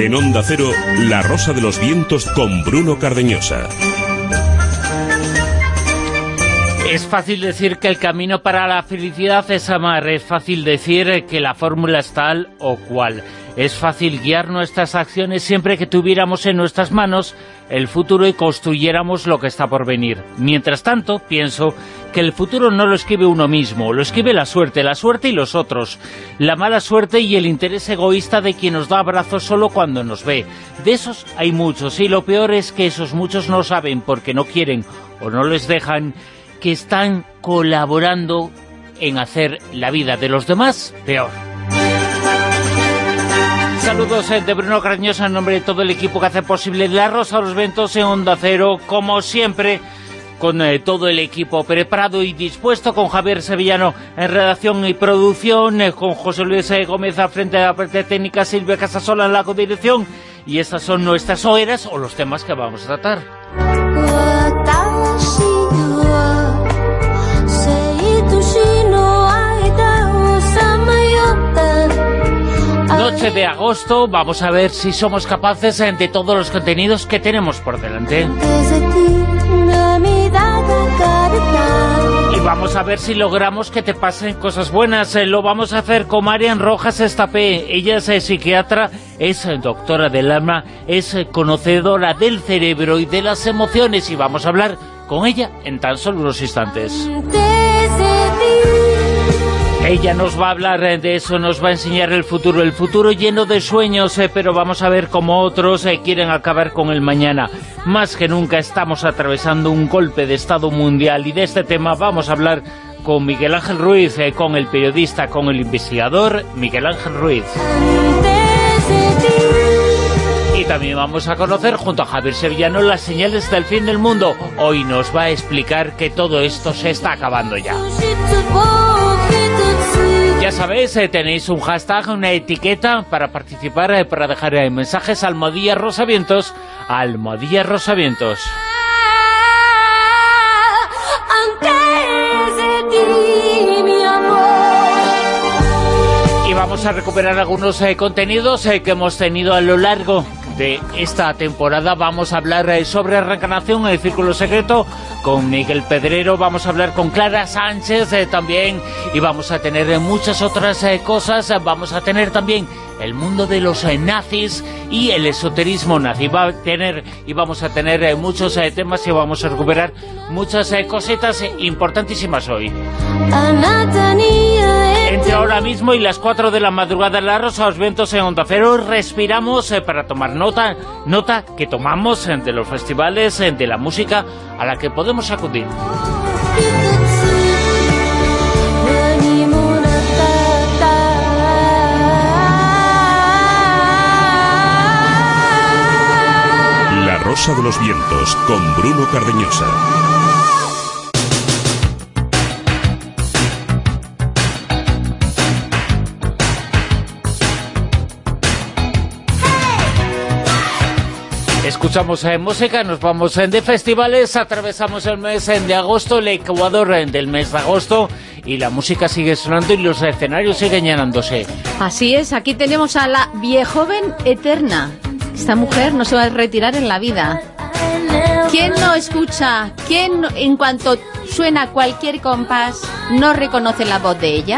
En Onda Cero, La Rosa de los Vientos con Bruno Cardeñosa. Es fácil decir que el camino para la felicidad es amar, es fácil decir que la fórmula es tal o cual. Es fácil guiar nuestras acciones siempre que tuviéramos en nuestras manos el futuro y construyéramos lo que está por venir. Mientras tanto, pienso que el futuro no lo escribe uno mismo, lo escribe la suerte y los otros. La mala suerte y el interés egoísta de quien nos da abrazos solo cuando nos ve. De esos hay muchos, y lo peor es que esos muchos no saben porque no quieren o no les dejan, que están colaborando en hacer la vida de los demás peor. Saludos de Bruno Cardeñosa en nombre de todo el equipo que hace posible La Rosa de los Vientos en Onda Cero, como siempre, con todo el equipo preparado y dispuesto, con Javier Sevillano en redacción y producción, con José Luis Gómez al frente de la parte técnica, Silvia Casasola en la codirección, y estas son nuestras hogueras o los temas que vamos a tratar. Noche de agosto, vamos a ver si somos capaces de todos los contenidos que tenemos por delante. Y vamos a ver si logramos que te pasen cosas buenas. Lo vamos a hacer con Marian Rojas Estapé. Ella es psiquiatra, es doctora del alma, es conocedora del cerebro y de las emociones, y vamos a hablar con ella en tan solo unos instantes. Ella nos va a hablar de eso, nos va a enseñar el futuro lleno de sueños, pero vamos a ver cómo otros quieren acabar con el mañana. Más que nunca estamos atravesando un golpe de estado mundial, y de este tema vamos a hablar con Miguel Ángel Ruiz, con el periodista, con el investigador Miguel Ángel Ruiz. Y también vamos a conocer junto a Javier Sevillano las señales del fin del mundo. Hoy nos va a explicar que todo esto se está acabando ya. Ya sabéis, tenéis un hashtag, una etiqueta para participar, para dejar mensajes a Almohadilla Rosavientos, Almohadilla Rosavientos. Y vamos a recuperar algunos contenidos que hemos tenido a lo largo de esta temporada. Vamos a hablar sobre reencarnación, el círculo secreto, con Miguel Pedrero. Vamos a hablar con Clara Sánchez también, y vamos a tener muchas otras cosas. Vamos a tener también el mundo de los nazis y el esoterismo nazi. Vamos a tener muchos temas, y vamos a recuperar muchas cositas importantísimas hoy. Entre ahora mismo y las 4 de la madrugada, La Rosa de los Vientos en Onda Cero, respiramos para tomar nota que tomamos de los festivales, de la música a la que podemos acudir. La Rosa de los Vientos con Bruno Cardeñosa. Escuchamos música, nos vamos de festivales, atravesamos el mes de agosto, el Ecuador del mes de agosto, y la música sigue sonando y los escenarios siguen llenándose. Así es, aquí tenemos a la viejoven eterna. Esta mujer no se va a retirar en la vida. ¿Quién no escucha? ¿Quién en cuanto suena cualquier compás no reconoce la voz de ella?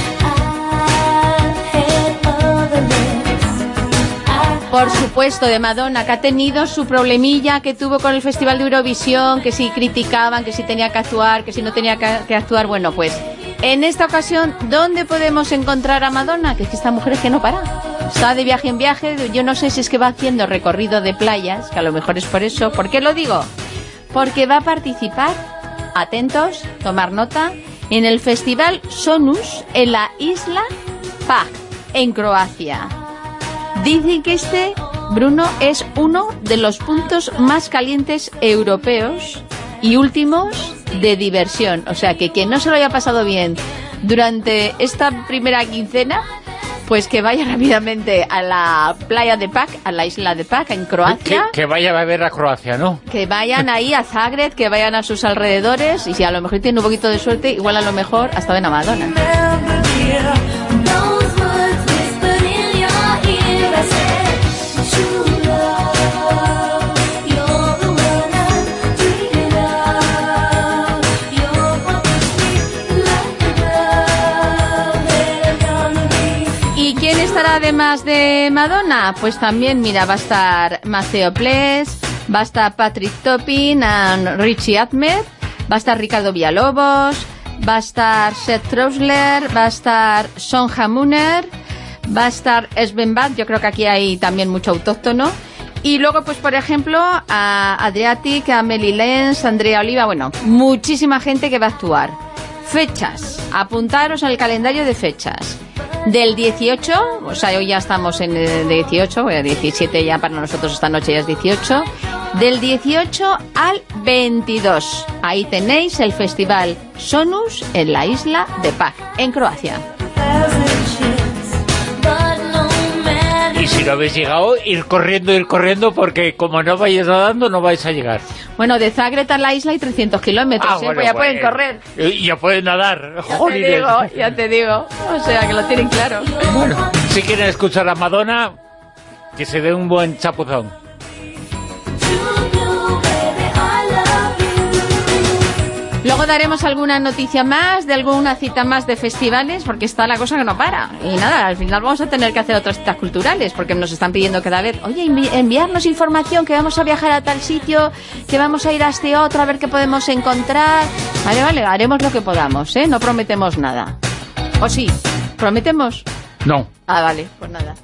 Por supuesto, de Madonna, que ha tenido su problemilla que tuvo con el Festival de Eurovisión, que si criticaban, que si tenía que actuar, que si no tenía que actuar. Bueno, pues en esta ocasión, ¿dónde podemos encontrar a Madonna? Que es que esta mujer es que no para. Está de viaje en viaje. Yo no sé si es que va haciendo recorrido de playas, que a lo mejor es por eso. ¿Por qué lo digo? Porque va a participar, atentos, tomar nota, en el Festival Sonus en la isla Pag, en Croacia. Dicen que Bruno, es uno de los puntos más calientes europeos y últimos de diversión. O sea, que quien no se lo haya pasado bien durante esta primera quincena, pues que vaya rápidamente a la playa de Pag, a la isla de Pag, en Croacia. Que vayan a ver a Croacia, ¿no? Que vayan ahí a Zagreb, que vayan a sus alrededores, y si a lo mejor tienen un poquito de suerte, igual a lo mejor hasta ven a Madonna. estará además de Madonna? Pues también, mira, va a estar Maceo Ples, va a estar Patrick Topping y Richie Ahmed, va a estar Ricardo Villalobos, va a estar Seth Trousler, va a estar Sonja Muner, va a estar Sven Bad, yo creo que aquí hay también mucho autóctono. Y luego, pues por ejemplo, a Adriatic, a Meli Lenz, Andrea Oliva, bueno, muchísima gente que va a actuar. Fechas, apuntaros al calendario de fechas. Del 18, o sea, hoy ya estamos en el 18, 17 ya para nosotros esta noche ya es 18, del 18 al 22. Ahí tenéis el festival Sonus en la isla de Pag, en Croacia. Y si no habéis llegado, ir corriendo, porque como no vayáis nadando, no vais a llegar. Bueno, de Zagreb a la isla hay 300 kilómetros, bueno, pues ya pueden correr. Ya pueden nadar. Ya te digo. O sea, que lo tienen claro. Bueno, si quieren escuchar a Madonna, que se dé un buen chapuzón. Luego daremos alguna noticia más, de alguna cita más de festivales, porque está la cosa que no para. Y nada, al final vamos a tener que hacer otras citas culturales, porque nos están pidiendo cada vez, oye, enviarnos información, que vamos a viajar a tal sitio, que vamos a ir a este otro, a ver qué podemos encontrar. Vale, haremos lo que podamos, ¿eh? No prometemos nada. ¿O sí? ¿Prometemos? No. Ah, vale, pues nada.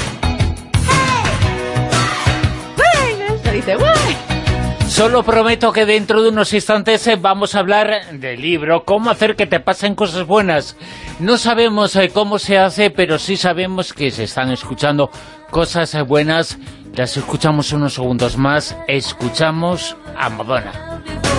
Se dice, ¡guay! Solo prometo que dentro de unos instantes vamos a hablar del libro, cómo hacer que te pasen cosas buenas. No sabemos cómo se hace, pero sí sabemos que se están escuchando cosas buenas. Las escuchamos unos segundos más. Escuchamos a Madonna.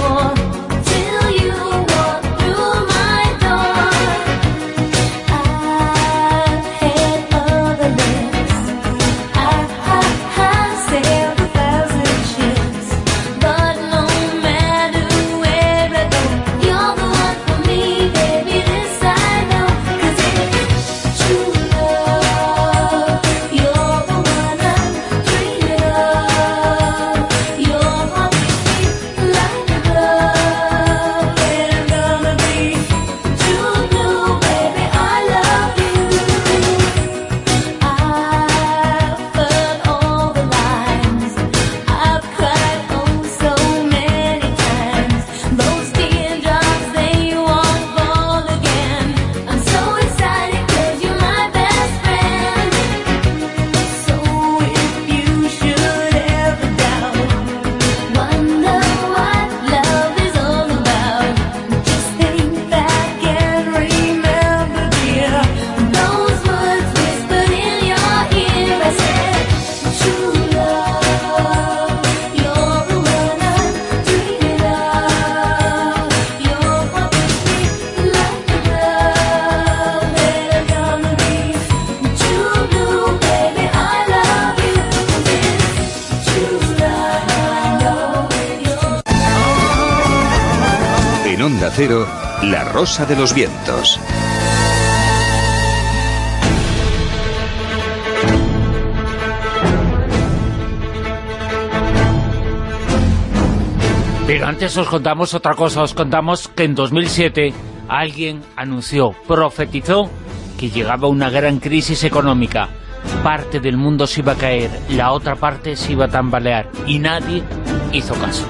Onda Cero, La Rosa de los Vientos. Pero antes os contamos otra cosa, os contamos que en 2007 alguien anunció, profetizó que llegaba una gran crisis económica. Parte del mundo se iba a caer, la otra parte se iba a tambalear y nadie hizo caso.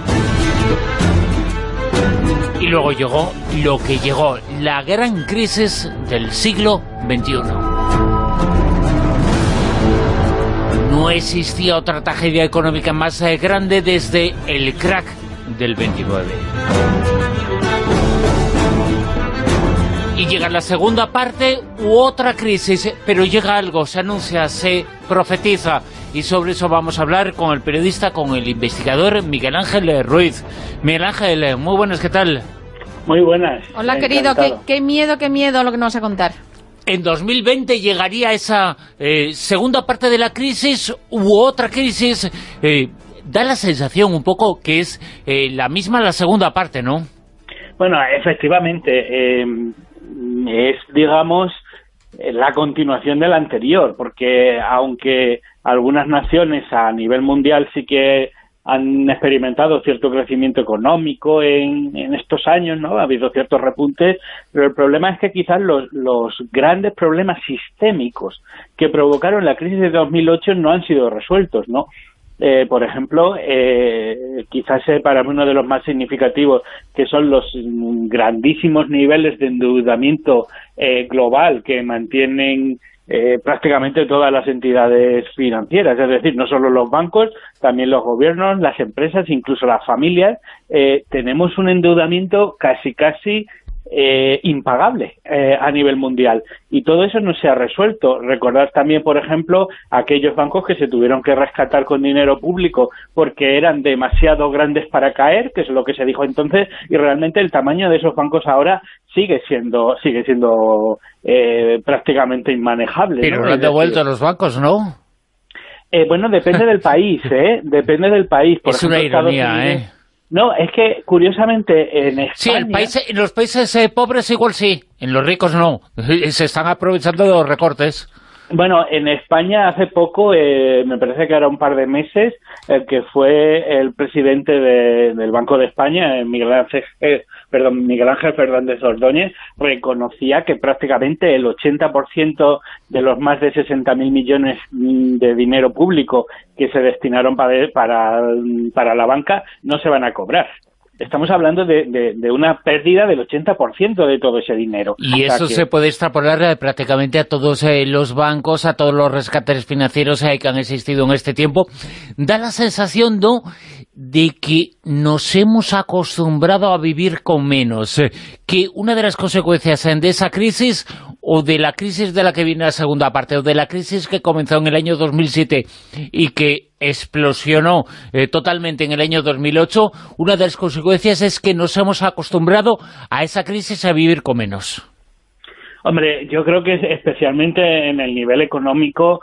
Y luego llegó lo que llegó, la gran crisis del siglo XXI. No existía otra tragedia económica más grande desde el crack del 29. Y llega la segunda parte u otra crisis, pero llega algo, se anuncia, se profetiza. Y sobre eso vamos a hablar con el periodista, con el investigador Miguel Ángel Ruiz. Miguel Ángel, muy buenas, ¿qué tal? Muy buenas. Hola, querido, qué miedo lo que nos vas a contar. En 2020 llegaría esa segunda parte de la crisis u otra crisis. Da la sensación un poco que es la misma la segunda parte, ¿no? Bueno, efectivamente, es, digamos, la continuación de la anterior, porque aunque algunas naciones a nivel mundial sí que han experimentado cierto crecimiento económico en estos años, ¿no? Ha habido ciertos repuntes, pero el problema es que quizás los grandes problemas sistémicos que provocaron la crisis de 2008 no han sido resueltos, ¿no? Por ejemplo, quizás para mí uno de los más significativos, que son los grandísimos niveles de endeudamiento global que mantienen prácticamente todas las entidades financieras, es decir, no solo los bancos, también los gobiernos, las empresas, incluso las familias. Tenemos un endeudamiento casi impagable a nivel mundial, y todo eso no se ha resuelto. Recordad también, por ejemplo, aquellos bancos que se tuvieron que rescatar con dinero público porque eran demasiado grandes para caer, que es lo que se dijo entonces, y realmente el tamaño de esos bancos ahora sigue siendo prácticamente inmanejable. Pero no han devuelto los bancos, ¿no? Bueno, depende del país, depende del país. Por ejemplo, una ironía, No, es que, curiosamente, en España... Sí, en los países pobres igual sí, en los ricos no. Se están aprovechando de los recortes. Bueno, en España hace poco, me parece que era un par de meses, el que fue el presidente del Banco de España, Miguel Ángel Fernández Ordóñez, reconocía que prácticamente el 80% de los más de 60.000 millones de dinero público que se destinaron para la banca no se van a cobrar. Estamos hablando de una pérdida del 80% de todo ese dinero. Y eso se puede extrapolar prácticamente a todos los bancos, a todos los rescates financieros que han existido en este tiempo. Da la sensación, ¿no?, de que nos hemos acostumbrado a vivir con menos, que una de las consecuencias de esa crisis, o de la crisis de la que viene la segunda parte, o de la crisis que comenzó en el año 2007 y que explosionó totalmente en el año 2008, una de las consecuencias es que nos hemos acostumbrado a esa crisis a vivir con menos. Hombre, yo creo que especialmente en el nivel económico,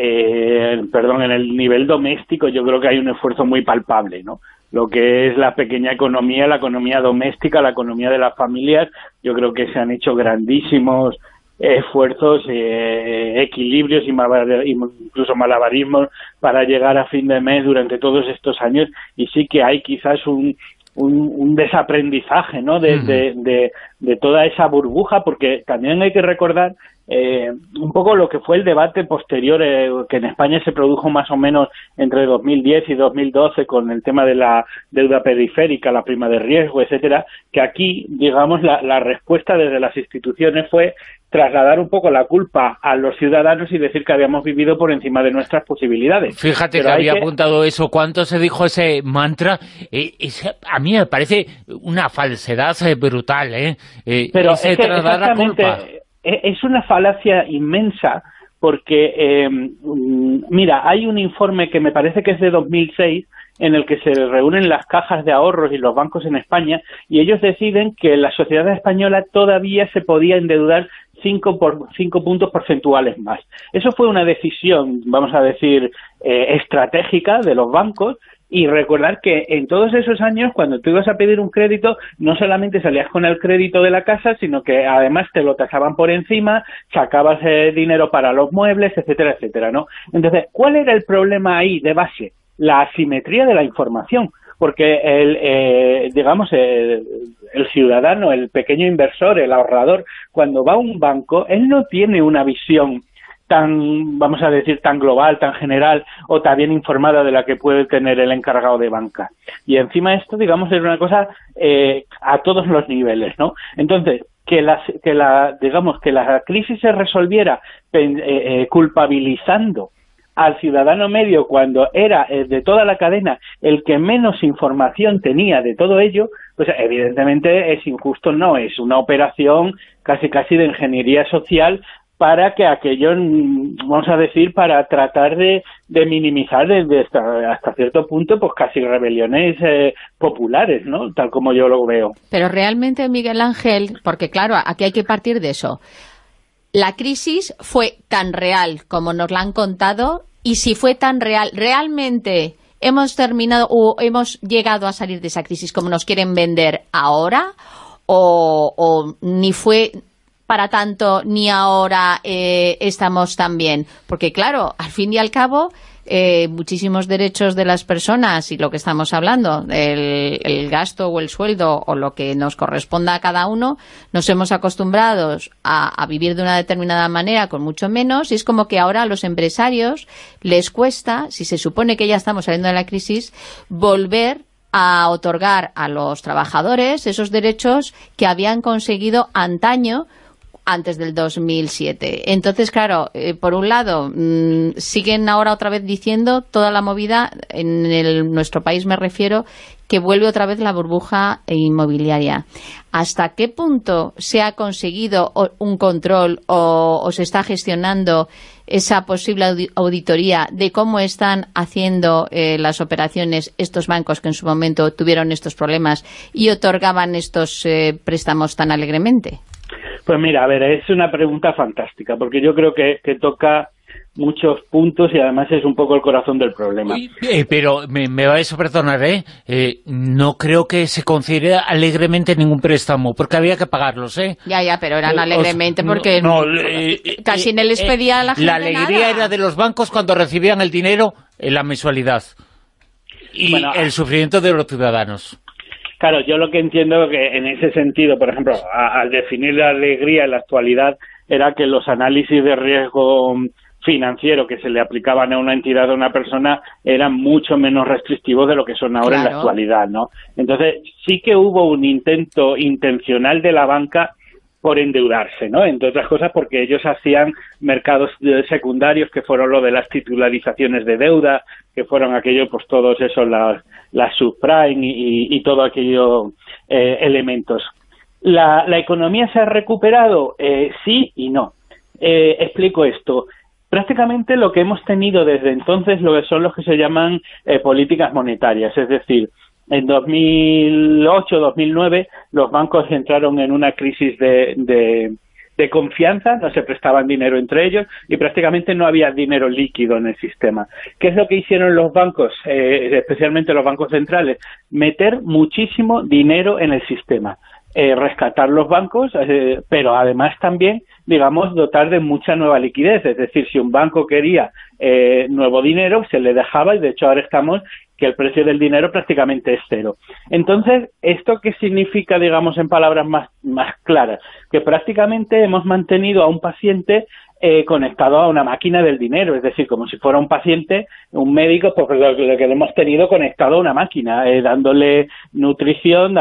en el nivel doméstico, yo creo que hay un esfuerzo muy palpable, ¿no? Lo que es la pequeña economía, la economía doméstica, la economía de las familias, yo creo que se han hecho grandísimos esfuerzos, equilibrios y incluso malabarismos para llegar a fin de mes durante todos estos años, y sí que hay quizás un desaprendizaje, ¿no?, de toda esa burbuja, porque también hay que recordar un poco lo que fue el debate posterior que en España se produjo más o menos entre 2010 y 2012 con el tema de la deuda periférica, la prima de riesgo, etcétera, que aquí, digamos, la respuesta desde las instituciones fue trasladar un poco la culpa a los ciudadanos y decir que habíamos vivido por encima de nuestras posibilidades. Fíjate que había apuntado eso. ¿Cuánto se dijo ese mantra? A mí me parece una falsedad brutal, Pero es que exactamente es una falacia inmensa, porque, mira, hay un informe que me parece que es de 2006, en el que se reúnen las cajas de ahorros y los bancos en España, y ellos deciden que la sociedad española todavía se podía endeudar 5 puntos porcentuales más. Eso fue una decisión, vamos a decir, estratégica de los bancos. Y recordar que en todos esos años, cuando tú ibas a pedir un crédito, no solamente salías con el crédito de la casa, sino que además te lo tasaban por encima, sacabas dinero para los muebles, etcétera, etcétera, ¿no? Entonces, ¿cuál era el problema ahí de base? La asimetría de la información, porque el ciudadano, el pequeño inversor, el ahorrador, cuando va a un banco, él no tiene una visión tan, vamos a decir, tan global, tan general o tan bien informada de la que puede tener el encargado de banca. Y encima esto, digamos, es una cosa a todos los niveles, ¿no? Entonces, que la crisis se resolviera culpabilizando al ciudadano medio cuando era de toda la cadena el que menos información tenía de todo ello, pues evidentemente es injusto, no es una operación casi de ingeniería social para que aquello, vamos a decir, para tratar de minimizar hasta cierto punto, pues casi rebeliones populares, ¿no? Tal como yo lo veo. Pero realmente, Miguel Ángel, porque claro, aquí hay que partir de eso. La crisis fue tan real como nos la han contado, y si fue tan real, ¿realmente hemos terminado o hemos llegado a salir de esa crisis como nos quieren vender ahora? ¿O ni fue para tanto, ni ahora estamos tan bien? Porque claro, al fin y al cabo, muchísimos derechos de las personas y lo que estamos hablando, el gasto o el sueldo o lo que nos corresponda a cada uno, nos hemos acostumbrado a vivir de una determinada manera con mucho menos, y es como que ahora a los empresarios les cuesta, si se supone que ya estamos saliendo de la crisis, volver a otorgar a los trabajadores esos derechos que habían conseguido antaño, antes del 2007. Entonces, claro, por un lado, siguen ahora otra vez diciendo toda la movida, nuestro país me refiero, que vuelve otra vez la burbuja inmobiliaria. ¿Hasta qué punto se ha conseguido un control o se está gestionando esa posible auditoría de cómo están haciendo las operaciones estos bancos que en su momento tuvieron estos problemas y otorgaban estos préstamos tan alegremente? Pues mira, a ver, es una pregunta fantástica, porque yo creo que toca muchos puntos y además es un poco el corazón del problema. Pero me vais a perdonar, no creo que se concediera alegremente ningún préstamo, porque había que pagarlos, Ya, pero eran alegremente porque casi no les pedía a la gente la alegría nada. era de los bancos cuando recibían el dinero en la mensualidad y el sufrimiento de los ciudadanos. Claro, yo lo que entiendo que en ese sentido, por ejemplo, al definir la alegría en la actualidad, era que los análisis de riesgo financiero que se le aplicaban a una entidad o a una persona eran mucho menos restrictivos de lo que son ahora en la actualidad, ¿no? Entonces, sí que hubo un intento intencional de la banca por endeudarse, ¿no? Entre otras cosas porque ellos hacían mercados secundarios que fueron lo de las titularizaciones de deuda, que fueron aquello, pues todos esos, las subprime y todo aquello elementos. ¿La economía se ha recuperado? Sí y no. Explico esto. Prácticamente lo que hemos tenido desde entonces lo que son los que se llaman políticas monetarias, es decir, en 2008-2009 los bancos entraron en una crisis de confianza, no se prestaban dinero entre ellos y prácticamente no había dinero líquido en el sistema. ¿Qué es lo que hicieron los bancos, especialmente los bancos centrales? Meter muchísimo dinero en el sistema. Rescatar los bancos, pero además también, digamos, dotar de mucha nueva liquidez. Es decir, si un banco quería nuevo dinero, se le dejaba y de hecho ahora estamos que el precio del dinero prácticamente es cero. Entonces, ¿esto qué significa, digamos, en palabras más claras? Que prácticamente hemos mantenido a un paciente conectado a una máquina del dinero, es decir, como si fuera un paciente, un médico, pues lo que hemos tenido conectado a una máquina, dándole nutrición,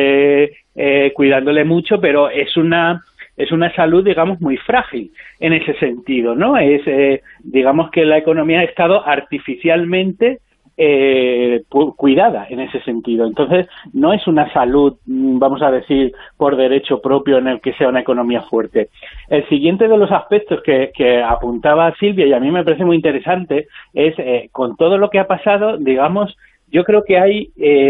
cuidándole mucho, pero es una salud, digamos, muy frágil en ese sentido, ¿no? Digamos que la economía ha estado artificialmente cuidada en ese sentido. Entonces, no es una salud, vamos a decir, por derecho propio en el que sea una economía fuerte. El siguiente de los aspectos que apuntaba Silvia, y a mí me parece muy interesante, es con todo lo que ha pasado, digamos, yo creo que hay,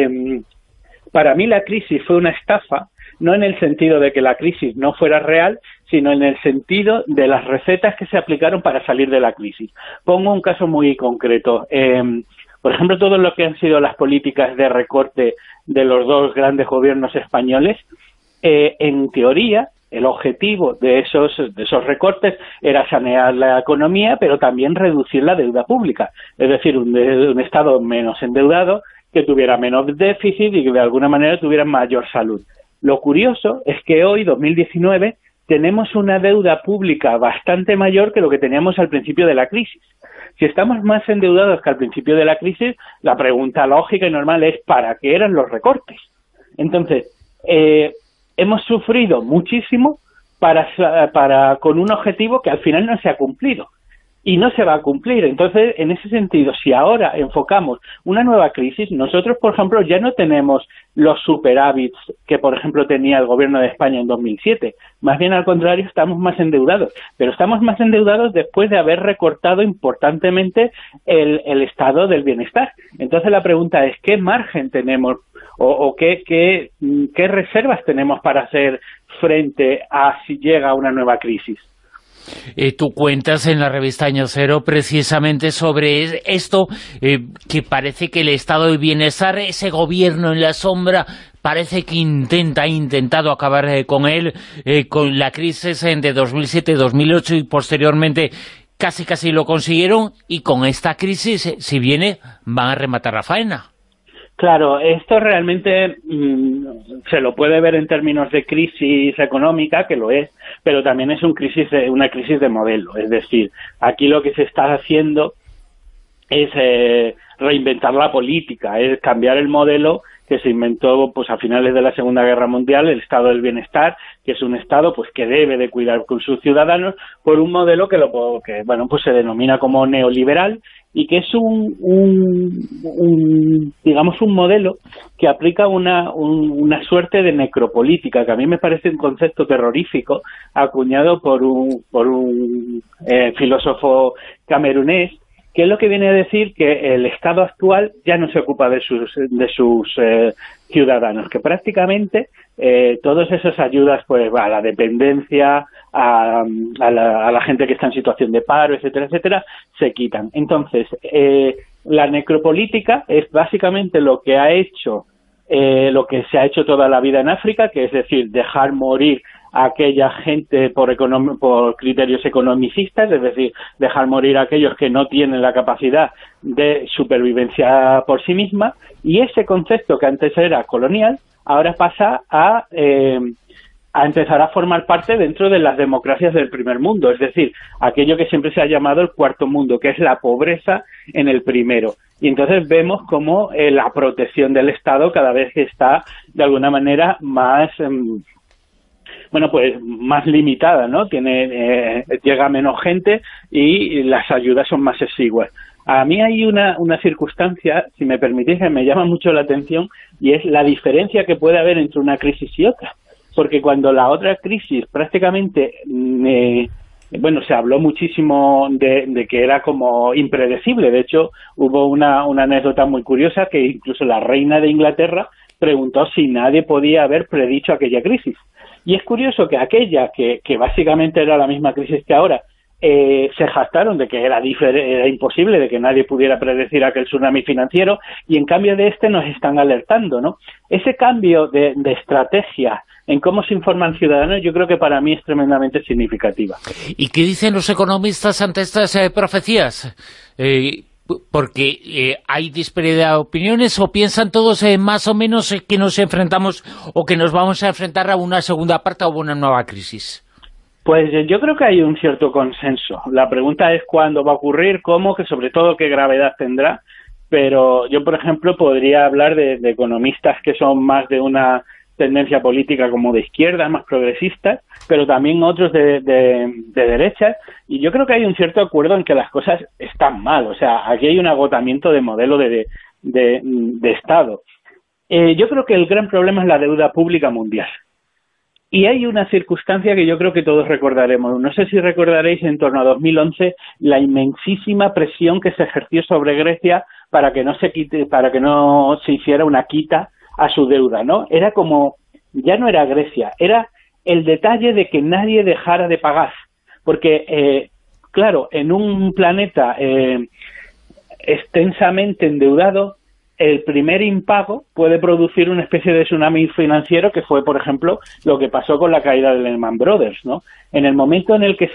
para mí la crisis fue una estafa, no en el sentido de que la crisis no fuera real, sino en el sentido de las recetas que se aplicaron para salir de la crisis. Pongo un caso muy concreto. Por ejemplo, todo lo que han sido las políticas de recorte de los dos grandes gobiernos españoles, en teoría, el objetivo de esos recortes era sanear la economía, pero también reducir la deuda pública. Es decir, un Estado menos endeudado, que tuviera menos déficit y que de alguna manera tuviera mayor salud. Lo curioso es que hoy, 2019, tenemos una deuda pública bastante mayor que lo que teníamos al principio de la crisis. Si estamos más endeudados que al principio de la crisis, la pregunta lógica y normal es ¿para qué eran los recortes? Entonces, hemos sufrido muchísimo con un objetivo que al final no se ha cumplido y no se va a cumplir. Entonces, en ese sentido, si ahora enfocamos una nueva crisis, nosotros, por ejemplo, ya no tenemos los superávits que, por ejemplo, tenía el gobierno de España en 2007. Más bien, al contrario, estamos más endeudados. Pero estamos más endeudados después de haber recortado importantemente el estado del bienestar. Entonces, la pregunta es, ¿qué margen tenemos o qué reservas tenemos para hacer frente a si llega una nueva crisis? Tú cuentas en la revista Año Cero precisamente sobre esto, que parece que el estado de bienestar, ese gobierno en la sombra, parece que ha intentado acabar con él, con la crisis de 2007-2008 y posteriormente casi lo consiguieron, y con esta crisis, si viene, van a rematar la faena. Claro, esto realmente se lo puede ver en términos de crisis económica, que lo es, pero también es una crisis de modelo. Es decir, aquí lo que se está haciendo es reinventar la política, es cambiar el modelo que se inventó pues a finales de la Segunda Guerra Mundial, el Estado del Bienestar, que es un Estado pues que debe de cuidar con sus ciudadanos, por un modelo que pues se denomina como neoliberal, y que es digamos un modelo que aplica una suerte de necropolítica, que a mí me parece un concepto terrorífico, acuñado por un filósofo camerunés, que es lo que viene a decir que el Estado actual ya no se ocupa de sus ciudadanos, que prácticamente todas esas ayudas pues a la dependencia, a la gente que está en situación de paro, etcétera, etcétera, se quitan. Entonces, la necropolítica es básicamente lo que lo que se ha hecho toda la vida en África, que es decir, dejar morir a aquella gente por criterios economicistas, es decir, dejar morir a aquellos que no tienen la capacidad de supervivencia por sí misma, y ese concepto que antes era colonial, ahora pasa a empezar a formar parte dentro de las democracias del primer mundo, es decir, aquello que siempre se ha llamado el cuarto mundo, que es la pobreza en el primero. Y entonces vemos cómo la protección del Estado cada vez está, de alguna manera, más más limitada, ¿no? Llega menos gente y las ayudas son más exiguas. A mí hay una circunstancia, si me permitís, que me llama mucho la atención, y es la diferencia que puede haber entre una crisis y otra. Porque cuando la otra crisis prácticamente, se habló muchísimo de que era como impredecible. De hecho, hubo una anécdota muy curiosa, que incluso la reina de Inglaterra preguntó si nadie podía haber predicho aquella crisis. Y es curioso que aquella, que básicamente era la misma crisis que ahora, se jactaron de que era imposible, de que nadie pudiera predecir aquel tsunami financiero, y en cambio de nos están alertando, ¿no? Ese cambio de estrategia en cómo se informan ciudadanos, yo creo que para mí es tremendamente significativa. ¿Y qué dicen los economistas ante estas profecías? Porque hay disparidad de opiniones, o piensan todos más o menos que nos enfrentamos, o que nos vamos a enfrentar a una segunda parte o a una nueva crisis. Pues yo creo que hay un cierto consenso. La pregunta es cuándo va a ocurrir, cómo, que sobre todo qué gravedad tendrá. Pero yo, por ejemplo, podría hablar de economistas que son más de una tendencia política como de izquierda, más progresistas, pero también otros de derecha, y yo creo que hay un cierto acuerdo en que las cosas están mal. O sea, aquí hay un agotamiento de modelo de Estado. Yo creo que el gran problema es la deuda pública mundial. Y hay una circunstancia que yo creo que todos recordaremos. No sé si recordaréis en torno a 2011 la inmensísima presión que se ejerció sobre Grecia para que no se hiciera una quita a su deuda, ¿no? Era como, ya no era Grecia, era el detalle de que nadie dejara de pagar. Porque, claro, en un planeta extensamente endeudado, el primer impago puede producir una especie de tsunami financiero, que fue, por ejemplo, lo que pasó con la caída de Lehman Brothers, ¿no? En el momento en el que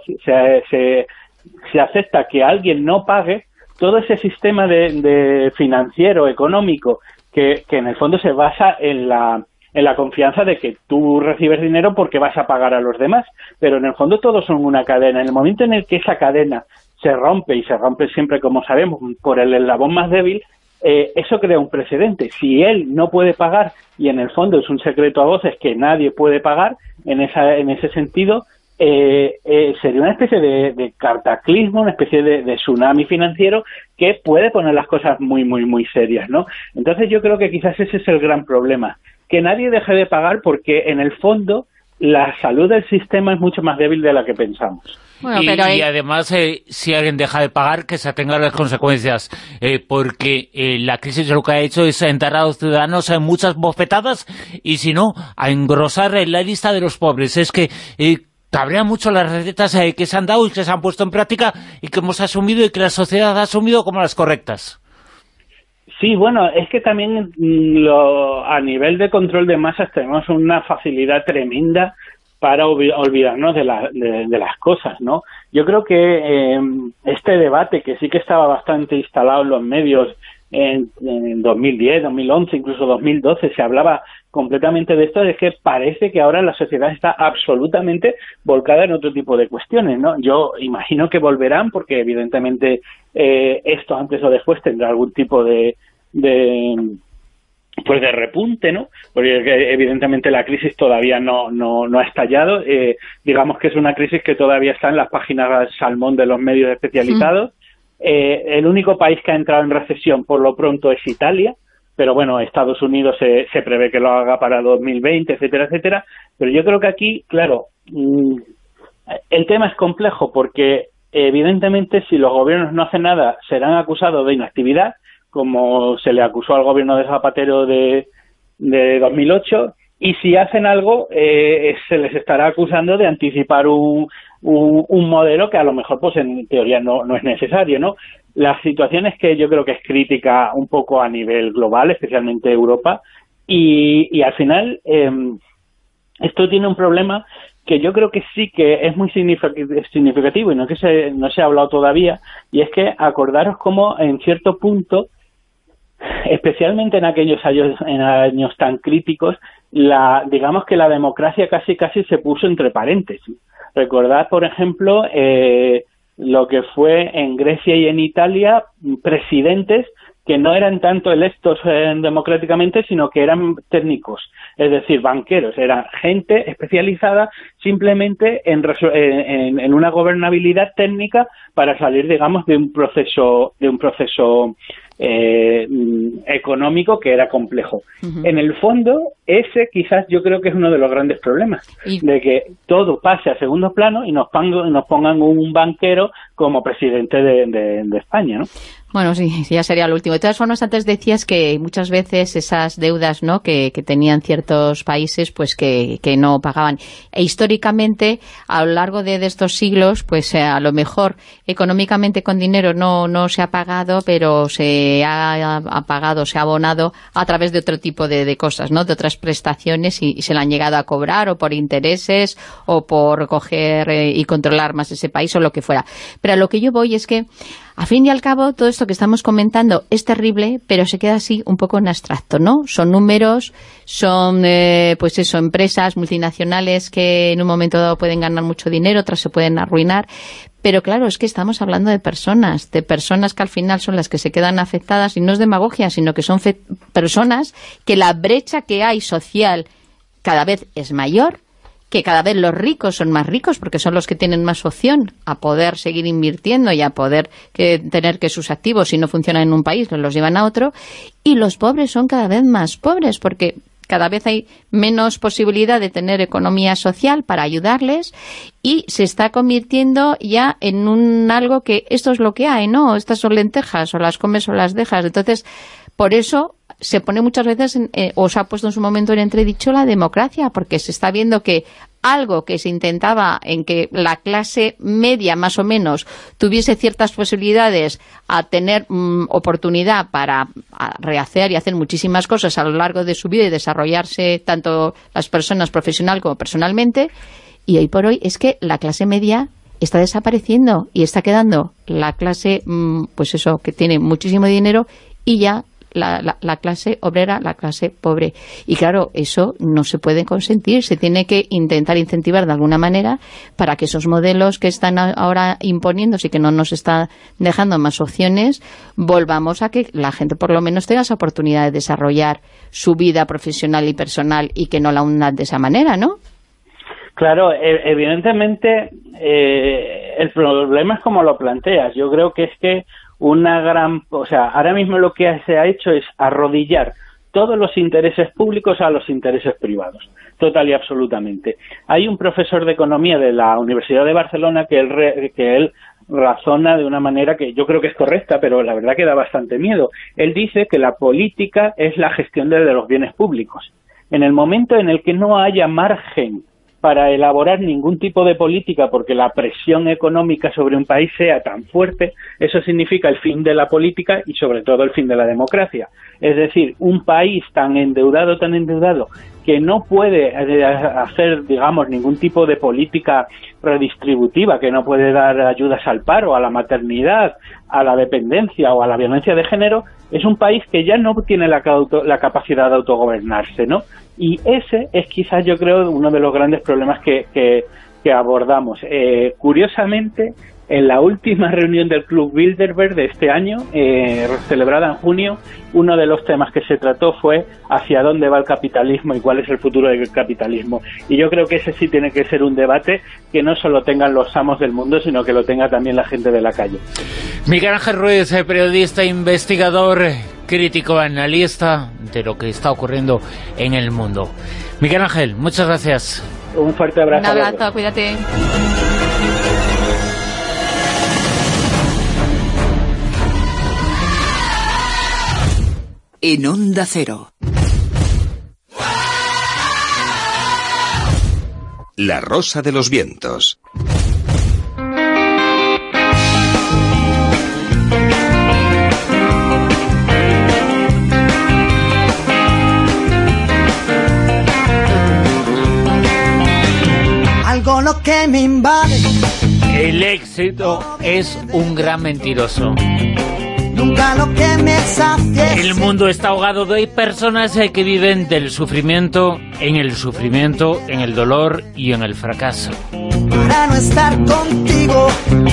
se acepta que alguien no pague, todo ese sistema de financiero, económico, que en el fondo se basa en la confianza de que tú recibes dinero porque vas a pagar a los demás, pero en el fondo todos son una cadena. En el momento en el que esa cadena se rompe, y se rompe siempre, como sabemos, por el eslabón más débil, eso crea un precedente. Si él no puede pagar, y en el fondo es un secreto a voces que nadie puede pagar, en ese sentido, sería una especie de cataclismo, una especie de tsunami financiero que puede poner las cosas muy, muy, muy serias, ¿no? Entonces yo creo que quizás ese es el gran problema, que nadie deje de pagar, porque en el fondo la salud del sistema es mucho más débil de la que pensamos. Bueno, y además, si alguien deja de pagar, que se atenga a las consecuencias, porque la crisis lo que ha hecho es enterrar a los ciudadanos en muchas bofetadas, y si no, a engrosar la lista de los pobres. Es que cabrean mucho las recetas que se han dado y que se han puesto en práctica y que hemos asumido y que la sociedad ha asumido como las correctas. Sí, bueno, es que también a nivel de control de masas tenemos una facilidad tremenda para olvidarnos de las cosas, ¿no? Yo creo que este debate, que sí que estaba bastante instalado en los medios en 2010, 2011, incluso 2012, se hablaba completamente de esto, es que parece que ahora la sociedad está absolutamente volcada en otro tipo de cuestiones, ¿no? Yo imagino que volverán, porque evidentemente esto antes o después tendrá algún tipo de repunte, ¿no? Porque evidentemente la crisis todavía no ha estallado. Digamos que es una crisis que todavía está en las páginas salmón de los medios especializados. El único país que ha entrado en recesión por lo pronto es Italia, pero bueno, Estados Unidos se prevé que lo haga para 2020, etcétera, etcétera. Pero yo creo que aquí, claro, el tema es complejo porque evidentemente si los gobiernos no hacen nada serán acusados de inactividad, como se le acusó al gobierno de Zapatero de 2008, y si hacen algo se les estará acusando de anticipar un modelo que a lo mejor pues en teoría no es necesario, ¿no? La situación es que yo creo que es crítica un poco a nivel global, especialmente Europa, y al final esto tiene un problema que yo creo que sí que es muy significativo y no se ha hablado todavía, y es que acordaros cómo en cierto punto, especialmente en aquellos años tan críticos, digamos que la democracia casi se puso entre paréntesis. Recordad, por ejemplo, lo que fue en Grecia y en Italia, presidentes que no eran tanto electos democráticamente, sino que eran técnicos, es decir, banqueros, era gente especializada simplemente en una gobernabilidad técnica para salir, digamos, de un proceso económico que era complejo. En el fondo, ese quizás yo creo que es uno de los grandes problemas, de que todo pase a segundo plano y nos pongan un banquero como presidente de España, ¿no? Bueno, sí, ya sería lo último. De todas formas, antes decías que muchas veces esas deudas, ¿no?, que tenían ciertos países, pues que no pagaban. E históricamente, a lo largo de estos siglos, pues a lo mejor económicamente con dinero no se ha pagado, pero se ha pagado, se ha abonado a través de otro tipo de cosas, ¿no?, de otras prestaciones, y se la han llegado a cobrar, o por intereses, o por coger y controlar más ese país, o lo que fuera. Pero a lo que yo voy es que, a fin y al cabo, todo esto que estamos comentando es terrible, pero se queda así un poco en abstracto, ¿no? Son números, son, pues eso, empresas multinacionales que en un momento dado pueden ganar mucho dinero, otras se pueden arruinar. Pero claro, es que estamos hablando de personas que al final son las que se quedan afectadas, y no es demagogia, sino que son personas que la brecha que hay social cada vez es mayor, que cada vez los ricos son más ricos porque son los que tienen más opción a poder seguir invirtiendo y a poder tener que sus activos, si no funcionan en un país, los llevan a otro, y los pobres son cada vez más pobres porque cada vez hay menos posibilidad de tener economía social para ayudarles, y se está convirtiendo ya en algo que esto es lo que hay, ¿no? Estas son lentejas, o las comes o las dejas. Entonces, por eso se pone muchas veces, o se ha puesto en su momento en entredicho la democracia, porque se está viendo que algo que se intentaba en que la clase media más o menos tuviese ciertas posibilidades a tener oportunidad para rehacer y hacer muchísimas cosas a lo largo de su vida y desarrollarse tanto las personas profesional como personalmente, y hoy por hoy es que la clase media está desapareciendo y está quedando la clase, pues eso, que tiene muchísimo dinero, y ya la clase obrera, la clase pobre. Y claro, eso no se puede consentir, se tiene que intentar incentivar de alguna manera para que esos modelos que están ahora imponiéndose y que no nos están dejando más opciones, volvamos a que la gente por lo menos tenga esa oportunidad de desarrollar su vida profesional y personal, y que no la hundan de esa manera, ¿no? Claro, evidentemente el problema es como lo planteas. Yo creo que es que ahora mismo lo que se ha hecho es arrodillar todos los intereses públicos a los intereses privados, total y absolutamente. Hay un profesor de economía de la Universidad de Barcelona que él razona de una manera que yo creo que es correcta, pero la verdad que da bastante miedo. Él dice que la política es la gestión de los bienes públicos. En el momento en el que no haya margen para elaborar ningún tipo de política porque la presión económica sobre un país sea tan fuerte, eso significa el fin de la política y sobre todo el fin de la democracia. Es decir, un país tan endeudado, que no puede hacer, digamos, ningún tipo de política redistributiva, que no puede dar ayudas al paro, a la maternidad, a la dependencia o a la violencia de género, es un país que ya no tiene la capacidad de autogobernarse, ¿no? Y ese es quizás, yo creo, uno de los grandes problemas que abordamos. Curiosamente, en la última reunión del Club Bilderberg de este año, celebrada en junio, uno de los temas que se trató fue hacia dónde va el capitalismo y cuál es el futuro del capitalismo. Y yo creo que ese sí tiene que ser un debate que no solo tengan los amos del mundo, sino que lo tenga también la gente de la calle. Miguel Ángel Ruiz, periodista, investigador, crítico, analista de lo que está ocurriendo en el mundo. Miguel Ángel, muchas gracias. Un fuerte abrazo. Un abrazo, cuídate. En Onda Cero. La Rosa de los Vientos. Algo lo que me invade. El éxito es un gran mentiroso. Nunca lo que me sacie. El mundo está ahogado. Hay personas que viven del sufrimiento, en el dolor y en el fracaso. Para no estar contigo,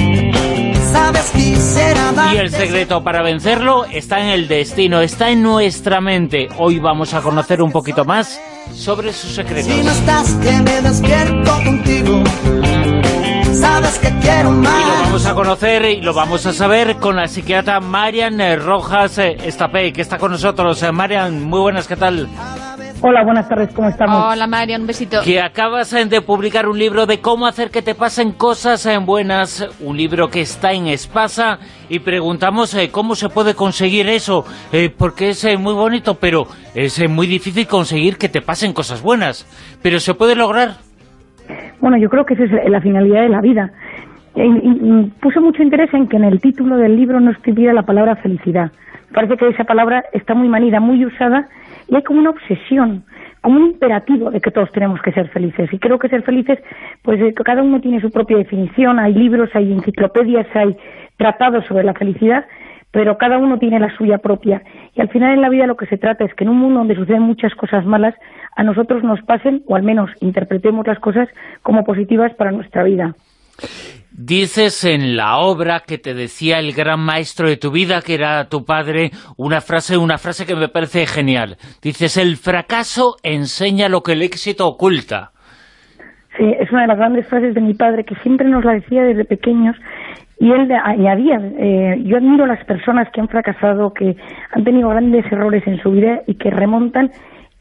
sabes, quisiera darte. Y el secreto para vencerlo está en el destino, está en nuestra mente. Hoy vamos a conocer un poquito más sobre sus secretos. Si no estás, que me despierto contigo. Sabes que quiero más. Y lo vamos a conocer y lo vamos a saber con la psiquiatra Marian Rojas Estapé, que está con nosotros. Marian, muy buenas, ¿qué tal? Hola, buenas tardes, ¿cómo estamos? Hola, Marian, un besito. Que acabas de publicar un libro de cómo hacer que te pasen cosas buenas, un libro que está en Espasa, y preguntamos cómo se puede conseguir eso, porque es muy bonito, pero es muy difícil conseguir que te pasen cosas buenas. ¿Pero se puede lograr? Bueno, yo creo que esa es la finalidad de la vida. Y puse mucho interés en que en el título del libro no escribiera la palabra felicidad. Parece que esa palabra está muy manida, muy usada, y hay como una obsesión, como un imperativo de que todos tenemos que ser felices. Y creo que ser felices, pues cada uno tiene su propia definición, hay libros, hay enciclopedias, hay tratados sobre la felicidad, pero cada uno tiene la suya propia. Y al final en la vida lo que se trata es que en un mundo donde suceden muchas cosas malas, a nosotros nos pasen, o al menos interpretemos las cosas como positivas para nuestra vida. Dices en la obra que te decía el gran maestro de tu vida, que era tu padre, una frase que me parece genial. Dices, el fracaso enseña lo que el éxito oculta. Sí, es una de las grandes frases de mi padre, que siempre nos la decía desde pequeños, y él añadía, yo admiro a las personas que han fracasado, que han tenido grandes errores en su vida y que remontan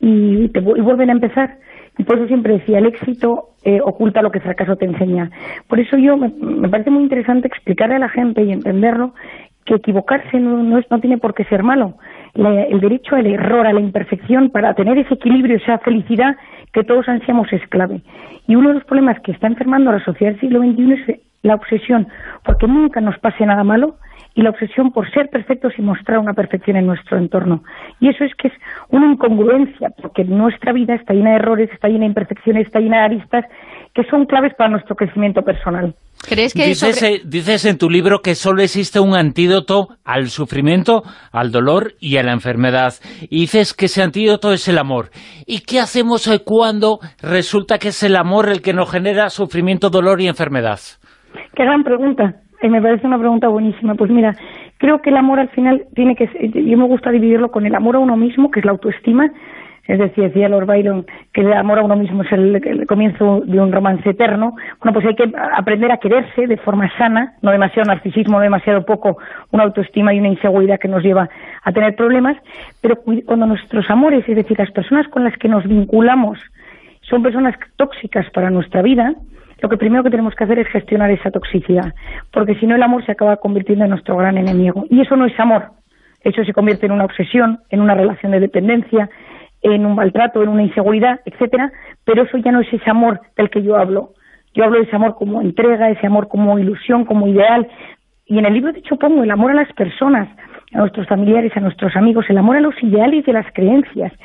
y vuelven a empezar. Y por eso siempre decía, el éxito oculta lo que el fracaso te enseña. Por eso me parece muy interesante explicarle a la gente y entenderlo, que equivocarse no tiene por qué ser malo. El derecho al error, a la imperfección, para tener ese equilibrio, esa felicidad que todos ansiamos, es clave. Y uno de los problemas que está enfermando a la sociedad del siglo XXI es la obsesión, porque nunca nos pase nada malo, y la obsesión por ser perfectos y mostrar una perfección en nuestro entorno. Y eso es que es una incongruencia, porque nuestra vida está llena de errores, está llena de imperfecciones, está llena de aristas, que son claves para nuestro crecimiento personal. ¿Crees que dices en tu libro que solo existe un antídoto al sufrimiento, al dolor y a la enfermedad? Y dices que ese antídoto es el amor. ¿Y qué hacemos cuando resulta que es el amor el que nos genera sufrimiento, dolor y enfermedad? Qué gran pregunta. Me parece una pregunta buenísima. Pues mira, creo que el amor al final tiene que ser, yo me gusta dividirlo con el amor a uno mismo, que es la autoestima. Es decir, decía Lord Byron que el amor a uno mismo es el comienzo de un romance eterno. Bueno, pues hay que aprender a quererse de forma sana, no demasiado narcisismo, no demasiado poco una autoestima y una inseguridad que nos lleva a tener problemas, pero cuando nuestros amores, es decir, las personas con las que nos vinculamos, son personas tóxicas para nuestra vida, lo que primero que tenemos que hacer es gestionar esa toxicidad, porque si no el amor se acaba convirtiendo en nuestro gran enemigo. Y eso no es amor, eso se convierte en una obsesión, en una relación de dependencia, en un maltrato, en una inseguridad, etcétera, pero eso ya no es ese amor del que yo hablo. Yo hablo de ese amor como entrega, ese amor como ilusión, como ideal. Y en el libro, de hecho, pongo el amor a las personas, a nuestros familiares, a nuestros amigos, el amor a los ideales y a las creencias.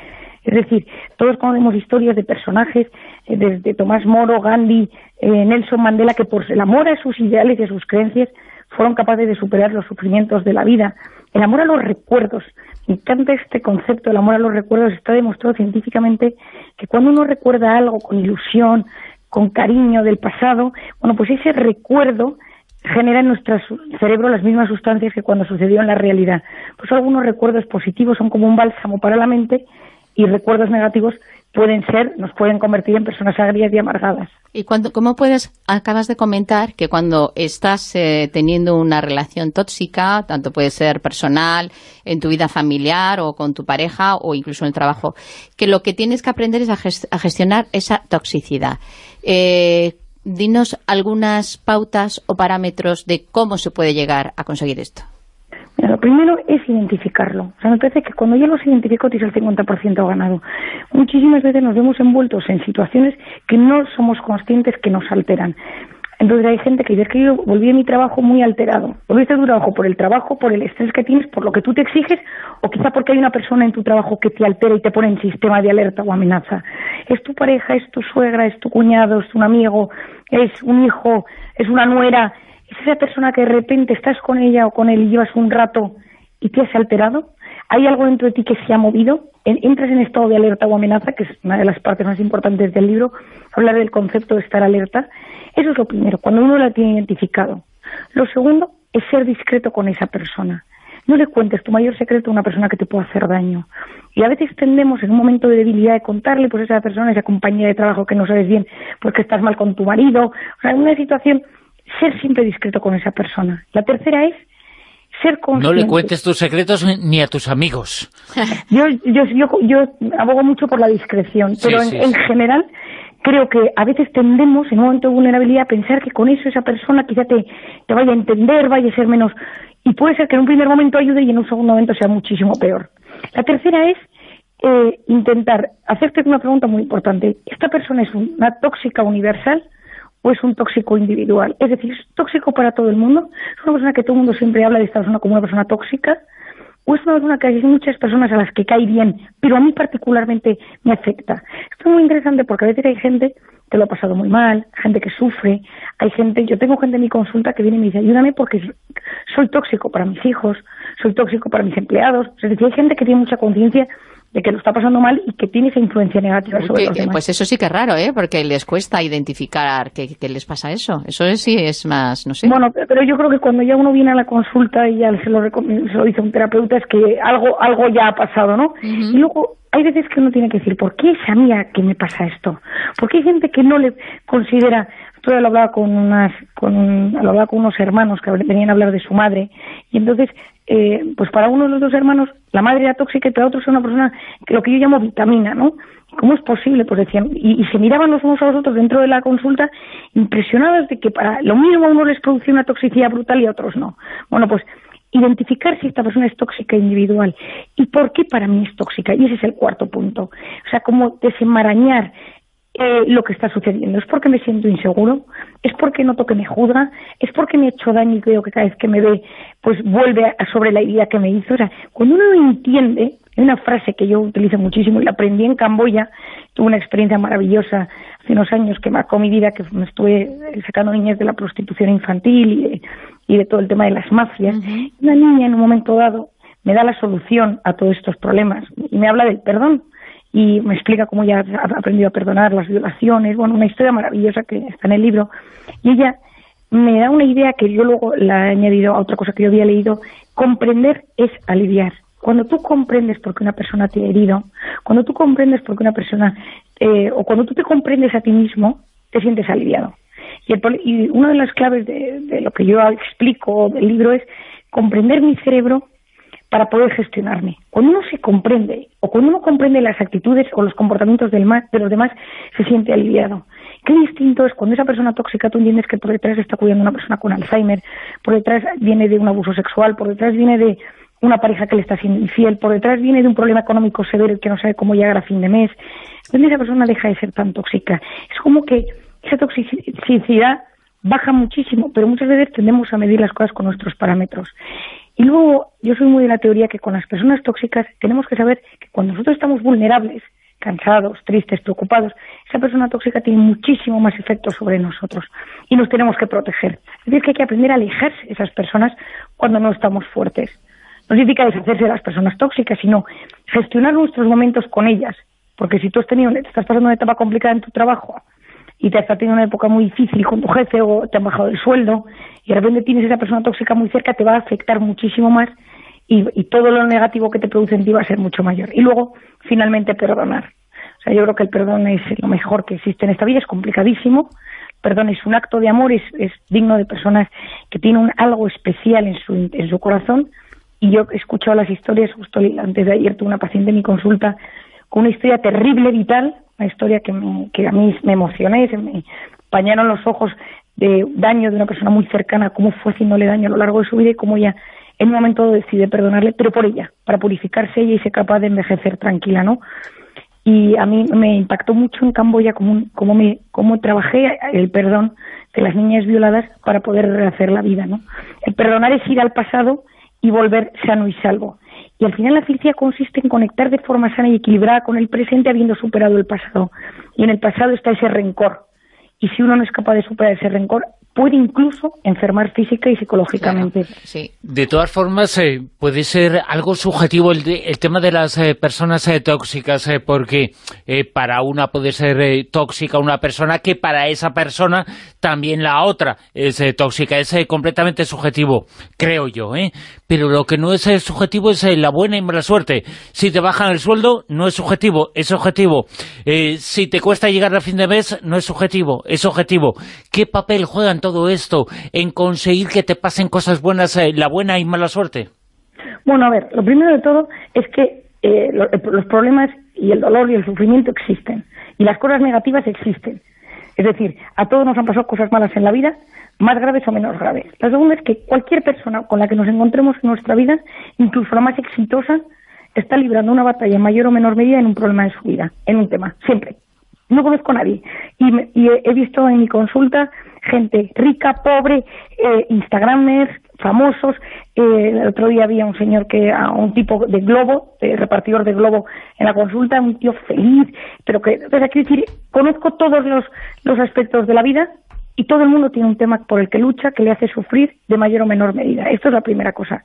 Es decir, todos conocemos historias de personajes, desde Tomás Moro, Gandhi, Nelson Mandela, que por el amor a sus ideales y a sus creencias fueron capaces de superar los sufrimientos de la vida. El amor a los recuerdos, me encanta este concepto, el amor a los recuerdos. Está demostrado científicamente que cuando uno recuerda algo con ilusión, con cariño del pasado, bueno, pues ese recuerdo genera en nuestro cerebro las mismas sustancias que cuando sucedió en la realidad. Pues algunos recuerdos positivos son como un bálsamo para la mente, y recuerdos negativos nos pueden convertir en personas agrias y amargadas. ¿Y cómo acabas de comentar que cuando estás teniendo una relación tóxica, tanto puede ser personal, en tu vida familiar o con tu pareja o incluso en el trabajo, que lo que tienes que aprender es a gestionar esa toxicidad? Dinos algunas pautas o parámetros de cómo se puede llegar a conseguir esto. Mira, lo primero es identificarlo. O sea, me parece que cuando yo los identifico tienes el 50% ganado. Muchísimas veces nos vemos envueltos en situaciones que no somos conscientes que nos alteran. Entonces hay gente que dice que yo volví de mi trabajo muy alterado. Volviste de tu trabajo por el trabajo, por el estrés que tienes, por lo que tú te exiges, o quizá porque hay una persona en tu trabajo que te altera y te pone en sistema de alerta o amenaza. Es tu pareja, es tu suegra, es tu cuñado, es un amigo, es un hijo, es una nuera. ¿Es esa persona que de repente estás con ella o con él y llevas un rato y te has alterado? ¿Hay algo dentro de ti que se ha movido? ¿Entras en estado de alerta o amenaza? Que es una de las partes más importantes del libro, hablar del concepto de estar alerta. Eso es lo primero, cuando uno la tiene identificado. Lo segundo es ser discreto con esa persona. No le cuentes tu mayor secreto a una persona que te pueda hacer daño. Y a veces tendemos en un momento de debilidad de contarle pues a esa persona, esa compañía de trabajo que no sabes bien porque estás mal con tu marido. O sea, en una situación, ser siempre discreto con esa persona. La tercera es ser consciente. No le cuentes tus secretos ni a tus amigos. Yo abogo mucho por la discreción, pero sí, en general creo que a veces tendemos en un momento de vulnerabilidad a pensar que con eso esa persona quizá te vaya a entender, vaya a ser menos, y puede ser que en un primer momento ayude y en un segundo momento sea muchísimo peor. La tercera es intentar hacerte una pregunta muy importante. ¿Esta persona es una tóxica universal o es un tóxico individual? Es decir, ¿es tóxico para todo el mundo? ¿Es una persona que todo el mundo siempre habla de esta persona como una persona tóxica? ¿O es una persona que hay muchas personas a las que cae bien, pero a mí particularmente me afecta? Esto es muy interesante porque a veces hay gente que lo ha pasado muy mal, gente que sufre, yo tengo gente en mi consulta que viene y me dice, ayúdame porque soy tóxico para mis hijos, soy tóxico para mis empleados. Es decir, hay gente que tiene mucha conciencia de que lo está pasando mal y que tiene esa influencia negativa sobre los demás. Pues eso sí que es raro, porque les cuesta identificar que les pasa eso. Eso sí es más, no sé. Bueno, pero yo creo que cuando ya uno viene a la consulta y ya se lo dice un terapeuta, es que algo ya ha pasado, ¿no? Uh-huh. Y luego hay veces que uno tiene que decir, ¿por qué es a mí que me pasa esto? Porque hay gente que no le considera... Yo lo hablaba con unos hermanos que venían a hablar de su madre, y entonces pues para uno de los dos hermanos la madre era tóxica y para otros era una persona que lo que yo llamo vitamina, ¿no? ¿Cómo es posible? Pues decían, y se miraban los unos a los otros dentro de la consulta impresionados de que para lo mismo a uno les producía una toxicidad brutal y a otros no. Bueno, pues identificar si esta persona es tóxica individual y por qué para mí es tóxica, y ese es el cuarto punto. O sea, como desenmarañar lo que está sucediendo. ¿Es porque me siento inseguro? ¿Es porque noto que me juzga? ¿Es porque me he hecho daño y creo que cada vez que me ve pues vuelve sobre la herida que me hizo? O sea, cuando uno lo entiende, hay una frase que yo utilizo muchísimo y la aprendí en Camboya, tuve una experiencia maravillosa hace unos años que marcó mi vida, que me estuve sacando niñas de la prostitución infantil y de todo el tema de las mafias. Uh-huh. Una niña en un momento dado me da la solución a todos estos problemas y me habla del perdón. Y me explica cómo ella ha aprendido a perdonar las violaciones, bueno, una historia maravillosa que está en el libro. Y ella me da una idea que yo luego la he añadido a otra cosa que yo había leído. Comprender es aliviar. Cuando tú comprendes por qué una persona te ha herido, cuando tú comprendes por qué una persona, o cuando tú te comprendes a ti mismo, te sientes aliviado. Y una de las claves de lo que yo explico del libro es comprender mi cerebro para poder gestionarme. Cuando uno se comprende, o cuando uno comprende las actitudes o los comportamientos de los demás, se siente aliviado. Qué distinto es cuando esa persona tóxica tú entiendes que por detrás está cuidando a una persona con Alzheimer, por detrás viene de un abuso sexual, por detrás viene de una pareja que le está siendo infiel, por detrás viene de un problema económico severo que no sabe cómo llegar a fin de mes. Entonces esa persona deja de ser tan tóxica. Es como que esa toxicidad baja muchísimo, pero muchas veces tendemos a medir las cosas con nuestros parámetros. Y luego, yo soy muy de la teoría que con las personas tóxicas tenemos que saber que cuando nosotros estamos vulnerables, cansados, tristes, preocupados, esa persona tóxica tiene muchísimo más efecto sobre nosotros y nos tenemos que proteger. Es decir, que hay que aprender a alejarse de esas personas cuando no estamos fuertes. No significa deshacerse de las personas tóxicas, sino gestionar nuestros momentos con ellas. Porque si tú estás pasando una etapa complicada en tu trabajo y te has tenido una época muy difícil con tu jefe o te han bajado el sueldo y de repente tienes esa persona tóxica muy cerca, te va a afectar muchísimo más y todo lo negativo que te produce en ti va a ser mucho mayor. Y luego, finalmente, perdonar. O sea, yo creo que el perdón es lo mejor que existe en esta vida, es complicadísimo. El perdón es un acto de amor, es digno de personas que tienen algo especial en su corazón. Y yo he escuchado las historias, justo antes de ayer tuve una paciente en mi consulta con una historia terrible, vital, una historia que a mí me emocioné, se me empañaron los ojos de daño de una persona muy cercana, cómo fue haciéndole daño a lo largo de su vida y cómo ella en un momento decide perdonarle, pero por ella, para purificarse ella y ser capaz de envejecer tranquila, ¿no? Y a mí me impactó mucho en Camboya cómo trabajé el perdón de las niñas violadas para poder rehacer la vida, ¿no? El perdonar es ir al pasado y volver sano y salvo. Y al final la felicidad consiste en conectar de forma sana y equilibrada con el presente habiendo superado el pasado. Y en el pasado está ese rencor. Y si uno no es capaz de superar ese rencor, puede incluso enfermar física y psicológicamente. Claro, sí. De todas formas, puede ser algo subjetivo el tema de las personas tóxicas, porque para una puede ser tóxica una persona que para esa persona también la otra es tóxica. Es completamente subjetivo, creo yo, pero lo que no es subjetivo es la buena y mala suerte. Si te bajan el sueldo, no es subjetivo, es objetivo. Si te cuesta llegar a fin de mes, no es subjetivo, es objetivo. ¿Qué papel juegan todo esto en conseguir que te pasen cosas buenas, la buena y mala suerte? Bueno, a ver, lo primero de todo es que los problemas y el dolor y el sufrimiento existen, y las cosas negativas existen. Es decir, a todos nos han pasado cosas malas en la vida, más graves o menos graves. La segunda es que cualquier persona con la que nos encontremos en nuestra vida, incluso la más exitosa, está librando una batalla en mayor o menor medida en un problema de su vida, en un tema, siempre. No conozco a nadie. Y he visto en mi consulta gente rica, pobre, instagramers, famosos. El otro día había un señor un tipo de globo, repartidor de globo en la consulta, un tío feliz, pero que, o sea, quiero decir, conozco todos los aspectos de la vida y todo el mundo tiene un tema por el que lucha, que le hace sufrir de mayor o menor medida. Esto es la primera cosa.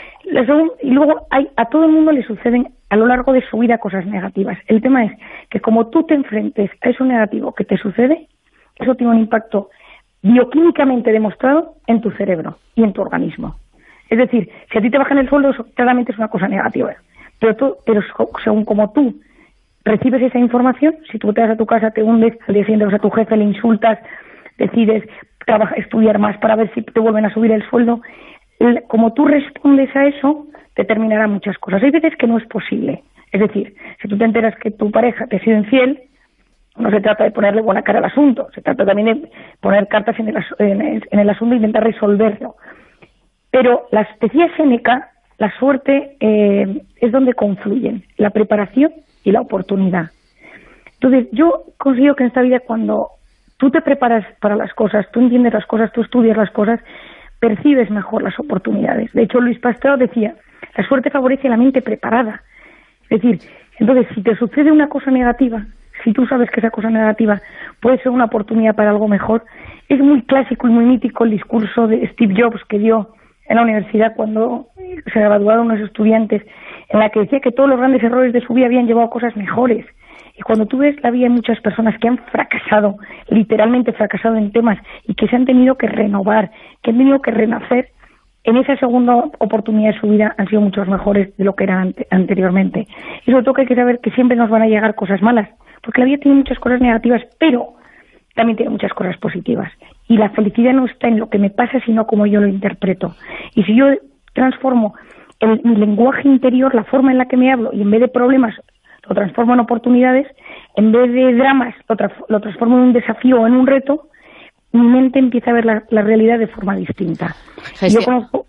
Y luego a todo el mundo le suceden a lo largo de su vida cosas negativas. El tema es que como tú te enfrentes a eso negativo que te sucede, eso tiene un impacto bioquímicamente demostrado en tu cerebro y en tu organismo. Es decir, si a ti te bajan el sueldo, eso claramente es una cosa negativa. Pero según como tú recibes esa información, si tú te vas a tu casa, te hundes, al día siguiente vas a tu jefe, le insultas, decides estudiar más para ver si te vuelven a subir el sueldo, como tú respondes a eso, determinará muchas cosas. Hay veces que no es posible. Es decir, si tú te enteras que tu pareja te ha sido infiel, no se trata de ponerle buena cara al asunto, se trata también de poner cartas en el asunto e intentar resolverlo. Pero decía Séneca, la suerte es donde confluyen la preparación y la oportunidad. Entonces, yo considero que en esta vida, cuando tú te preparas para las cosas, tú entiendes las cosas, tú estudias las cosas, percibes mejor las oportunidades. De hecho, Luis Pasteur decía, la suerte favorece a la mente preparada. Es decir, entonces, si te sucede una cosa negativa, si tú sabes que esa cosa negativa puede ser una oportunidad para algo mejor, es muy clásico y muy mítico el discurso de Steve Jobs que dio en la universidad cuando se graduaron unos estudiantes, en la que decía que todos los grandes errores de su vida habían llevado a cosas mejores. Y cuando tú ves la vida de muchas personas que han fracasado, literalmente fracasado en temas, y que se han tenido que renovar, que han tenido que renacer, en esa segunda oportunidad de su vida han sido muchos mejores de lo que eran anteriormente. Y sobre todo que hay que saber que siempre nos van a llegar cosas malas, porque la vida tiene muchas cosas negativas, pero también tiene muchas cosas positivas. Y la felicidad no está en lo que me pasa, sino como yo lo interpreto. Y si yo transformo mi lenguaje interior, la forma en la que me hablo, y en vez de problemas lo transformo en oportunidades, en vez de dramas lo transformo en un desafío o en un reto, mi mente empieza a ver la realidad de forma distinta. Yo conozco...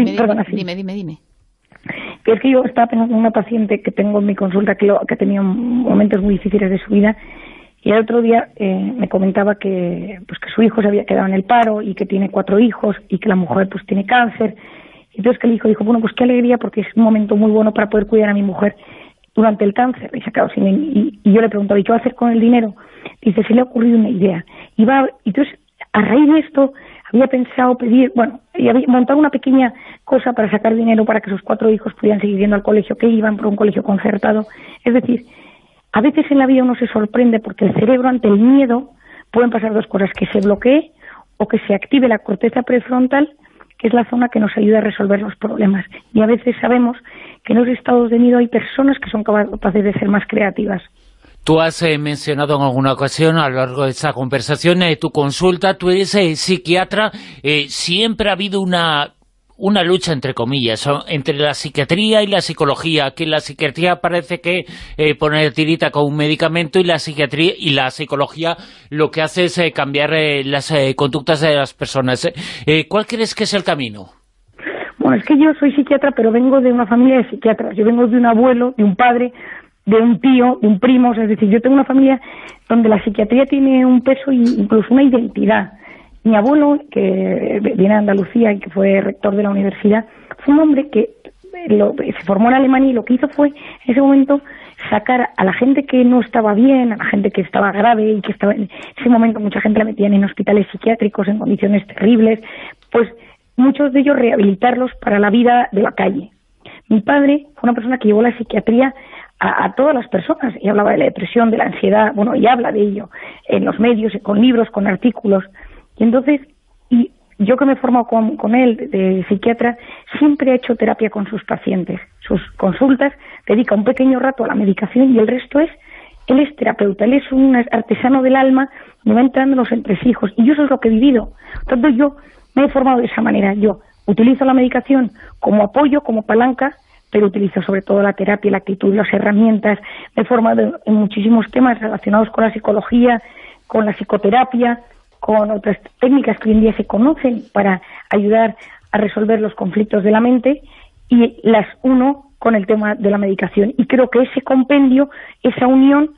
Dime. Que es que yo estaba pensando en una paciente que tengo en mi consulta que tenía momentos muy difíciles de su vida, y el otro día me comentaba que su hijo se había quedado en el paro y que tiene 4 hijos y que la mujer pues tiene cáncer, Y entonces que el hijo dijo, bueno, pues qué alegría, porque es un momento muy bueno para poder cuidar a mi mujer durante el cáncer. Y, yo le preguntaba, ¿y qué va a hacer con el dinero? Dice, se le ha ocurrido una idea. Y entonces, a raíz de esto, había pensado montar una pequeña cosa para sacar dinero para que sus 4 hijos pudieran seguir yendo al colegio que iban, por un colegio concertado. Es decir, a veces en la vida uno se sorprende porque el cerebro, ante el miedo, pueden pasar 2 cosas, que se bloquee o que se active la corteza prefrontal, que es la zona que nos ayuda a resolver los problemas. Y a veces sabemos que en los estados de miedo hay personas que son capaces de ser más creativas. Tú has mencionado en alguna ocasión a lo largo de esta conversación tu consulta, tú eres psiquiatra, siempre ha habido una lucha, entre comillas, entre la psiquiatría y la psicología, que la psiquiatría parece que pone tirita con un medicamento y la psiquiatría y la psicología lo que hace es cambiar las conductas de las personas. ¿Cuál crees que es el camino? Bueno, es que yo soy psiquiatra, pero vengo de una familia de psiquiatras. Yo vengo de un abuelo, de un padre, de un tío, de un primo. Es decir, yo tengo una familia donde la psiquiatría tiene un peso e incluso una identidad. Mi abuelo, que viene de Andalucía y que fue rector de la universidad, fue un hombre que se formó en Alemania y lo que hizo fue, en ese momento, sacar a la gente que no estaba bien, a la gente que estaba grave y que estaba en ese momento mucha gente la metían en hospitales psiquiátricos en condiciones terribles, pues muchos de ellos rehabilitarlos para la vida de la calle. Mi padre fue una persona que llevó la psiquiatría a todas las personas y hablaba de la depresión, de la ansiedad, y habla de ello en los medios, con libros, con artículos. Y entonces, y yo que me he formado con él de psiquiatra, siempre he hecho terapia con sus pacientes. Sus consultas, dedica un pequeño rato a la medicación y el resto él es terapeuta, él es un artesano del alma, me va entrando en los entresijos. Y yo eso es lo que he vivido. Entonces yo me he formado de esa manera. Yo utilizo la medicación como apoyo, como palanca, pero utilizo sobre todo la terapia, la actitud, las herramientas. Me he formado en muchísimos temas relacionados con la psicología, con la psicoterapia, con otras técnicas que hoy en día se conocen para ayudar a resolver los conflictos de la mente, y las uno con el tema de la medicación. Y creo que ese compendio, esa unión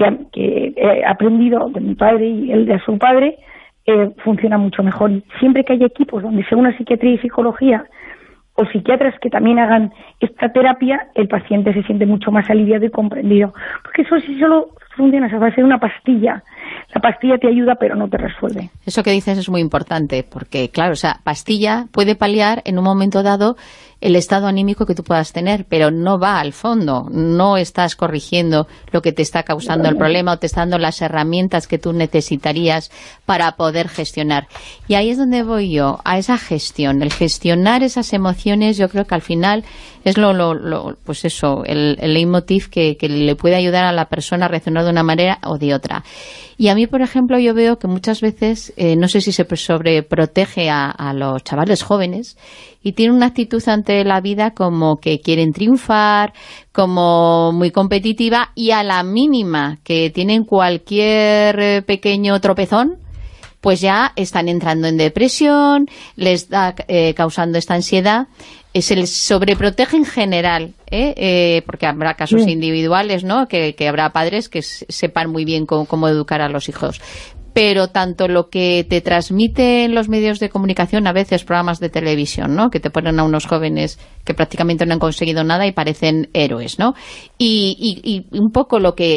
que he aprendido de mi padre y el de su padre, funciona mucho mejor. Y siempre que hay equipos donde se una psiquiatría y psicología, o psiquiatras que también hagan esta terapia, el paciente se siente mucho más aliviado y comprendido. Porque eso sí solo funciona a base de una pastilla. La pastilla te ayuda, pero no te resuelve. Eso que dices es muy importante, porque claro, pastilla puede paliar en un momento dado el estado anímico que tú puedas tener, pero no va al fondo, no estás corrigiendo lo que te está causando el problema o te está dando las herramientas que tú necesitarías para poder gestionar. Y ahí es donde voy yo, a esa gestión. El gestionar esas emociones, yo creo que al final es pues eso, el leitmotiv que le puede ayudar a la persona a reaccionar de una manera o de otra. Y a mí, por ejemplo, yo veo que muchas veces, no sé si se sobreprotege a los chavales jóvenes y tienen una actitud ante la vida como que quieren triunfar, como muy competitiva, y a la mínima que tienen cualquier pequeño tropezón, pues ya están entrando en depresión, les da causando esta ansiedad. Se les sobreprotege en general, porque habrá casos individuales, ¿no? Que habrá padres que sepan muy bien cómo educar a los hijos. Pero tanto lo que te transmiten los medios de comunicación, a veces programas de televisión, ¿no? Que te ponen a unos jóvenes que prácticamente no han conseguido nada y parecen héroes, ¿no? Y un poco lo que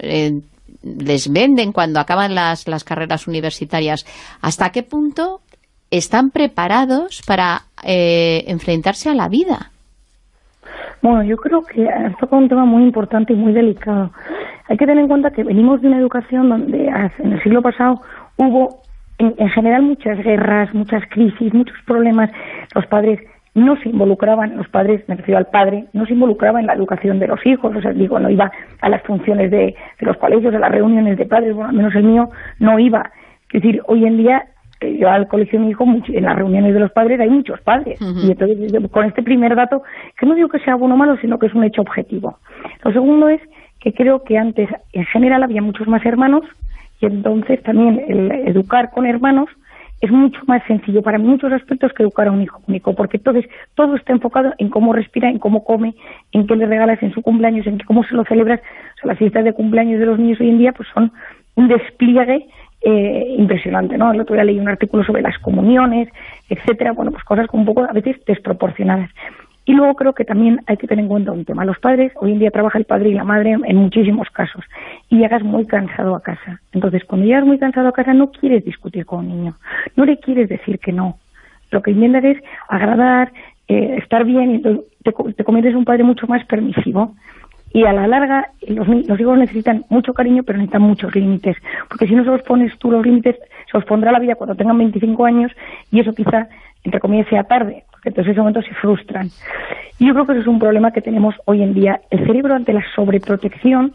les venden cuando acaban las carreras universitarias. ¿Hasta qué punto están preparados para enfrentarse a la vida? Bueno, yo creo que has tocado un tema muy importante y muy delicado. Hay que tener en cuenta que venimos de una educación donde en el siglo pasado hubo en general muchas guerras, muchas crisis, muchos problemas. Los padres no se involucraban, me refiero al padre, no se involucraba en la educación de los hijos, no iba a las funciones de los colegios, a las reuniones de padres, bueno, al menos el mío no iba. Es decir, hoy en día yo al colegio de mi hijo, en las reuniones de los padres hay muchos padres. Y entonces, con este primer dato, que no digo que sea bueno o malo, sino que es un hecho objetivo. Lo segundo es que creo que antes, en general, había muchos más hermanos, y entonces también el educar con hermanos es mucho más sencillo para muchos aspectos que educar a un hijo único, porque entonces todo está enfocado en cómo respira, en cómo come, en qué le regalas en su cumpleaños, en cómo se lo celebras. O sea, las fiestas de cumpleaños de los niños hoy en día pues son un despliegue impresionante, ¿no? El otro día leí un artículo sobre las comuniones, etcétera, bueno, pues cosas como un poco a veces desproporcionadas. Y luego creo que también hay que tener en cuenta un tema. Los padres, hoy en día trabaja el padre y la madre en muchísimos casos, y llegas muy cansado a casa. Entonces, cuando llegas muy cansado a casa, no quieres discutir con un niño, no le quieres decir que no. Lo que intentas es agradar, estar bien, y te conviertes en un padre mucho más permisivo. Y a la larga, los hijos necesitan mucho cariño, pero necesitan muchos límites. Porque si no se los pones tú los límites, se os pondrá la vida cuando tengan 25 años, y eso quizá, entre comillas, sea tarde, porque entonces en ese momento se frustran. Y yo creo que eso es un problema que tenemos hoy en día. El cerebro, ante la sobreprotección,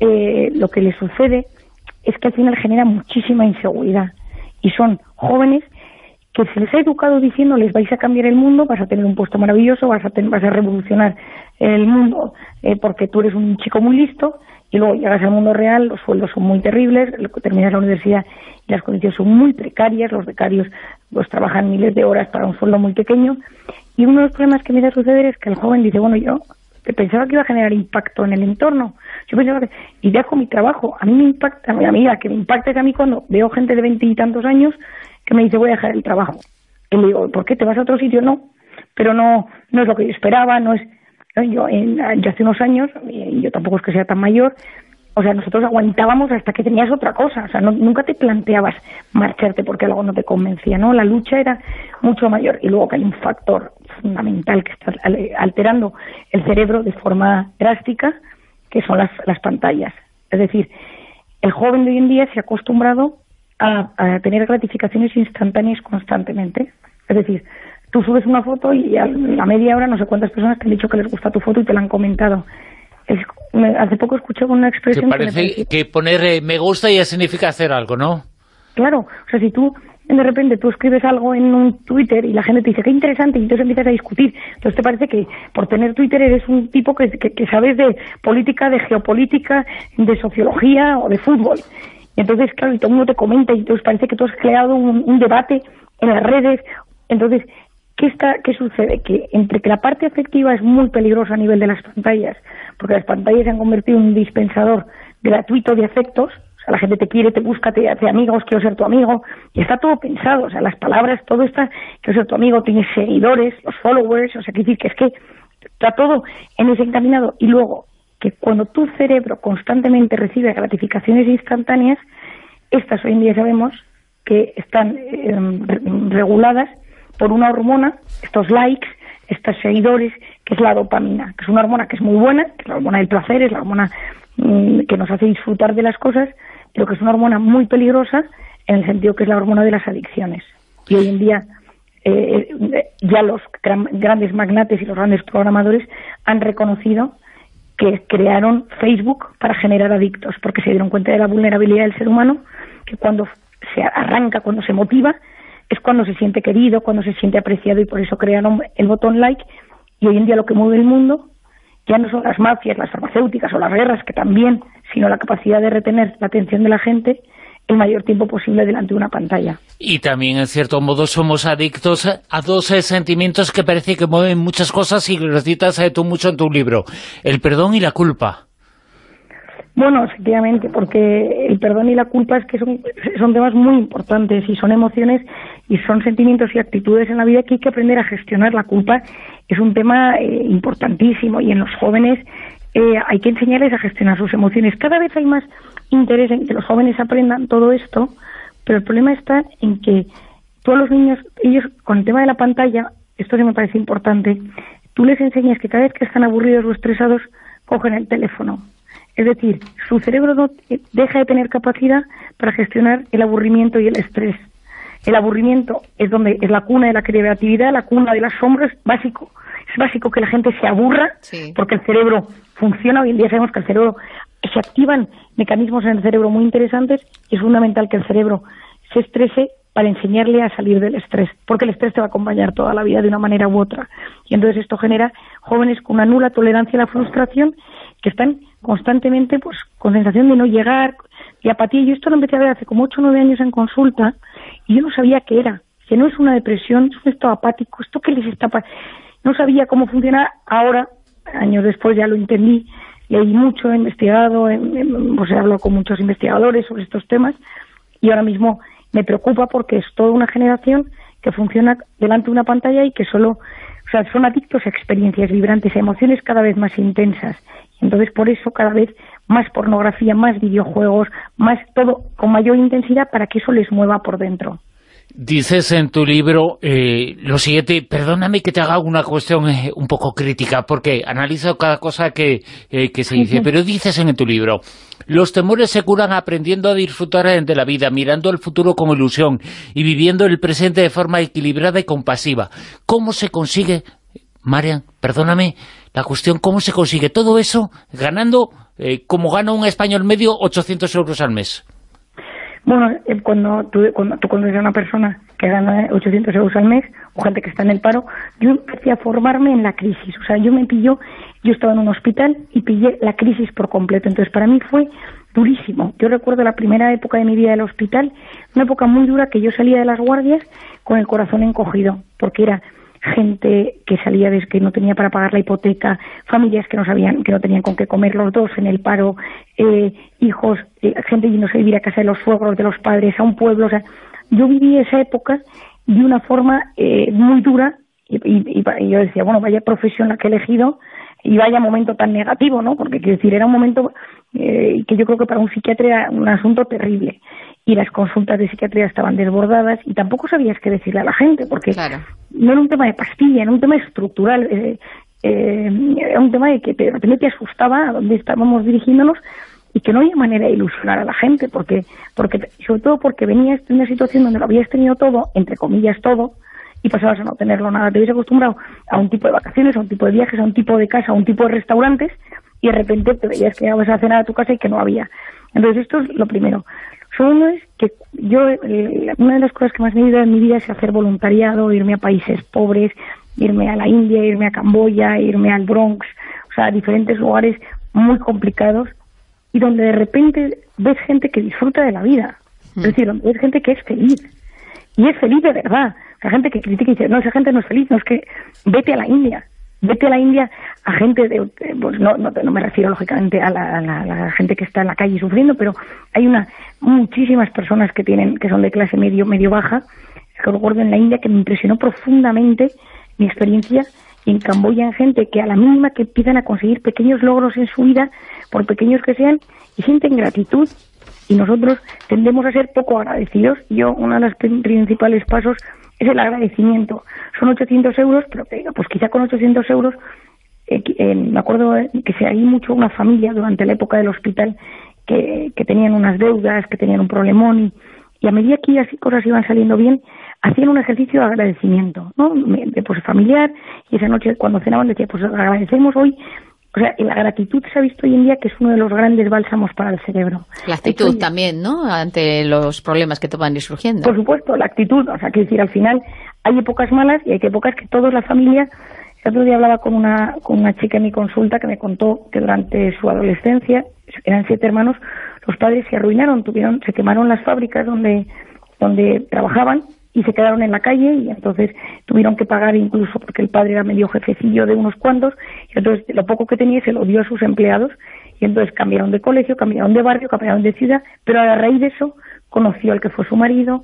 lo que le sucede es que al final genera muchísima inseguridad. Y son jóvenes que se les ha educado diciéndoles vais a cambiar el mundo, vas a tener un puesto maravilloso, vas a revolucionar el mundo porque tú eres un chico muy listo, y luego llegas al mundo real, los sueldos son muy terribles, terminas la universidad y las condiciones son muy precarias, los becarios pues trabajan miles de horas para un sueldo muy pequeño, y uno de los problemas que empieza a suceder es que el joven dice, bueno, yo pensaba que iba a generar impacto en el entorno, yo pensaba que, y dejo mi trabajo, a mí me impacta, a mí que me impacta es a mí cuando veo gente de 20 y tantos años que me dice voy a dejar el trabajo, y le digo, ¿por qué te vas a otro sitio? No, pero no es lo que yo esperaba, no es... Yo hace unos años, y yo tampoco es que sea tan mayor, o sea, nosotros aguantábamos hasta que tenías otra cosa, o sea, nunca te planteabas marcharte porque algo no te convencía, ¿no? La lucha era mucho mayor, y luego que hay un factor fundamental que está alterando el cerebro de forma drástica, que son las pantallas. Es decir, el joven de hoy en día se ha acostumbrado a tener gratificaciones instantáneas constantemente, es decir, tú subes una foto y a la media hora no sé cuántas personas te han dicho que les gusta tu foto y te la han comentado. Hace poco escuché una expresión... Que parece que poner me gusta ya significa hacer algo, ¿no? Claro, o sea, si tú de repente tú escribes algo en un Twitter y la gente te dice qué interesante, y entonces empiezas a discutir, entonces te parece que por tener Twitter eres un tipo que sabes de política, de geopolítica, de sociología o de fútbol. Y entonces, claro, y todo el mundo te comenta y entonces parece que tú has creado un debate en las redes. Entonces, ¿qué sucede? Que entre que la parte afectiva es muy peligrosa a nivel de las pantallas, porque las pantallas se han convertido en un dispensador gratuito de afectos, o sea, la gente te quiere, te busca, te hace amigos, quiero ser tu amigo, y está todo pensado, o sea, las palabras, todo está, quiero ser tu amigo, tienes seguidores, los followers, o sea, quiere decir que es que está todo en ese encaminado. Y luego, que cuando tu cerebro constantemente recibe gratificaciones instantáneas, estas hoy en día sabemos que están reguladas por una hormona, estos likes, estos seguidores, que es la dopamina, que es una hormona que es muy buena, que es la hormona del placer, es la hormona que nos hace disfrutar de las cosas, pero que es una hormona muy peligrosa en el sentido que es la hormona de las adicciones. Y hoy en día ya los grandes magnates y los grandes programadores han reconocido que crearon Facebook para generar adictos, porque se dieron cuenta de la vulnerabilidad del ser humano, que cuando se arranca, cuando se motiva, es cuando se siente querido, cuando se siente apreciado, y por eso crearon el botón like. Y hoy en día lo que mueve el mundo ya no son las mafias, las farmacéuticas o las guerras, que también, sino la capacidad de retener la atención de la gente el mayor tiempo posible delante de una pantalla. Y también, en cierto modo, somos adictos a dos sentimientos que parece que mueven muchas cosas y que lo citas tú mucho en tu libro: el perdón y la culpa. Bueno, efectivamente, porque el perdón y la culpa es que son temas muy importantes, y son emociones y son sentimientos y actitudes en la vida que hay que aprender a gestionar. La culpa es un tema importantísimo, y en los jóvenes hay que enseñarles a gestionar sus emociones. Cada vez hay más interés en que los jóvenes aprendan todo esto, pero el problema está en que todos los niños, ellos con el tema de la pantalla, esto sí me parece importante, tú les enseñas que cada vez que están aburridos o estresados, cogen el teléfono. Es decir, su cerebro no deja de tener capacidad para gestionar el aburrimiento y el estrés. El aburrimiento es la cuna de la creatividad, la cuna del asombro, es básico. Es básico que la gente se aburra, sí, porque el cerebro funciona. Hoy en día sabemos que el cerebro, se activan mecanismos en el cerebro muy interesantes, y es fundamental que el cerebro se estrese para enseñarle a salir del estrés, porque el estrés te va a acompañar toda la vida de una manera u otra. Y entonces esto genera jóvenes con una nula tolerancia a la frustración, que están constantemente pues con sensación de no llegar, y apatía. Yo esto lo empecé a ver hace como 8 o 9 años en consulta, y yo no sabía qué era, que no es una depresión, es un estado apático, esto que les está no sabía cómo funciona. Ahora, años después, ya lo entendí, leí mucho, he investigado, pues he hablado con muchos investigadores sobre estos temas, Y ahora mismo me preocupa porque es toda una generación que funciona delante de una pantalla y que solo, o sea, son adictos a experiencias vibrantes, a emociones cada vez más intensas. Entonces, por eso, cada vez más pornografía, más videojuegos, más todo con mayor intensidad para que eso les mueva por dentro. Dices en tu libro lo siguiente, perdóname que te haga una cuestión un poco crítica, porque analizo cada cosa que se dice, pero dices en tu libro, los temores se curan aprendiendo a disfrutar de la vida, mirando el futuro como ilusión y viviendo el presente de forma equilibrada y compasiva. ¿Cómo se consigue, Marian, perdóname, la cuestión, cómo se consigue todo eso ganando, como gana un español medio, 800 euros al mes? Bueno, cuando tú conoces a una persona que gana 800 euros al mes, o gente que está en el paro, yo empecé a formarme en la crisis. O sea, yo estaba en un hospital y pillé la crisis por completo. Entonces, para mí fue durísimo. Yo recuerdo la primera época de mi vida del hospital, una época muy dura que yo salía de las guardias con el corazón encogido, porque era gente que salía desde que no tenía para pagar la hipoteca, familias que no tenían con qué comer los dos en el paro, hijos, gente yéndose a vivir a casa de los suegros, de los padres, a un pueblo. O sea, yo viví esa época de una forma muy dura y yo decía, bueno, vaya profesión la que he elegido y vaya momento tan negativo, ¿no? Porque quiero decir, era un momento que yo creo que para un psiquiatra era un asunto terrible. Y las consultas de psiquiatría estaban desbordadas y tampoco sabías qué decirle a la gente, porque no era un tema de pastilla, era un tema estructural, era un tema de que de repente te asustaba a dónde estábamos dirigiéndonos y que no había manera de ilusionar a la gente, porque sobre todo porque venías de una situación donde lo habías tenido todo, entre comillas todo, y pasabas a no tenerlo nada. Te habías acostumbrado a un tipo de vacaciones, a un tipo de viajes, a un tipo de casa, a un tipo de restaurantes, y de repente te veías que ibas a cenar a tu casa y que no había. Entonces esto es lo primero. Segundo es que una de las cosas que más me ha ayudado en mi vida es hacer voluntariado, irme a países pobres, irme a la India, irme a Camboya, irme al Bronx, o sea, a diferentes lugares muy complicados y donde de repente ves gente que disfruta de la vida, es decir, donde ves gente que es feliz, y es feliz de verdad. O sea, gente que critica y dice, no, esa gente no es feliz, no, es que vete a la India a gente pues no me refiero lógicamente a la gente que está en la calle sufriendo, pero hay muchísimas personas que son de clase medio baja. Que recuerdo en la India que me impresionó profundamente mi experiencia, y en Camboya en gente que a la mínima que empiezan a conseguir pequeños logros en su vida, por pequeños que sean, y sienten gratitud, y nosotros tendemos a ser poco agradecidos. Uno de los principales pasos es el agradecimiento. Son 800 euros, pero pues quizá con 800 euros, me acuerdo que se seguí mucho una familia durante la época del hospital que tenían unas deudas, que tenían un problemón, y a medida que las cosas iban saliendo bien, hacían un ejercicio de agradecimiento, ¿no? Pues familiar, y esa noche cuando cenaban decía, pues agradecemos hoy. O sea, la gratitud se ha visto hoy en día que es uno de los grandes bálsamos para el cerebro. La actitud también, ¿no? Ante los problemas que te van a ir surgiendo. Por supuesto, la actitud. O sea, quiero decir, al final hay épocas malas y hay épocas que toda la familia... El otro día hablaba con una chica en mi consulta que me contó que durante su adolescencia, eran 7 hermanos, los padres se arruinaron, se quemaron las fábricas donde trabajaban y se quedaron en la calle, y entonces tuvieron que pagar incluso porque el padre era medio jefecillo de unos cuantos, y entonces lo poco que tenía se lo dio a sus empleados, y entonces cambiaron de colegio, cambiaron de barrio, cambiaron de ciudad, pero a raíz de eso conoció al que fue su marido,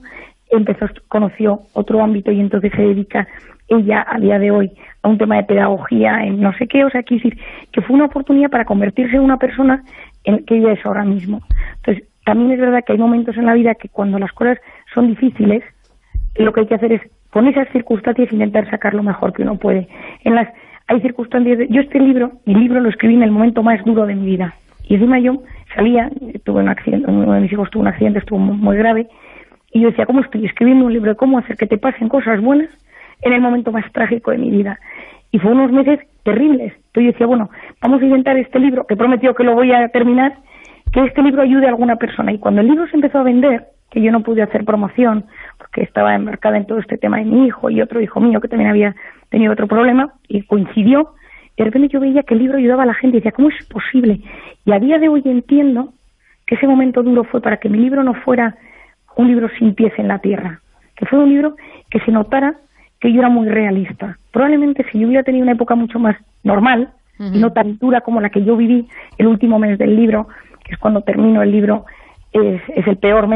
conoció otro ámbito, y entonces se dedica ella a día de hoy a un tema de pedagogía en no sé qué. O sea, quiero decir que fue una oportunidad para convertirse en una persona en que ella es ahora mismo. Entonces, también es verdad que hay momentos en la vida que cuando las cosas son difíciles, lo que hay que hacer es, con esas circunstancias, intentar sacar lo mejor que uno puede. Hay circunstancias... mi libro lo escribí en el momento más duro de mi vida. Y encima yo tuve un accidente, uno de mis hijos tuvo un accidente, estuvo muy grave, y yo decía, ¿cómo estoy escribiendo un libro de cómo hacer que te pasen cosas buenas en el momento más trágico de mi vida? Y fue unos meses terribles. Entonces yo decía, bueno, vamos a intentar este libro, que he prometido que lo voy a terminar, que este libro ayude a alguna persona. Y cuando el libro se empezó a vender, que yo no pude hacer promoción, porque estaba embarcada en todo este tema de mi hijo y otro hijo mío que también había tenido otro problema, y coincidió, de repente yo veía que el libro ayudaba a la gente, y decía, ¿cómo es posible? Y a día de hoy entiendo que ese momento duro fue para que mi libro no fuera un libro sin pies en la tierra, que fue un libro que se notara que yo era muy realista. Probablemente si yo hubiera tenido una época mucho más normal, y no tan dura como la que yo viví el último mes del libro, que es cuando termino el libro, es el peor mes,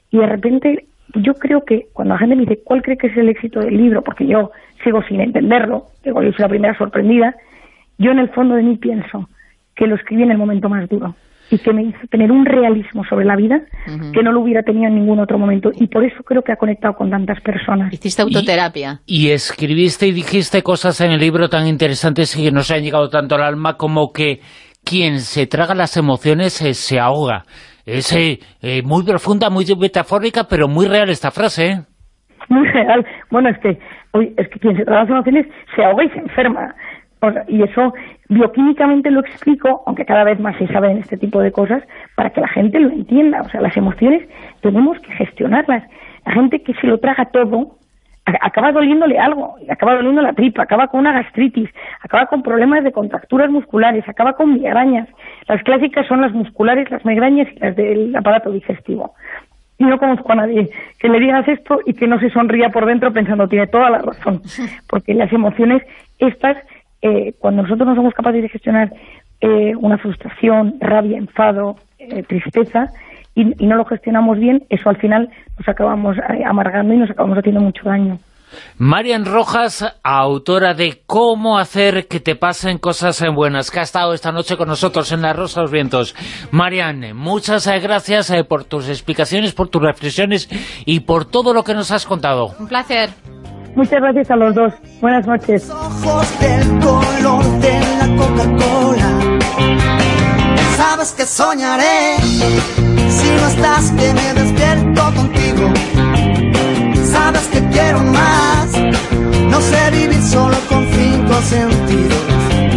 Y de repente, yo creo que cuando la gente me dice, ¿cuál cree que es el éxito del libro? Porque yo sigo sin entenderlo, digo, yo soy la primera sorprendida, yo en el fondo de mí pienso que lo escribí en el momento más duro y que me hizo tener un realismo sobre la vida que no lo hubiera tenido en ningún otro momento, y por eso creo que ha conectado con tantas personas. Hiciste autoterapia. Y escribiste y dijiste cosas en el libro tan interesantes y que nos han llegado tanto al alma, como que quien se traga las emociones se ahoga. Es muy profunda, muy metafórica, pero muy real esta frase, ¿eh? Muy real. Bueno, es que quien se traga las emociones se ahoga y se enferma. O sea, y eso bioquímicamente lo explico, aunque cada vez más se sabe en este tipo de cosas, para que la gente lo entienda. O sea, las emociones tenemos que gestionarlas. La gente que se lo traga todo acaba doliéndole algo, acaba doliendo la tripa, acaba con una gastritis, acaba con problemas de contracturas musculares, acaba con migrañas. Las clásicas son las musculares, las migrañas y las del aparato digestivo. Y no conozco a nadie que le digas esto y que no se sonría por dentro pensando tiene toda la razón, porque las emociones estas, cuando nosotros no somos capaces de gestionar una frustración, rabia, enfado, tristeza, y no lo gestionamos bien, eso al final nos acabamos amargando y nos acabamos haciendo mucho daño. Marian Rojas, autora de Cómo hacer que te pasen cosas buenas, que ha estado esta noche con nosotros en La Rosa de los Vientos. Marian, muchas gracias por tus explicaciones, por tus reflexiones y por todo lo que nos has contado. Un placer. Muchas gracias a los dos. Buenas noches. Ojos del color de la Coca-Cola. Sabes que soñaré si no estás, que me despierto contigo. Sabes que quiero más, no sé vivir solo con 5 sentidos.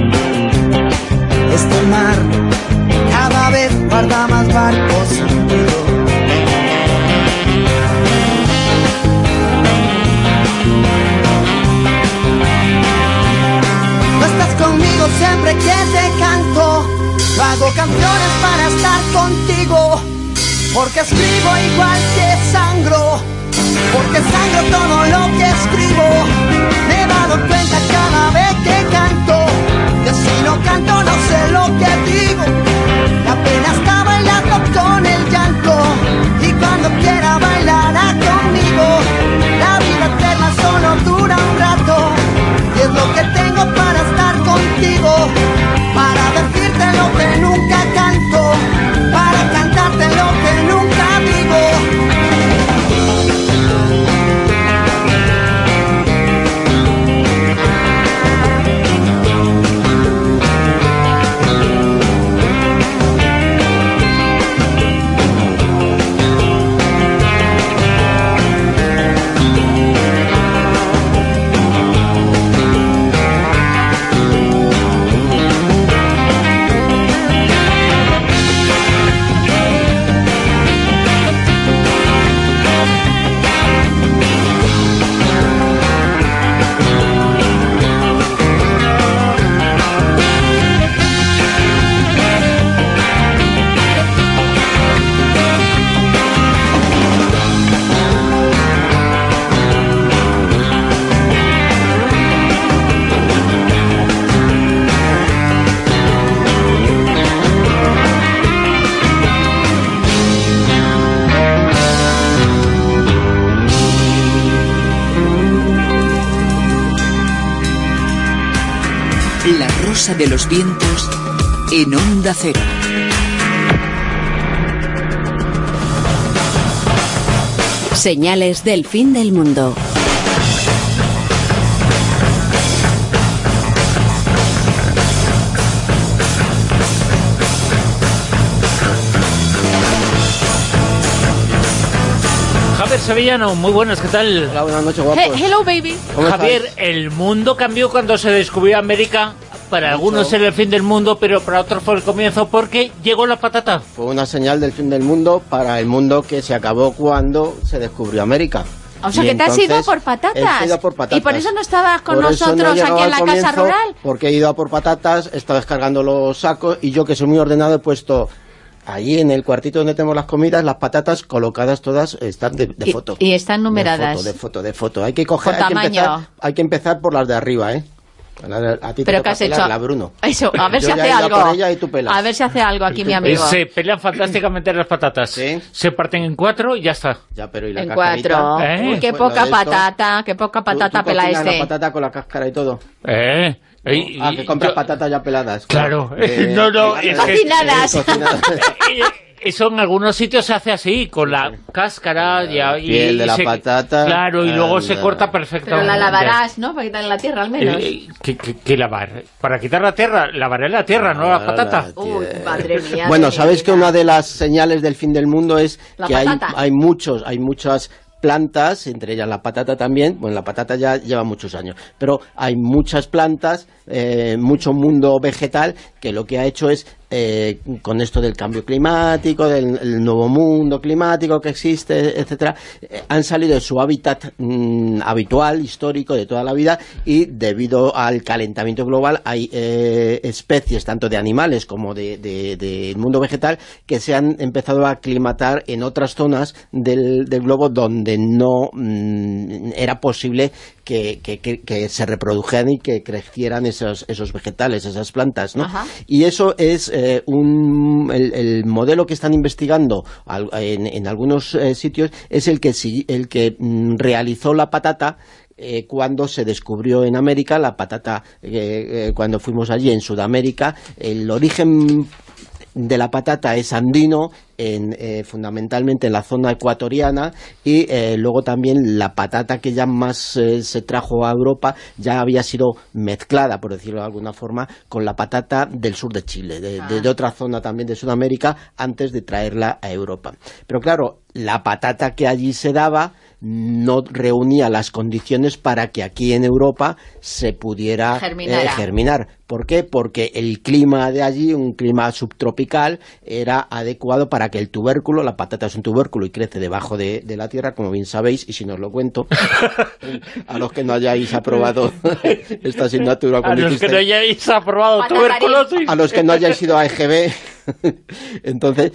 Este mar cada vez guarda más barcos hundidos. No estás conmigo siempre que te canto, yo hago canciones para estar contigo, porque escribo igual que sangro. Porque sangro todo lo que escribo. Me he dado cuenta cada vez que canto, que si no canto no sé lo que digo. La pena está bailando con el llanto, y cuando quiera bailará conmigo. La vida eterna solo dura un rato, y es lo que tengo para estar contigo, para decirte lo que nunca canto, para cantarte lo que nunca digo. La Rosa de los Vientos en Onda Cero. Señales del fin del mundo. Javier Sevillano, muy buenas, ¿qué tal? Hola, buenas noches, guapos. Hello, baby. Javier, el mundo cambió cuando se descubrió América. Para algunos era el fin del mundo, pero para otros fue el comienzo, porque llegó la patata. Fue una señal del fin del mundo para el mundo que se acabó cuando se descubrió América. O sea, que te has ido por patatas. He ido por patatas. Y por eso no estabas con nosotros aquí en la Casa Rural. Porque he ido a por patatas, he estado descargando los sacos, y yo, que soy muy ordenado, he puesto allí en el cuartito donde tenemos las comidas, las patatas colocadas todas, están de foto. Y están numeradas. De foto. Hay que coger, por tamaño. Hay que empezar por las de arriba, ¿eh? A ti te ¿Pero toca qué has hecho? pelarla, Bruno. Eso, a ver Yo si ya hace he ido a algo. por ella y tú pelas. A ver si hace algo aquí mi amigo. Se pelean fantásticamente las patatas. ¿Sí? Se parten en 4 y ya está. Ya, pero ¿y la En cascarita? 4. Uy, qué Pues lo poca de esto, patata, qué poca patata ¿Tú pela cocinas este. la patata con la cáscara y todo? Que compras patatas ya peladas. Claro. No, es que... Cocinadas. Eso en algunos sitios se hace así, con la cáscara y piel de la patata. Claro, y luego se corta perfectamente. Pero la lavarás, ¿no? Para quitarle la tierra al menos. ¿Qué lavar? Para quitar la tierra, lavaré la tierra, no la patata. Uy, madre mía. Bueno, ¿sabéis que una de las señales del fin del mundo es La que patata. hay muchas plantas, entre ellas la patata también? Bueno, la patata ya lleva muchos años, pero hay muchas plantas, mucho mundo vegetal que lo que ha hecho es, con esto del cambio climático, del nuevo mundo climático que existe, etcétera, han salido de su hábitat habitual, histórico, de toda la vida, y debido al calentamiento global hay especies, tanto de animales como del mundo vegetal, que se han empezado a aclimatar en otras zonas del globo donde no era posible que se reprodujeran y que crecieran esos vegetales, esas plantas, ¿no? Ajá. Y eso es el modelo que están investigando en algunos sitios, es el que realizó la patata cuando se descubrió en América, la patata, cuando fuimos allí en Sudamérica. El origen de la patata es andino, fundamentalmente en la zona ecuatoriana, y luego también la patata que ya más se trajo a Europa ya había sido mezclada, por decirlo de alguna forma, con la patata del sur de Chile, de otra zona también de Sudamérica, antes de traerla a Europa. Pero claro, la patata que allí se daba no reunía las condiciones para que aquí en Europa se pudiera germinar. ¿Por qué? Porque el clima de allí, un clima subtropical, era adecuado para que el tubérculo, la patata es un tubérculo y crece debajo de la tierra, como bien sabéis, y si no os lo cuento, a los que no hayáis aprobado esta asignatura, a los que no hayáis aprobado tuberculosis, a los que no hayáis ido a EGB, entonces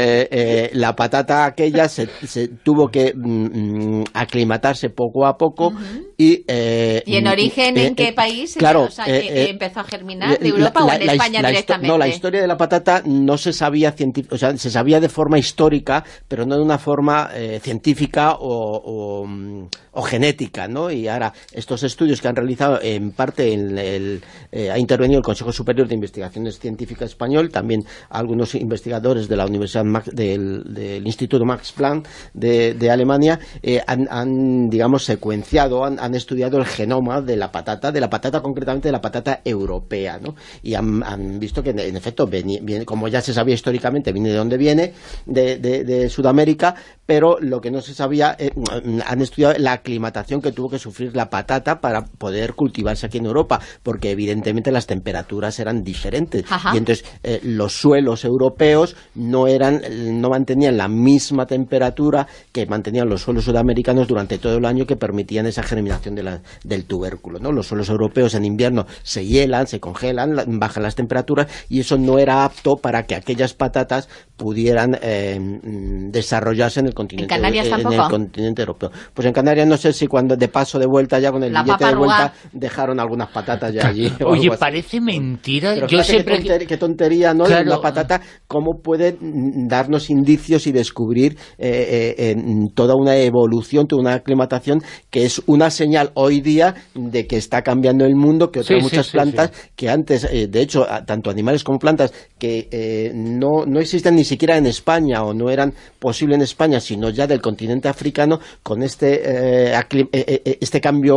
la patata aquella se tuvo que aclimatarse poco a poco. ¿Y en origen en qué país? Claro, empezó a germinar, ¿de Europa o en España directamente? No, la historia de la patata no se sabía o sea, se sabía de forma histórica, pero no de una forma científica o genética, ¿no? Y ahora estos estudios que han realizado, en parte ha intervenido el Consejo Superior de Investigaciones Científicas Español, también algunos investigadores de la Universidad del Instituto Max Planck de Alemania, han digamos secuenciado, han estudiado el genoma de la patata concretamente de la patata europea, ¿no? Y han visto que en efecto viene, como ya se sabía históricamente, viene de donde viene, de Sudamérica, pero lo que no se sabía, han estudiado la aclimatación que tuvo que sufrir la patata para poder cultivarse aquí en Europa, porque evidentemente las temperaturas eran diferentes. Ajá. Y entonces los suelos europeos no mantenían la misma temperatura que mantenían los suelos sudamericanos durante todo el año, que permitían esa germinación del tubérculo, ¿no? Los suelos europeos en invierno se hielan, se congelan, bajan las temperaturas, y eso no era apto para que aquellas patatas pudieran desarrollarse en el continente, ¿En Canarias tampoco? En el continente europeo. Pues en Canarias no sé si cuando de paso de vuelta ya con el billete de vuelta dejaron algunas patatas ya allí. Oye, parece mentira. Pero yo siempre qué tontería, ¿no? Claro. La patata, cómo puede darnos indicios y descubrir toda una evolución, toda una aclimatación, que es una señal hoy día de que está cambiando el mundo, que otras muchas plantas que antes, de hecho, tanto animales como plantas que no existen ni siquiera en España o no eran posibles en España, sino ya del continente africano, con este cambio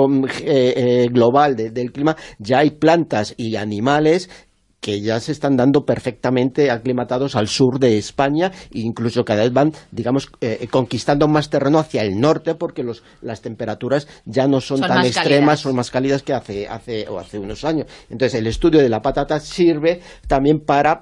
global del clima, ya hay plantas y animales que ya se están dando perfectamente aclimatados al sur de España, e incluso cada vez van, digamos, conquistando más terreno hacia el norte, porque las temperaturas ya no son tan extremas, son más cálidas que hace unos años. Entonces el estudio de la patata sirve también para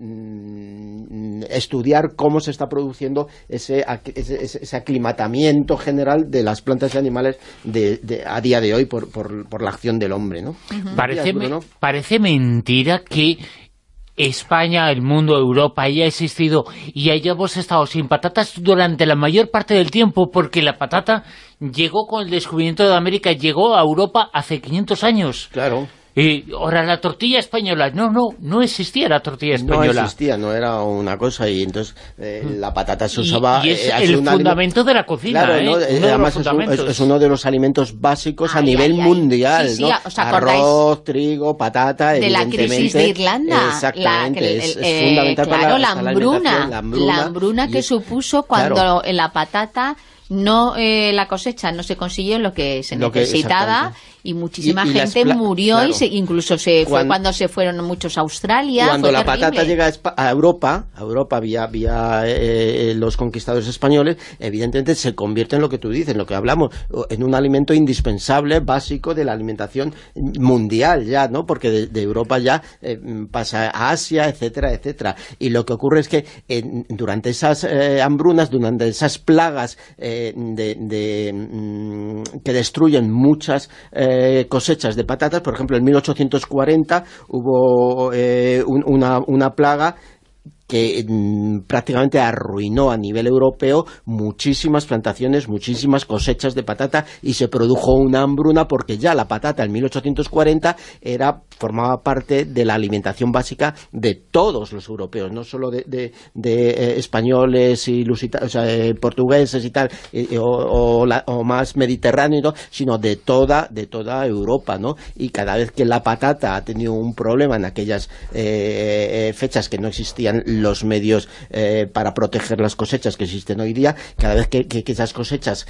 estudiar cómo se está produciendo ese aclimatamiento general de las plantas y animales a día de hoy por la acción del hombre, ¿no? Parece mentira que España, el mundo, Europa haya existido y hayamos estado sin patatas durante la mayor parte del tiempo, porque la patata llegó con el descubrimiento de América, llegó a Europa hace 500 años. Claro. Y ahora la tortilla española, no existía la tortilla española. No existía, no era una cosa, y entonces la patata se usaba... Y es el fundamento de la cocina, claro, ¿no? Además es uno de los alimentos básicos a nivel mundial, sí, ¿no? ¿os acordáis? Arroz, trigo, patata, de la crisis de Irlanda. Exactamente, es fundamental claro, para la hambruna que supuso cuando en la patata la cosecha no se consiguió lo que se necesitaba, y muchísima gente murió, claro. Incluso fue cuando se fueron muchos a Australia. Cuando la patata llega a Europa vía los conquistadores españoles, evidentemente se convierte en lo que tú dices, en lo que hablamos, en un alimento indispensable, básico de la alimentación mundial ya, ¿no? Porque de Europa ya pasa a Asia, etcétera, etcétera. Y lo que ocurre es que durante esas hambrunas, durante esas plagas que destruyen muchas cosechas de patatas, por ejemplo en 1840 hubo una plaga que prácticamente arruinó a nivel europeo muchísimas plantaciones, muchísimas cosechas de patata, y se produjo una hambruna porque ya la patata en 1840 formaba parte de la alimentación básica de todos los europeos, no solo de españoles y portugueses y tal, o más mediterráneos, sino de toda Europa, ¿no? Y cada vez que la patata ha tenido un problema en aquellas fechas que no existían los medios para proteger las cosechas que existen hoy día, cada vez que esas cosechas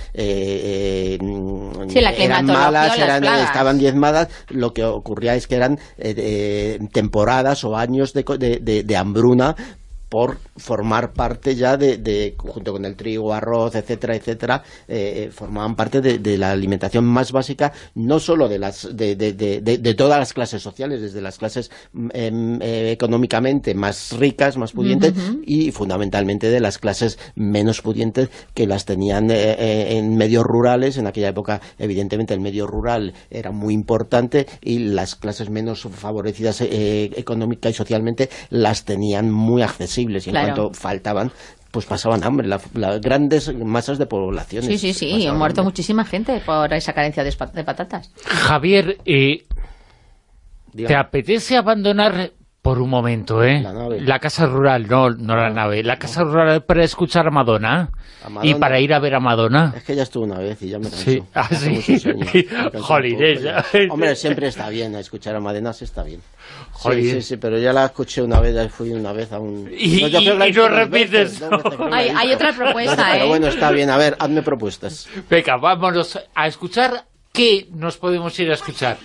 eran malas, estaban diezmadas, lo que ocurría es que eran temporadas o años de hambruna, por formar parte ya junto con el trigo, arroz, etcétera, etcétera, formaban parte de la alimentación más básica, no solo de todas las clases sociales, desde las clases económicamente más ricas, más pudientes, y fundamentalmente de las clases menos pudientes, que las tenían en medios rurales. En aquella época, evidentemente, el medio rural era muy importante, y las clases menos favorecidas económica y socialmente las tenían muy accesibles, y en cuanto faltaban, pues pasaban hambre, las grandes masas de poblaciones. Sí, ha muerto muchísima gente por esa carencia de patatas. Javier, ¿te apetece abandonar por un momento, la casa rural, no la nave, la casa rural para escuchar a Madonna y para ir a ver a Madonna? Es que ya estuve una vez y ya me cansó. Sí, Jolines. Hombre, siempre está bien escuchar a Madonna, está bien. Sí, pero ya la escuché una vez, fui una vez a un... Y no repites. Hay otra propuesta, Pero bueno, está bien, a ver, hazme propuestas. Venga, vámonos a escuchar. ¿Qué nos podemos ir a escuchar?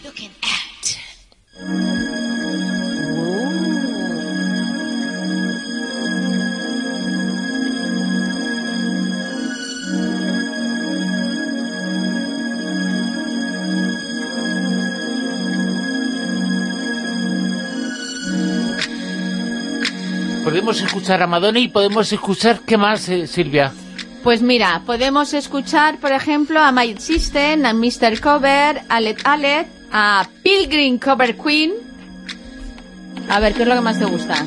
Podemos escuchar a Madonna y podemos escuchar, ¿qué más, Silvia? Pues mira, podemos escuchar, por ejemplo, a My System, a Mr. Cover, a Let, a Pilgrim Cover Queen. A ver, ¿qué es lo que más te gusta?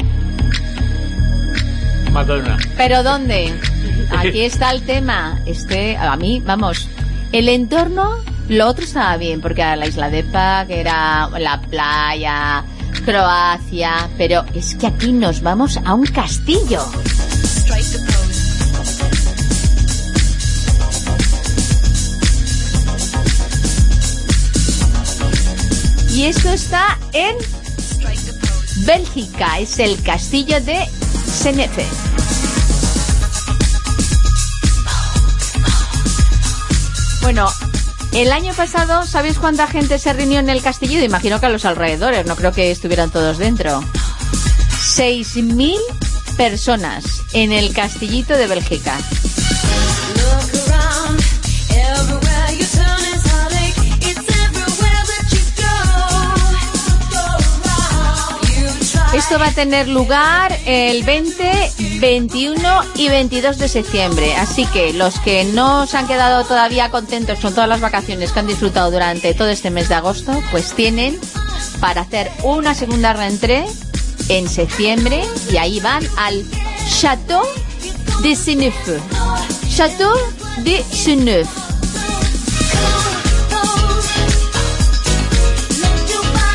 Madonna. ¿Pero dónde? Aquí está el tema. A mí, vamos, el entorno, lo otro estaba bien, porque era la isla de Paz, que era la playa, Croacia, pero es que aquí nos vamos a un castillo. Y esto está en Bélgica, es el castillo de Seneffe. Bueno, el año pasado, ¿sabéis cuánta gente se reunió en el castillo? Imagino que a los alrededores, no creo que estuvieran todos dentro. 6.000 personas en el castillito de Bélgica. Esto va a tener lugar el 20, 21 y 22 de septiembre. Así que los que no se han quedado todavía contentos con todas las vacaciones que han disfrutado durante todo este mes de agosto, pues tienen para hacer una segunda reentrée en septiembre, y ahí van al Château de Seneffe. Château de Seneffe.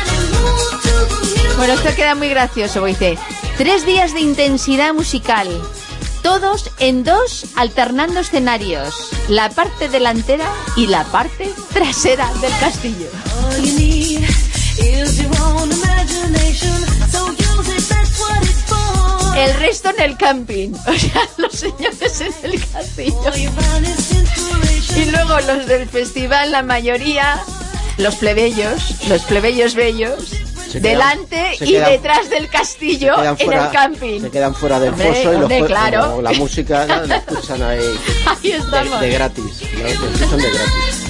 Bueno, esto queda muy gracioso, dice, 3 días de intensidad musical, todos en 2 alternando escenarios, la parte delantera y la parte trasera del castillo. El resto en el camping, o sea, los señores en el castillo. Y luego los del festival, la mayoría, los plebeyos bellos, delante y detrás del castillo en el camping. Se quedan fuera del foso y claro. La música la escuchan ahí de gratis. La escuchan de gratis.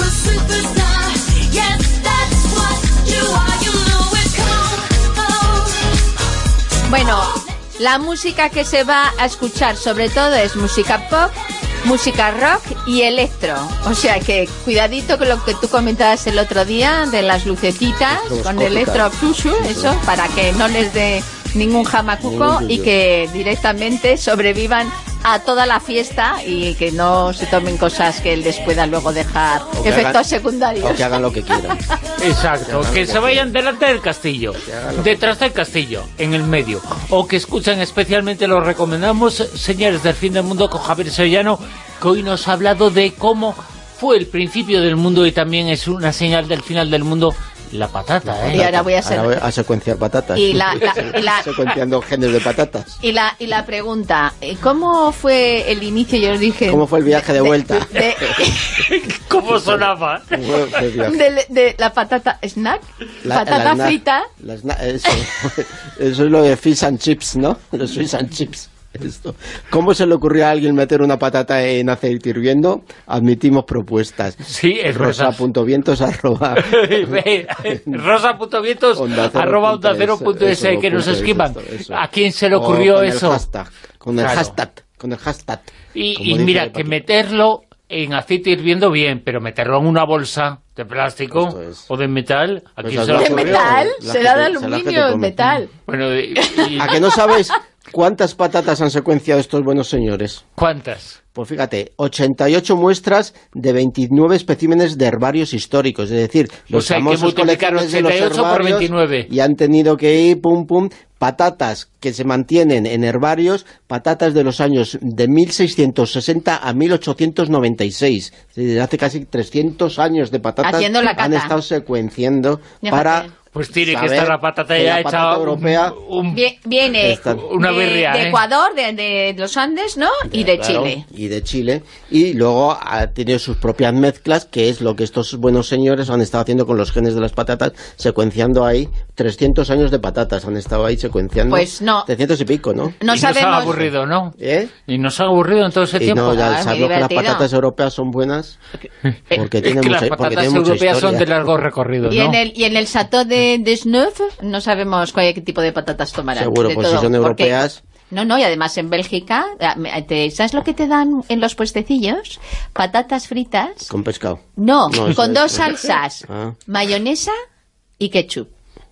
Bueno, la música que se va a escuchar sobre todo es música pop, música rock y electro. O sea que cuidadito con lo que tú comentabas el otro día de las lucecitas con electro, eso, para que no les dé ningún jamacuco y que directamente sobrevivan a toda la fiesta y que no se tomen cosas que les puedan luego dejar efectos secundarios. O que hagan lo que quieran. Exacto, que se vayan delante del castillo, detrás del castillo, en el medio. O que escuchen especialmente, lo recomendamos, Señales del Fin del Mundo con Javier Sevillano, que hoy nos ha hablado de cómo fue el principio del mundo y también es una señal del final del mundo. La patata, Y ahora voy a secuenciar patatas. Y secuenciando genes de patatas. Y la pregunta, ¿cómo fue el inicio? Yo os dije... ¿Cómo fue el viaje de vuelta? ¿Cómo sonaba? De la patata snack, patata frita. Eso es lo de fish and chips, ¿no? Los fish and chips. Esto. ¿Cómo se le ocurrió a alguien meter una patata en aceite hirviendo? Admitimos propuestas. Sí, es rosa.vientos rosa.vientos@onda0.es que nos escriban. ¿A quién se le ocurrió eso? Con el hashtag. Y mira, que meterlo en aceite hirviendo bien, pero meterlo en una bolsa de plástico o de metal. ¿A quién se le ocurrió? ¿De metal? ¿Será de aluminio o metal? Bueno, ¿a que no sabes cuántas patatas han secuenciado estos buenos señores? ¿Cuántas? Pues fíjate, 88 muestras de 29 especímenes de herbarios históricos, es decir, los famosos colecciones de los herbarios, por 29. Y han tenido que ir, patatas que se mantienen en herbarios, patatas de los años de 1660 a 1896, desde hace casi 300 años de patatas han estado secuenciando para... Pues tiene que estar la patata ya hecha europea. Viene una birria, de Ecuador, de los Andes, ¿no? Y de Chile. Y de Chile. Y luego ha tenido sus propias mezclas, que es lo que estos buenos señores han estado haciendo con los genes de las patatas, secuenciando ahí 300 años de patatas, han estado ahí secuenciando. Pues no. 300 y pico, ¿no? No sabemos. Nos ha aburrido, ¿no? Y nos ha aburrido en todo ese tiempo. No, ya sabemos que las patatas europeas son buenas porque tienen mucha historia. Las patatas europeas son de largo recorrido, ¿no? Y en el chateau de Sneuf no sabemos qué tipo de patatas tomarán. Seguro, pues si son europeas... No, y además en Bélgica, ¿sabes lo que te dan en los puestecillos? Patatas fritas. Con pescado. No, con 2 salsas, mayonesa y ketchup.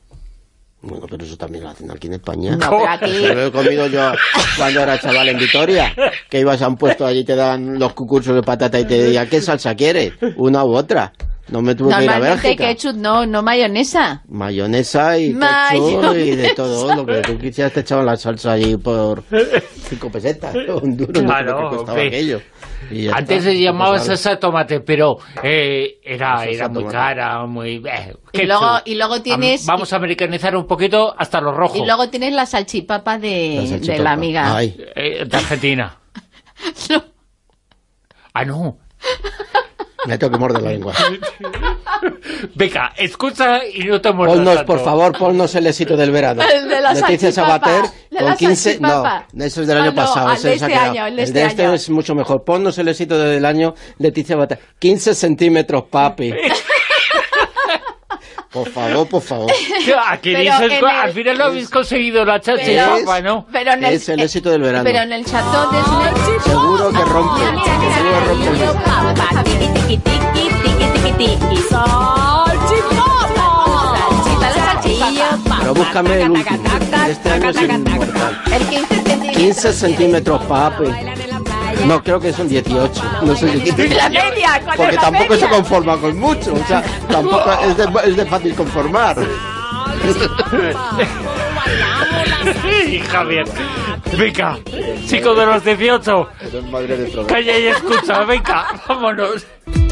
Bueno, pero eso también lo hacen aquí en España. No, pero aquí... Lo he comido yo cuando era chaval en Vitoria, que ibas a un puesto allí, te daban los cucursos de patata y te decían, ¿qué salsa quieres? ¿Una u otra? No me tuve que ir a Bélgica. Normalmente ketchup, no mayonesa. Mayonesa y ketchup y de todo. Lo que tú quisieras te echaban la salsa allí por 5 pesetas. Un duro, claro, no sé que costaba aquello. Antes se llamaba salsa de tomate, pero era muy cara, muy... y luego tienes... Vamos a americanizar un poquito hasta lo rojo. Y luego tienes la salchipapa de la amiga. De Argentina. No. Ah, no. Me tengo que morder la lengua. Venga, escucha y no te muerdas tanto. Por favor, ponnos el éxito del verano. El de la Leticia Sabater con 15... No, eso es del año pasado. El de este año. El de este es mucho mejor. Ponnos el éxito del año, Leticia Sabater. 15 centímetros, papi. Por favor. Aquí al final lo habéis conseguido la salchipapa, ¿no? Es el éxito del verano. Pero en el chateau de Sneuf... Seguro que rompe. Pero búscame el último. Este año es inmortal. 15 centímetros, papi. No, creo que son 18. No sé si... La media, porque tampoco se conforma con mucho. O sea, tampoco es de fácil conformar. Sí, Javier. Venga, chico de los 18. Calla y escucha, venga, vámonos.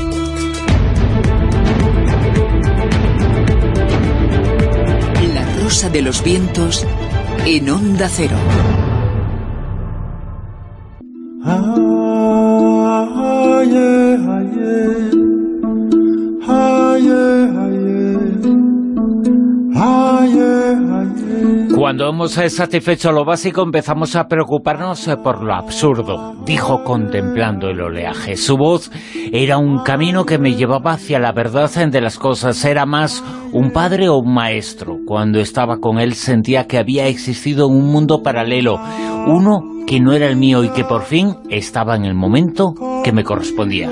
La Rosa de los Vientos en Onda Cero. Cuando hemos satisfecho lo básico, empezamos a preocuparnos por lo absurdo, dijo contemplando el oleaje. Su voz era un camino que me llevaba hacia la verdad de las cosas. Era más un padre o un maestro. Cuando estaba con él sentía que había existido un mundo paralelo, uno que no era el mío y que por fin estaba en el momento que me correspondía.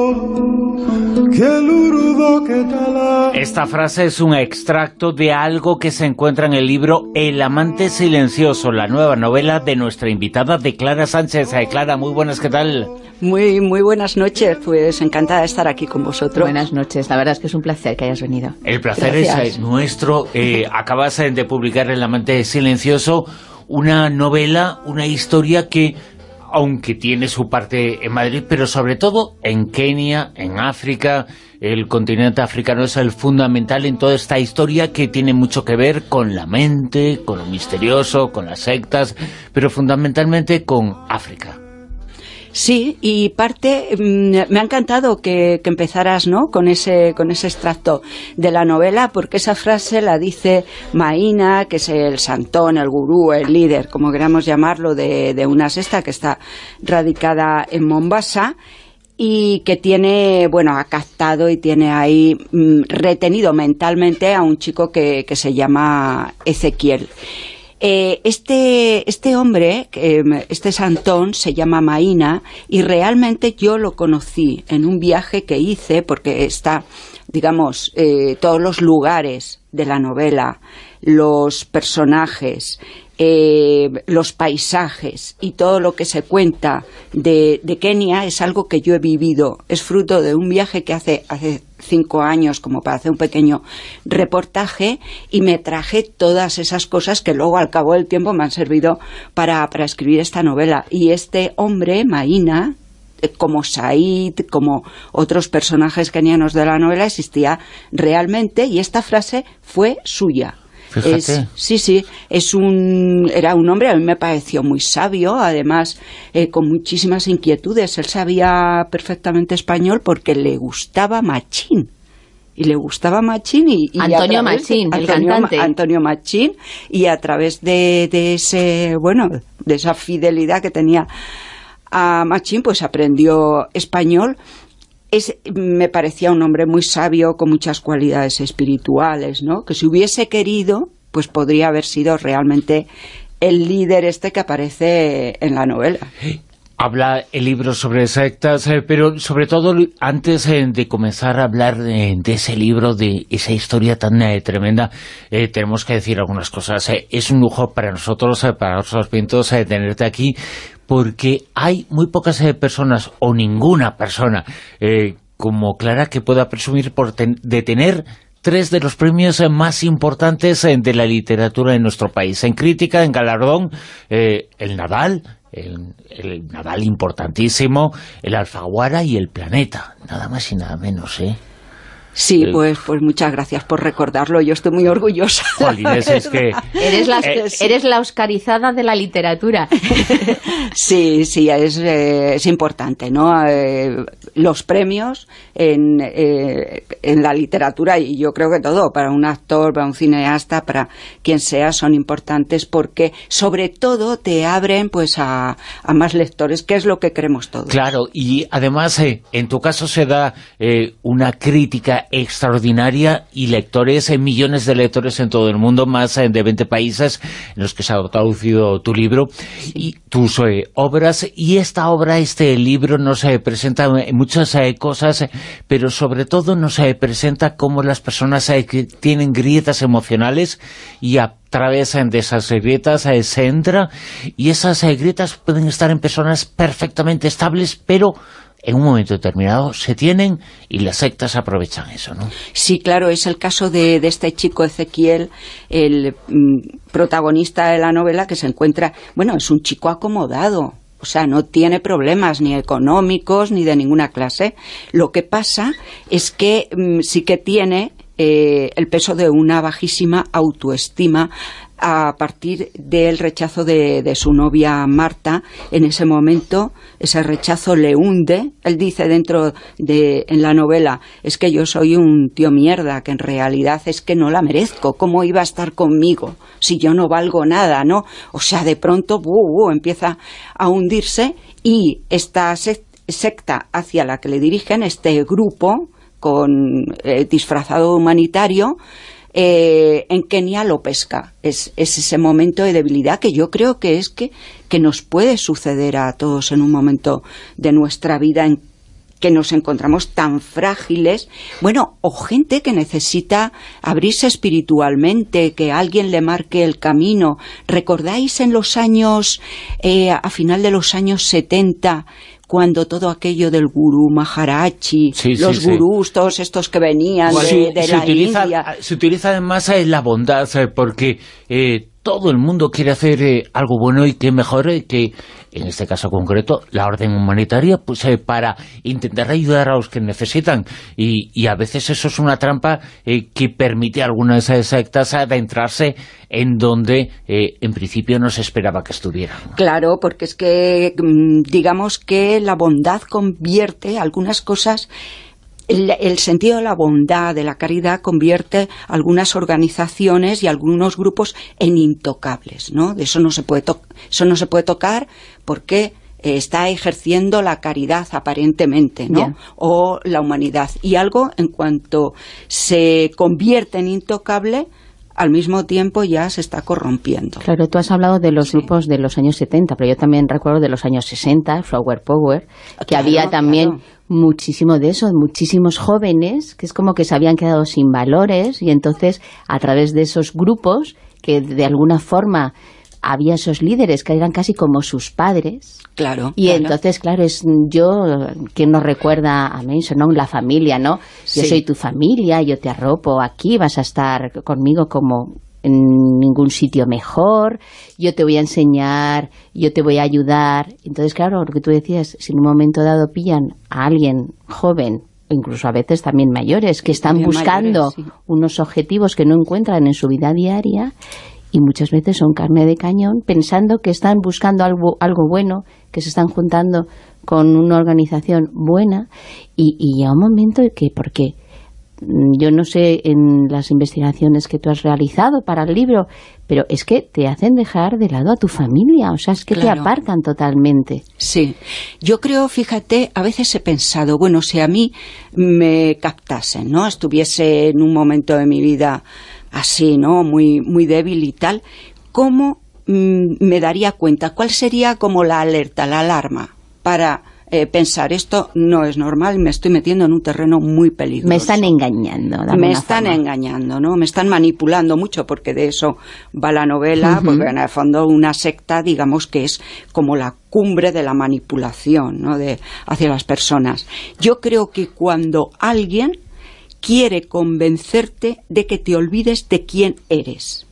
Esta frase es un extracto de algo que se encuentra en el libro El amante silencioso, la nueva novela de nuestra invitada, de Clara Sánchez. Clara, muy buenas, ¿qué tal? Muy buenas noches, pues encantada de estar aquí con vosotros. Buenas noches, la verdad es que es un placer que hayas venido. El placer es nuestro. Acabas de publicar El amante silencioso, una novela, una historia que, aunque tiene su parte en Madrid, pero sobre todo en Kenia, en África. El continente africano es el fundamental en toda esta historia, que tiene mucho que ver con la mente, con lo misterioso, con las sectas, pero fundamentalmente con África. Sí, y me ha encantado que empezaras, ¿no?, con ese extracto de la novela, porque esa frase la dice Maina, que es el santón, el gurú, el líder, como queramos llamarlo, de una secta que está radicada en Mombasa, y que ha captado y tiene ahí retenido mentalmente a un chico que se llama Ezequiel. Este hombre, este santón, se llama Maina, y realmente yo lo conocí en un viaje que hice, porque está, digamos, todos los lugares de la novela, los personajes, los paisajes y todo lo que se cuenta de Kenia es algo que yo he vivido. Es fruto de un viaje que hace 5 años, como para hacer un pequeño reportaje, y me traje todas esas cosas que luego al cabo del tiempo me han servido para escribir esta novela. Y este hombre, Maina, como Said, como otros personajes kenianos de la novela, existía realmente, y esta frase fue suya. Fíjate. Era un hombre, a mí me pareció muy sabio, además con muchísimas inquietudes. Él sabía perfectamente español porque le gustaba Machín. Y le gustaba Machín y Antonio Machín, el cantante. Antonio Machín, y a través de esa fidelidad que tenía a Machín, pues aprendió español. Me parecía un hombre muy sabio, con muchas cualidades espirituales, ¿no? Que si hubiese querido, pues podría haber sido realmente el líder que aparece en la novela. Habla el libro sobre sectas, pero sobre todo, antes de comenzar a hablar de ese libro, de esa historia tan tremenda, tenemos que decir algunas cosas. Es un lujo para nosotros, para los vientos, tenerte aquí, porque hay muy pocas personas, o ninguna persona, como Clara, que pueda presumir de tener 3 de los premios más importantes de la literatura en nuestro país. En crítica, en galardón, el Nadal, el Nadal importantísimo, el Alfaguara y el Planeta. Nada más y nada menos, ¿eh? Sí, pues muchas gracias por recordarlo. Yo estoy muy orgullosa. Jolines, es que eres la oscarizada de la literatura. Sí, es importante, ¿no? Los premios en la literatura, y yo creo que todo, para un actor, para un cineasta, para quien sea, son importantes, porque sobre todo te abren pues a más lectores, que es lo que queremos todos. Claro, y además en tu caso se da una crítica extraordinaria, y lectores, millones de lectores en todo el mundo, más de 20 países en los que se ha traducido tu libro y tus obras. Y esta obra, este libro, nos presenta muchas cosas, pero sobre todo nos presenta cómo las personas que tienen grietas emocionales, y a través de esas grietas se entra, y esas grietas pueden estar en personas perfectamente estables, pero en un momento determinado se tienen y las sectas aprovechan eso, ¿no? Sí, claro, es el caso de este chico Ezequiel, el protagonista de la novela, que se encuentra, bueno, es un chico acomodado, o sea, no tiene problemas ni económicos ni de ninguna clase. Lo que pasa es que sí que tiene el peso de una bajísima autoestima a partir del rechazo de su novia Marta. En ese momento ese rechazo le hunde. Él dice en la novela, es que yo soy un tío mierda, que en realidad es que no la merezco, ¿cómo iba a estar conmigo si yo no valgo nada, ¿no? O sea, de pronto empieza a hundirse, y esta secta hacia la que le dirigen, este grupo con disfrazado humanitario, en Kenia lo pesca. Es ese momento de debilidad que yo creo que nos puede suceder a todos en un momento de nuestra vida en que nos encontramos tan frágiles, bueno, o gente que necesita abrirse espiritualmente, que alguien le marque el camino. ¿Recordáis en los años, a final de los años 70, cuando todo aquello del gurú Maharaji, los gurús, todos estos que venían de la India? Se utiliza además la bondad, porque todo el mundo quiere hacer algo bueno, y qué mejor que, en este caso concreto, la orden humanitaria, pues para intentar ayudar a los que necesitan. Y a veces eso es una trampa que permite a algunas sectas adentrarse en donde en principio no se esperaba que estuvieran. Claro, porque es que digamos que la bondad convierte algunas cosas. El sentido de la bondad, de la caridad, convierte algunas organizaciones y algunos grupos en intocables, ¿no? Eso no se puede tocar porque está ejerciendo la caridad aparentemente, ¿no? Yeah. O la humanidad. Y algo, en cuanto se convierte en intocable, al mismo tiempo ya se está corrompiendo. Claro, tú has hablado de los grupos de los años 70, pero yo también recuerdo de los años 60, Flower Power, que había también muchísimo de eso, muchísimos jóvenes que es como que se habían quedado sin valores, y entonces a través de esos grupos que de alguna forma había esos líderes que eran casi como sus padres. Claro. Y entonces, claro, es quien nos recuerda a Manson, ¿no? La familia, ¿no? Sí. Yo soy tu familia, yo te arropo aquí, vas a estar conmigo como en ningún sitio mejor, yo te voy a enseñar, yo te voy a ayudar. Entonces, claro, lo que tú decías, si en un momento dado pillan a alguien joven, incluso a veces también mayores, que están buscando unos objetivos que no encuentran en su vida diaria, y muchas veces son carne de cañón, pensando que están buscando algo bueno, que se están juntando con una organización buena, y llega un momento que, porque yo no sé en las investigaciones que tú has realizado para el libro, pero es que te hacen dejar de lado a tu familia, o sea, es que te apartan totalmente. Sí, yo creo, fíjate, a veces he pensado, bueno, si a mí me captasen, ¿no? Estuviese en un momento de mi vida así, ¿no? Muy, muy débil y tal, ¿cómo me daría cuenta? ¿Cuál sería como la alerta, la alarma para pensar, esto no es normal, me estoy metiendo en un terreno muy peligroso? Me están engañando. Me están engañando, ¿no? Me están manipulando mucho, porque de eso va la novela, porque en el fondo una secta, digamos que es como la cumbre de la manipulación, ¿no? Hacia las personas. Yo creo que cuando alguien quiere convencerte de que te olvides de quién eres,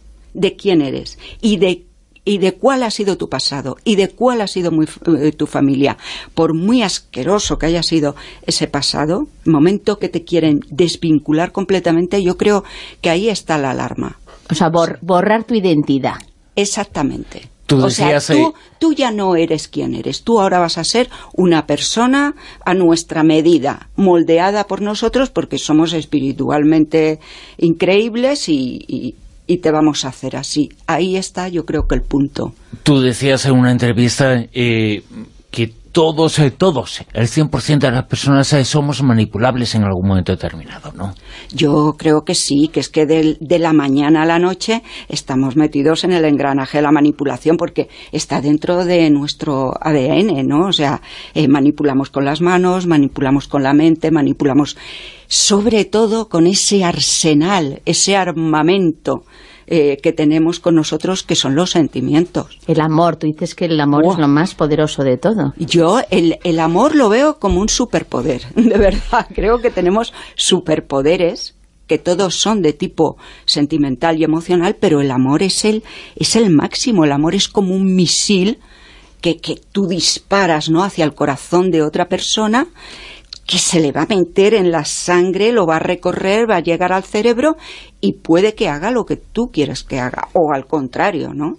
y de cuál ha sido tu pasado, y de cuál ha sido tu familia, por muy asqueroso que haya sido ese pasado, el momento que te quieren desvincular completamente, yo creo que ahí está la alarma. O sea, borrar tu identidad. Exactamente. O sea, tú ya no eres quien eres, tú ahora vas a ser una persona a nuestra medida, moldeada por nosotros porque somos espiritualmente increíbles y te vamos a hacer así. Ahí está, yo creo que el punto. Tú decías en una entrevista que todos, el 100% de las personas somos manipulables en algún momento determinado, ¿no? Yo creo que sí, que es que de la mañana a la noche estamos metidos en el engranaje de la manipulación, porque está dentro de nuestro ADN, ¿no? O sea, manipulamos con las manos, manipulamos con la mente, manipulamos sobre todo con ese arsenal, ese armamento que tenemos con nosotros, que son los sentimientos. El amor, tú dices que el amor es lo más poderoso de todo. Yo el amor lo veo como un superpoder, de verdad. Creo que tenemos superpoderes, que todos son de tipo sentimental y emocional, pero el amor es el máximo. El amor es como un misil que tú disparas, ¿no?, hacia el corazón de otra persona, que se le va a meter en la sangre, lo va a recorrer, va a llegar al cerebro y puede que haga lo que tú quieres que haga, o al contrario, ¿no?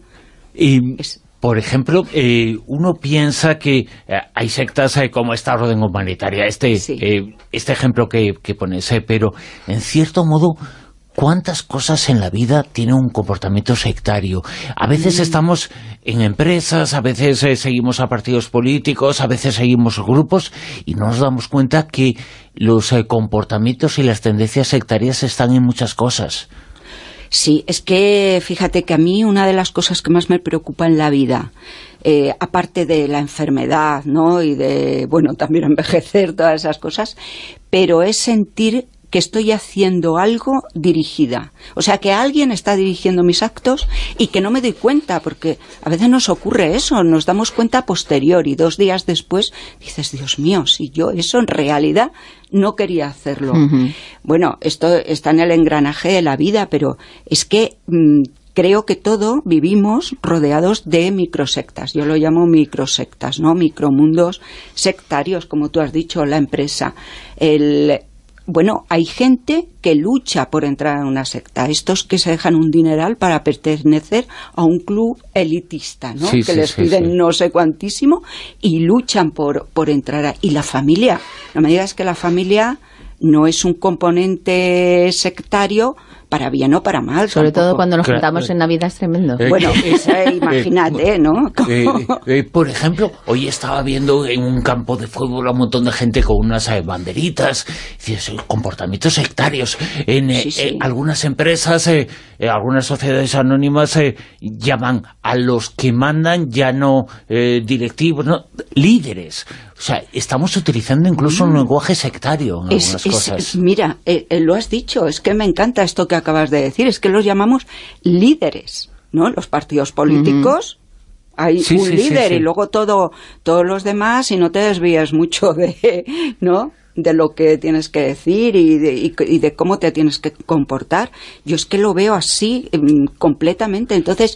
Por ejemplo, uno piensa que hay sectas como esta orden humanitaria, este ejemplo que pones, pero en cierto modo, ¿cuántas cosas en la vida tienen un comportamiento sectario? A veces estamos en empresas, a veces seguimos a partidos políticos, a veces seguimos grupos y no nos damos cuenta que los comportamientos y las tendencias sectarias están en muchas cosas. Sí, es que fíjate que a mí una de las cosas que más me preocupa en la vida, aparte de la enfermedad, ¿no?, y de, bueno, también envejecer, todas esas cosas, pero es sentir que estoy haciendo algo dirigida. O sea, que alguien está dirigiendo mis actos y que no me doy cuenta, porque a veces nos ocurre eso, nos damos cuenta a posteriori, 2 días después, dices, Dios mío, si yo eso en realidad no quería hacerlo. Bueno, esto está en el engranaje de la vida, pero es que creo que todo vivimos rodeados de microsectas. Yo lo llamo microsectas, ¿no? Micromundos sectarios, como tú has dicho, la empresa, Bueno, hay gente que lucha por entrar en una secta. Estos que se dejan un dineral para pertenecer a un club elitista, ¿no? Que les piden no sé cuantísimo y luchan por entrar. Y la familia, no me digas que la familia no es un componente sectario para bien o para mal. Sobre todo cuando nos juntamos en Navidad, es tremendo. Bueno, imagínate, ¿no? Por ejemplo, hoy estaba viendo en un campo de fútbol a un montón de gente con unas banderitas, comportamientos sectarios. En algunas empresas, algunas sociedades anónimas llaman a los que mandan ya no directivos, no, líderes. O sea, estamos utilizando incluso un lenguaje sectario en algunas cosas. Mira, lo has dicho, es que me encanta esto que acabas de decir, es que los llamamos líderes, ¿no? Los partidos políticos, hay un líder y luego todos los demás, y no te desvías mucho ¿no?, de lo que tienes que decir y de cómo te tienes que comportar. Yo es que lo veo así completamente. Entonces,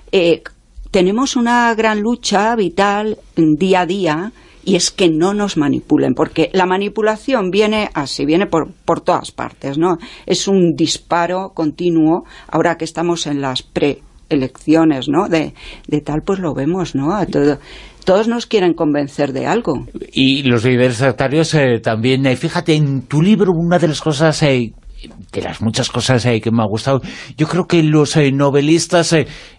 tenemos una gran lucha vital día a día, y es que no nos manipulen, porque la manipulación viene por todas partes, ¿no? Es un disparo continuo. Ahora que estamos en las preelecciones, ¿no?, de tal, pues lo vemos, ¿no? Todos nos quieren convencer de algo. Y los líderes sectarios también. Fíjate, en tu libro, una de las cosas, de las muchas cosas que me ha gustado, yo creo que los novelistas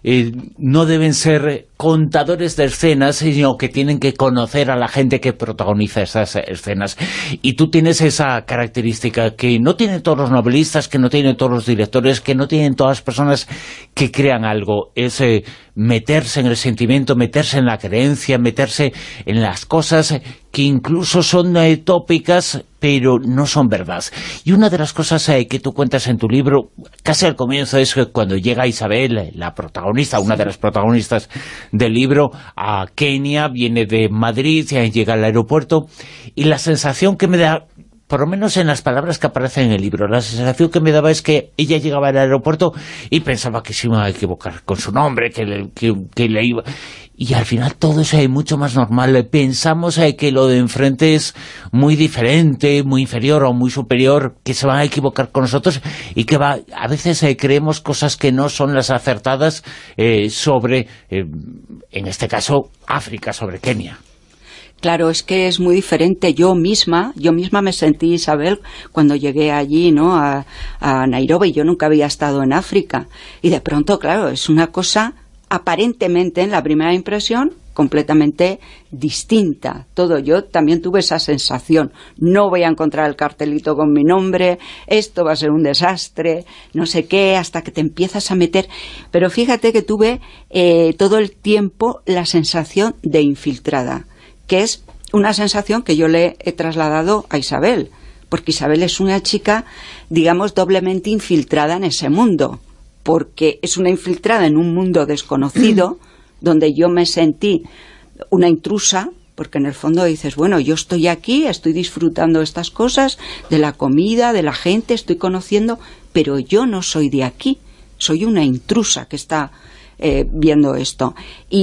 no deben ser contadores de escenas, sino que tienen que conocer a la gente que protagoniza esas escenas. Y tú tienes esa característica que no tienen todos los novelistas, que no tienen todos los directores, que no tienen todas las personas que crean algo. Es meterse en el sentimiento, meterse en la creencia, meterse en las cosas que incluso son tópicas, pero no son verdad. Y una de las cosas que tú cuentas en tu libro, casi al comienzo, es que cuando llega Isabel, la protagonista, una de las protagonistas del libro, a Kenia, viene de Madrid, llega al aeropuerto, y la sensación que me da, por lo menos en las palabras que aparecen en el libro, la sensación que me daba es que ella llegaba al aeropuerto y pensaba que se iba a equivocar con su nombre, que le iba... Y al final todo es mucho más normal. Pensamos que lo de enfrente es muy diferente, muy inferior o muy superior, que se van a equivocar con nosotros y que a veces creemos cosas que no son las acertadas sobre, en este caso, África, sobre Kenia. Claro, es que es muy diferente. Yo misma me sentí, Isabel, cuando llegué allí, ¿no?, a Nairobi. Yo nunca había estado en África. Y de pronto, claro, es una cosa aparentemente, en la primera impresión, completamente distinta. Todo. Yo también tuve esa sensación. No voy a encontrar el cartelito con mi nombre, esto va a ser un desastre, no sé qué, hasta que te empiezas a meter. Pero fíjate que tuve todo el tiempo la sensación de infiltrada, que es una sensación que yo le he trasladado a Isabel, porque Isabel es una chica, digamos, doblemente infiltrada en ese mundo. porque es una infiltrada en un mundo desconocido, donde yo me sentí una intrusa, porque en el fondo dices, bueno, yo estoy aquí, estoy disfrutando de estas cosas, de la comida, de la gente, estoy conociendo, pero yo no soy de aquí, soy una intrusa que está viendo esto.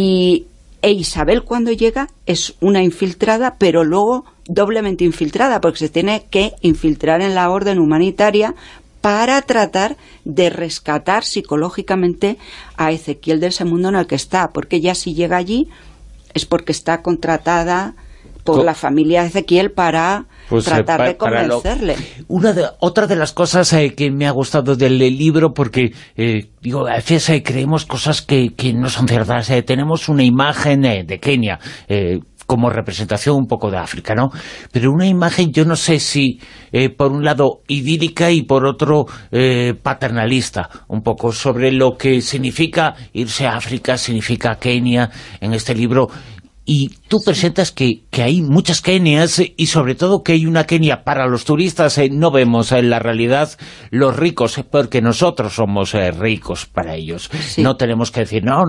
E Isabel, cuando llega, es una infiltrada, pero luego doblemente infiltrada, porque se tiene que infiltrar en la orden humanitaria para tratar de rescatar psicológicamente a Ezequiel de ese mundo en el que está, porque ella, si llega allí, es porque está contratada por la familia de Ezequiel para tratar de convencerle. Otra de las cosas que me ha gustado del libro, porque digo, a veces creemos cosas que no son ciertas. Tenemos una imagen de Kenia, como representación un poco de África, ¿no? Pero una imagen, yo no sé si por un lado idílica y por otro paternalista, un poco sobre lo que significa irse a África, significa Kenia en este libro. Y tú presentas que hay muchas Kenias y sobre todo que hay una Kenia para los turistas. No vemos en la realidad los ricos, porque nosotros somos ricos para ellos. Sí. No tenemos que decir, no,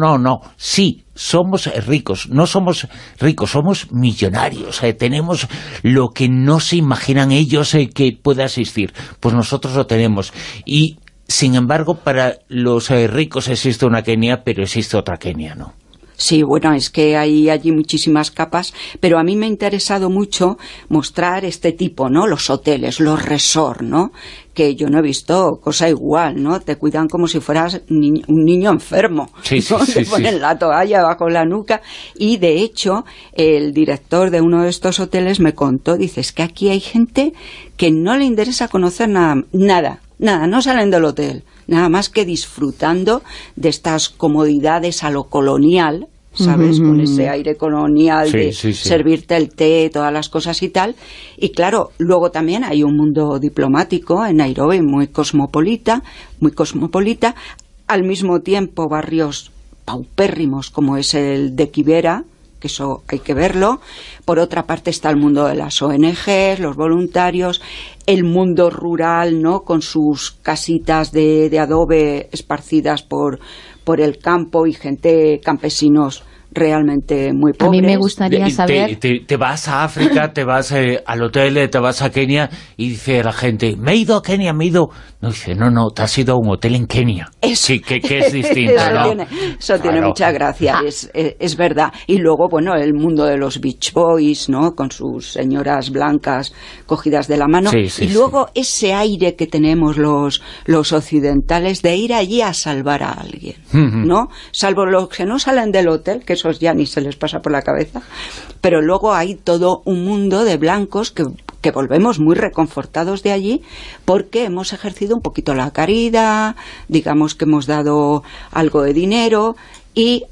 sí, somos ricos, no somos ricos, somos millonarios. Tenemos lo que no se imaginan ellos que pueda existir. Pues nosotros lo tenemos. Y sin embargo, para los ricos existe una Kenia, pero existe otra Kenia, ¿no? Sí, bueno, es que hay allí muchísimas capas, pero a mí me ha interesado mucho mostrar este tipo, ¿no? Los hoteles, los resort, ¿no? Que yo no he visto cosa igual, ¿no? Te cuidan como si fueras un niño enfermo, sí, ¿no? Te ponen la toalla bajo la nuca, y de hecho el director de uno de estos hoteles me contó, dice, es que aquí hay gente que no le interesa conocer nada, no salen del hotel, nada más que disfrutando de estas comodidades a lo colonial, ¿sabes? Con ese aire colonial de servirte el té, todas las cosas y tal. Y claro, luego también hay un mundo diplomático en Nairobi muy cosmopolita, al mismo tiempo barrios paupérrimos como es el de Kibera, que eso hay que verlo. Por otra parte está el mundo de las ONGs, los voluntarios, el mundo rural, ¿no? Con sus casitas de adobe esparcidas por el campo y gente, campesinos realmente muy pobres. A mí me gustaría saber... Te vas a África, te vas al hotel, te vas a Kenia y dice la gente, me he ido a Kenia, me he ido... No, dice, no, te has ido a un hotel en Kenia. Eso. Sí, que es distinto, ¿no? Eso tiene mucha gracia, es verdad. Y luego, bueno, el mundo de los Beach Boys, ¿no? Con sus señoras blancas cogidas de la mano. Y luego ese aire que tenemos los occidentales de ir allí a salvar a alguien, ¿no? Salvo los que no salen del hotel, que esos ya ni se les pasa por la cabeza. Pero luego hay todo un mundo de blancos que volvemos muy reconfortados de allí porque hemos ejercido un poquito la caridad, digamos que hemos dado algo de dinero y,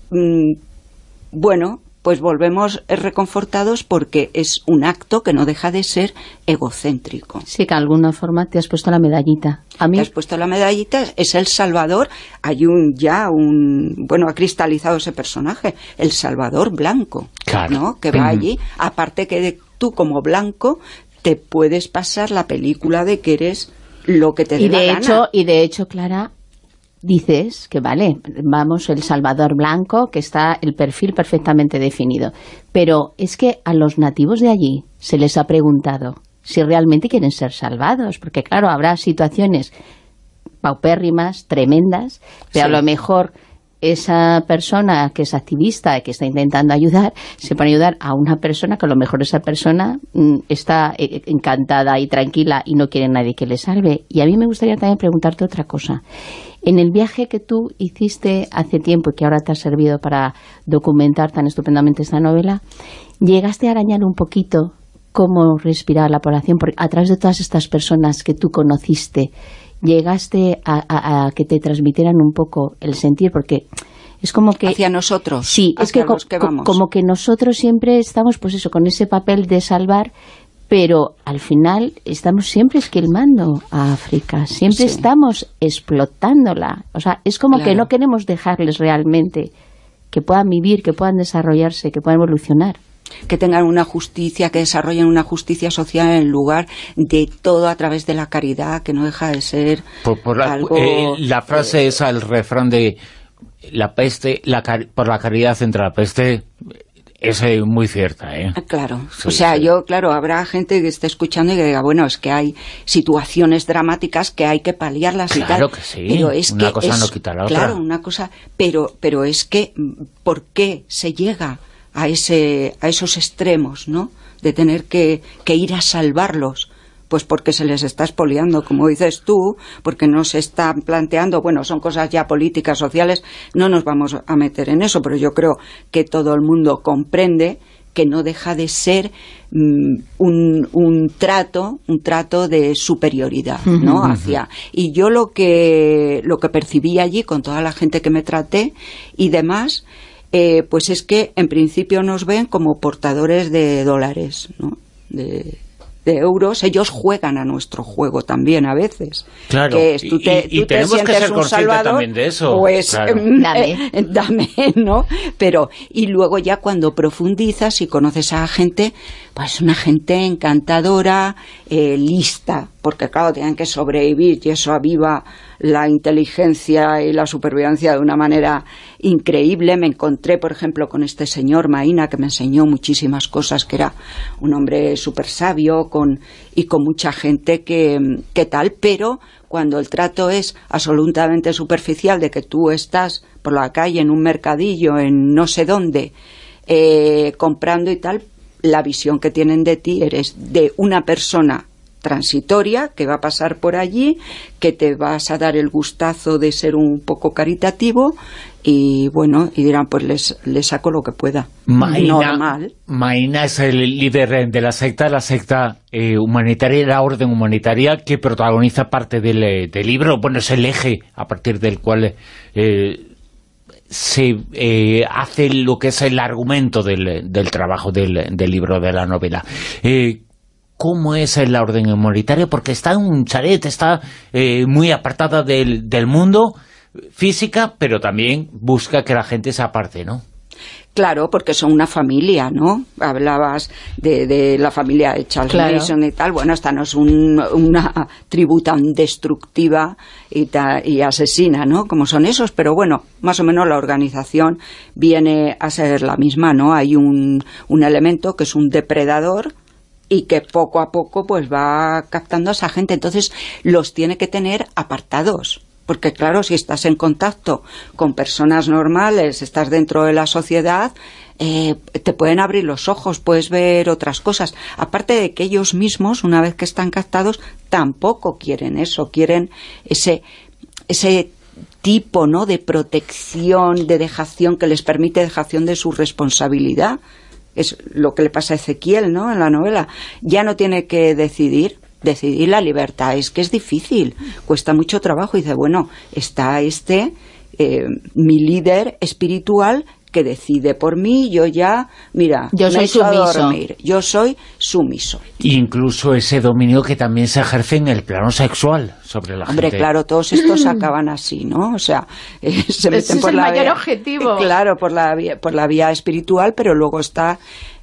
bueno, pues volvemos reconfortados porque es un acto que no deja de ser egocéntrico. Sí, que de alguna forma te has puesto la medallita. A mí... Te has puesto la medallita, es el Salvador, hay bueno, ha cristalizado ese personaje, el Salvador blanco, claro, ¿no? Que va allí, aparte que tú como blanco te puedes pasar la película de que eres lo que te dé la gana. Y de hecho, Clara, dices que vale, vamos, el Salvador blanco, que está el perfil perfectamente definido. Pero es que a los nativos de allí se les ha preguntado si realmente quieren ser salvados, porque claro, habrá situaciones paupérrimas, tremendas, pero a lo mejor esa persona que es activista y que está intentando ayudar, se pone a ayudar a una persona que a lo mejor esa persona está encantada y tranquila y no quiere nadie que le salve. Y a mí me gustaría también preguntarte otra cosa. En el viaje que tú hiciste hace tiempo y que ahora te ha servido para documentar tan estupendamente esta novela, ¿llegaste a arañar un poquito cómo respiraba la población? Porque a través de todas estas personas que tú conociste, ¿llegaste a que te transmitieran un poco el sentir? Porque es como que... Hacia nosotros. Sí, es que, como que nosotros siempre estamos, pues eso, con ese papel de salvar, pero al final estamos siempre esquilmando a África, siempre estamos explotándola. O sea, es como que no queremos dejarles realmente que puedan vivir, que puedan desarrollarse, que puedan evolucionar. que tengan una justicia, que desarrollen una justicia social en lugar de todo a través de la caridad, que no deja de ser algo... la frase esa, el refrán de la peste, por la caridad entra la peste... Es muy cierta, ¿eh? Claro, sí, o sea, sí. Habrá gente que esté escuchando y que diga, bueno, es que hay situaciones dramáticas que hay que paliarlas y tal. Claro que sí, pero es una que cosa no quita la otra. Claro, una cosa, pero es que, ¿por qué se llega a esos extremos, ¿no? De tener que ir a salvarlos. Pues porque se les está expoliando, como dices tú, porque no se están planteando, bueno, son cosas ya políticas, sociales, no nos vamos a meter en eso, pero yo creo que todo el mundo comprende que no deja de ser un trato de superioridad, ¿no? Y yo lo que percibí allí con toda la gente que me traté y demás, pues es que en principio nos ven como portadores de dólares, ¿no? De euros. Ellos juegan a nuestro juego también a veces. Claro, que es, tú te tenemos que ser conscientes también de eso. Pues claro. Dame, ¿no? Pero, y luego ya cuando profundizas y conoces a gente, pues una gente encantadora, lista, porque claro, tienen que sobrevivir y eso aviva la inteligencia y la supervivencia de una manera increíble. Me encontré, por ejemplo, con este señor Maína, que me enseñó muchísimas cosas, que era un hombre súper sabio y con mucha gente que tal, pero cuando el trato es absolutamente superficial, de que tú estás por la calle en un mercadillo, en no sé dónde, comprando y tal, la visión que tienen de ti eres de una persona transitoria que va a pasar por allí, que te vas a dar el gustazo de ser un poco caritativo y bueno, y dirán, pues les saco lo que pueda. Normal. Maína es el líder de la secta humanitaria, la orden humanitaria, que protagoniza parte del libro. Bueno, es el eje a partir del cual se hace lo que es el argumento del trabajo del libro, de la novela. ¿Cómo es la orden humanitaria? Porque está en un chalet, está muy apartada del mundo física, pero también busca que la gente se aparte, ¿no? Claro, porque son una familia, ¿no? Hablabas de la familia de Charles Manson y tal. Bueno, esta no es una tribu tan destructiva y asesina, ¿no? Como son esos, pero bueno, más o menos la organización viene a ser la misma, ¿no? Hay un elemento que es un depredador y que poco a poco pues va captando a esa gente. Entonces los tiene que tener apartados. Porque claro, si estás en contacto con personas normales, estás dentro de la sociedad, te pueden abrir los ojos, puedes ver otras cosas. Aparte de que ellos mismos, una vez que están captados, tampoco quieren eso, quieren ese tipo, ¿no?, de protección, de dejación, que les permite dejación de su responsabilidad. Es lo que le pasa a Ezequiel, ¿no?, en la novela. Ya no tiene que decidir la libertad, es que es difícil, cuesta mucho trabajo. Y dice, bueno, está mi líder espiritual que decide por mí, yo soy sumiso. Yo soy sumiso. Incluso ese dominio que también se ejerce en el plano sexual sobre la gente. Hombre, claro, todos estos acaban así, ¿no? O sea, se meten por la vía, objetivo. Claro, por la vía espiritual, pero luego está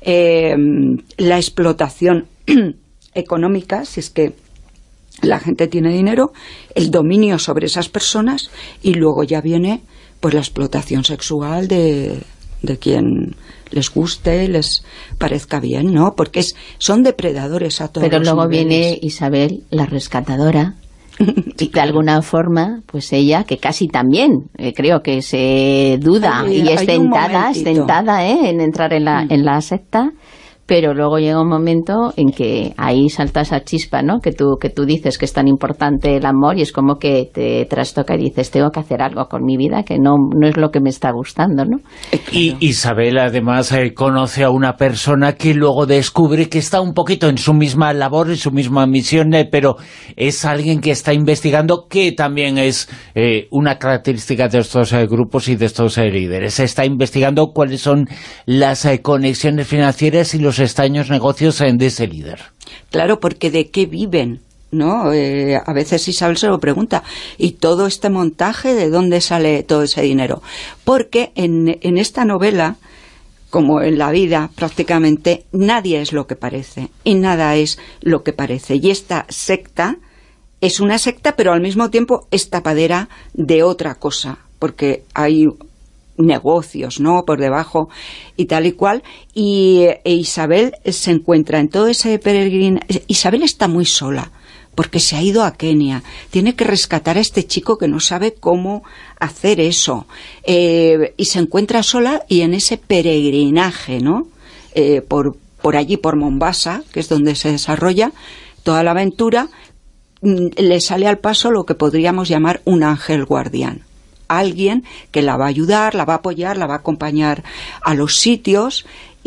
la explotación económica, si es que la gente tiene dinero, el dominio sobre esas personas, y luego ya viene pues la explotación sexual de quien les guste, les parezca bien, ¿no? Porque son depredadores a todos los niveles. Pero luego viene Isabel, la rescatadora, y de alguna forma, pues ella, que casi también creo que se duda y es tentada en entrar en la secta. Pero luego llega un momento en que ahí salta esa chispa, ¿no?, que tú dices que es tan importante el amor, y es como que te trastoca y dices, tengo que hacer algo con mi vida, que no es lo que me está gustando, ¿no? Y Isabel, además, conoce a una persona que luego descubre que está un poquito en su misma labor, en su misma misión, pero es alguien que está investigando, que también es una característica de estos grupos y de estos líderes. Está investigando cuáles son las conexiones financieras y los extraños negocios de ese líder. Claro, porque ¿de qué viven?, ¿no? A veces Isabel se lo pregunta, ¿y todo este montaje de dónde sale todo ese dinero? Porque en esta novela como en la vida prácticamente, nadie es lo que parece y nada es lo que parece. Y esta secta es una secta, pero al mismo tiempo es tapadera de otra cosa, porque hay negocios, ¿no?, por debajo y tal y cual. Y Isabel se encuentra en todo ese peregrinaje. Isabel está muy sola, porque se ha ido a Kenia. Tiene que rescatar a este chico que no sabe cómo hacer eso. Y se encuentra sola y en ese peregrinaje, ¿no?, por allí, por Mombasa, que es donde se desarrolla toda la aventura, le sale al paso lo que podríamos llamar un ángel guardián. Alguien que la va a ayudar, la va a apoyar, la va a acompañar a los sitios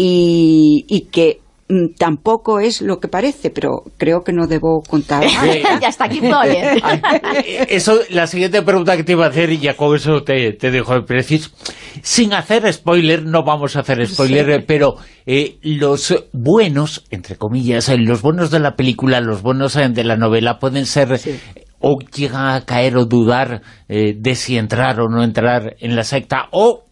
y que tampoco es lo que parece, pero creo que no debo contar. Ya está aquí spoiler. Eso, la siguiente pregunta que te iba a hacer, y ya con eso te dejo de preciso. Sin hacer spoiler, no vamos a hacer spoiler, sí, pero los buenos, entre comillas, los buenos de la película, los buenos de la novela, pueden ser... Sí. O llegan a caer o dudar de si entrar o no entrar en la secta, o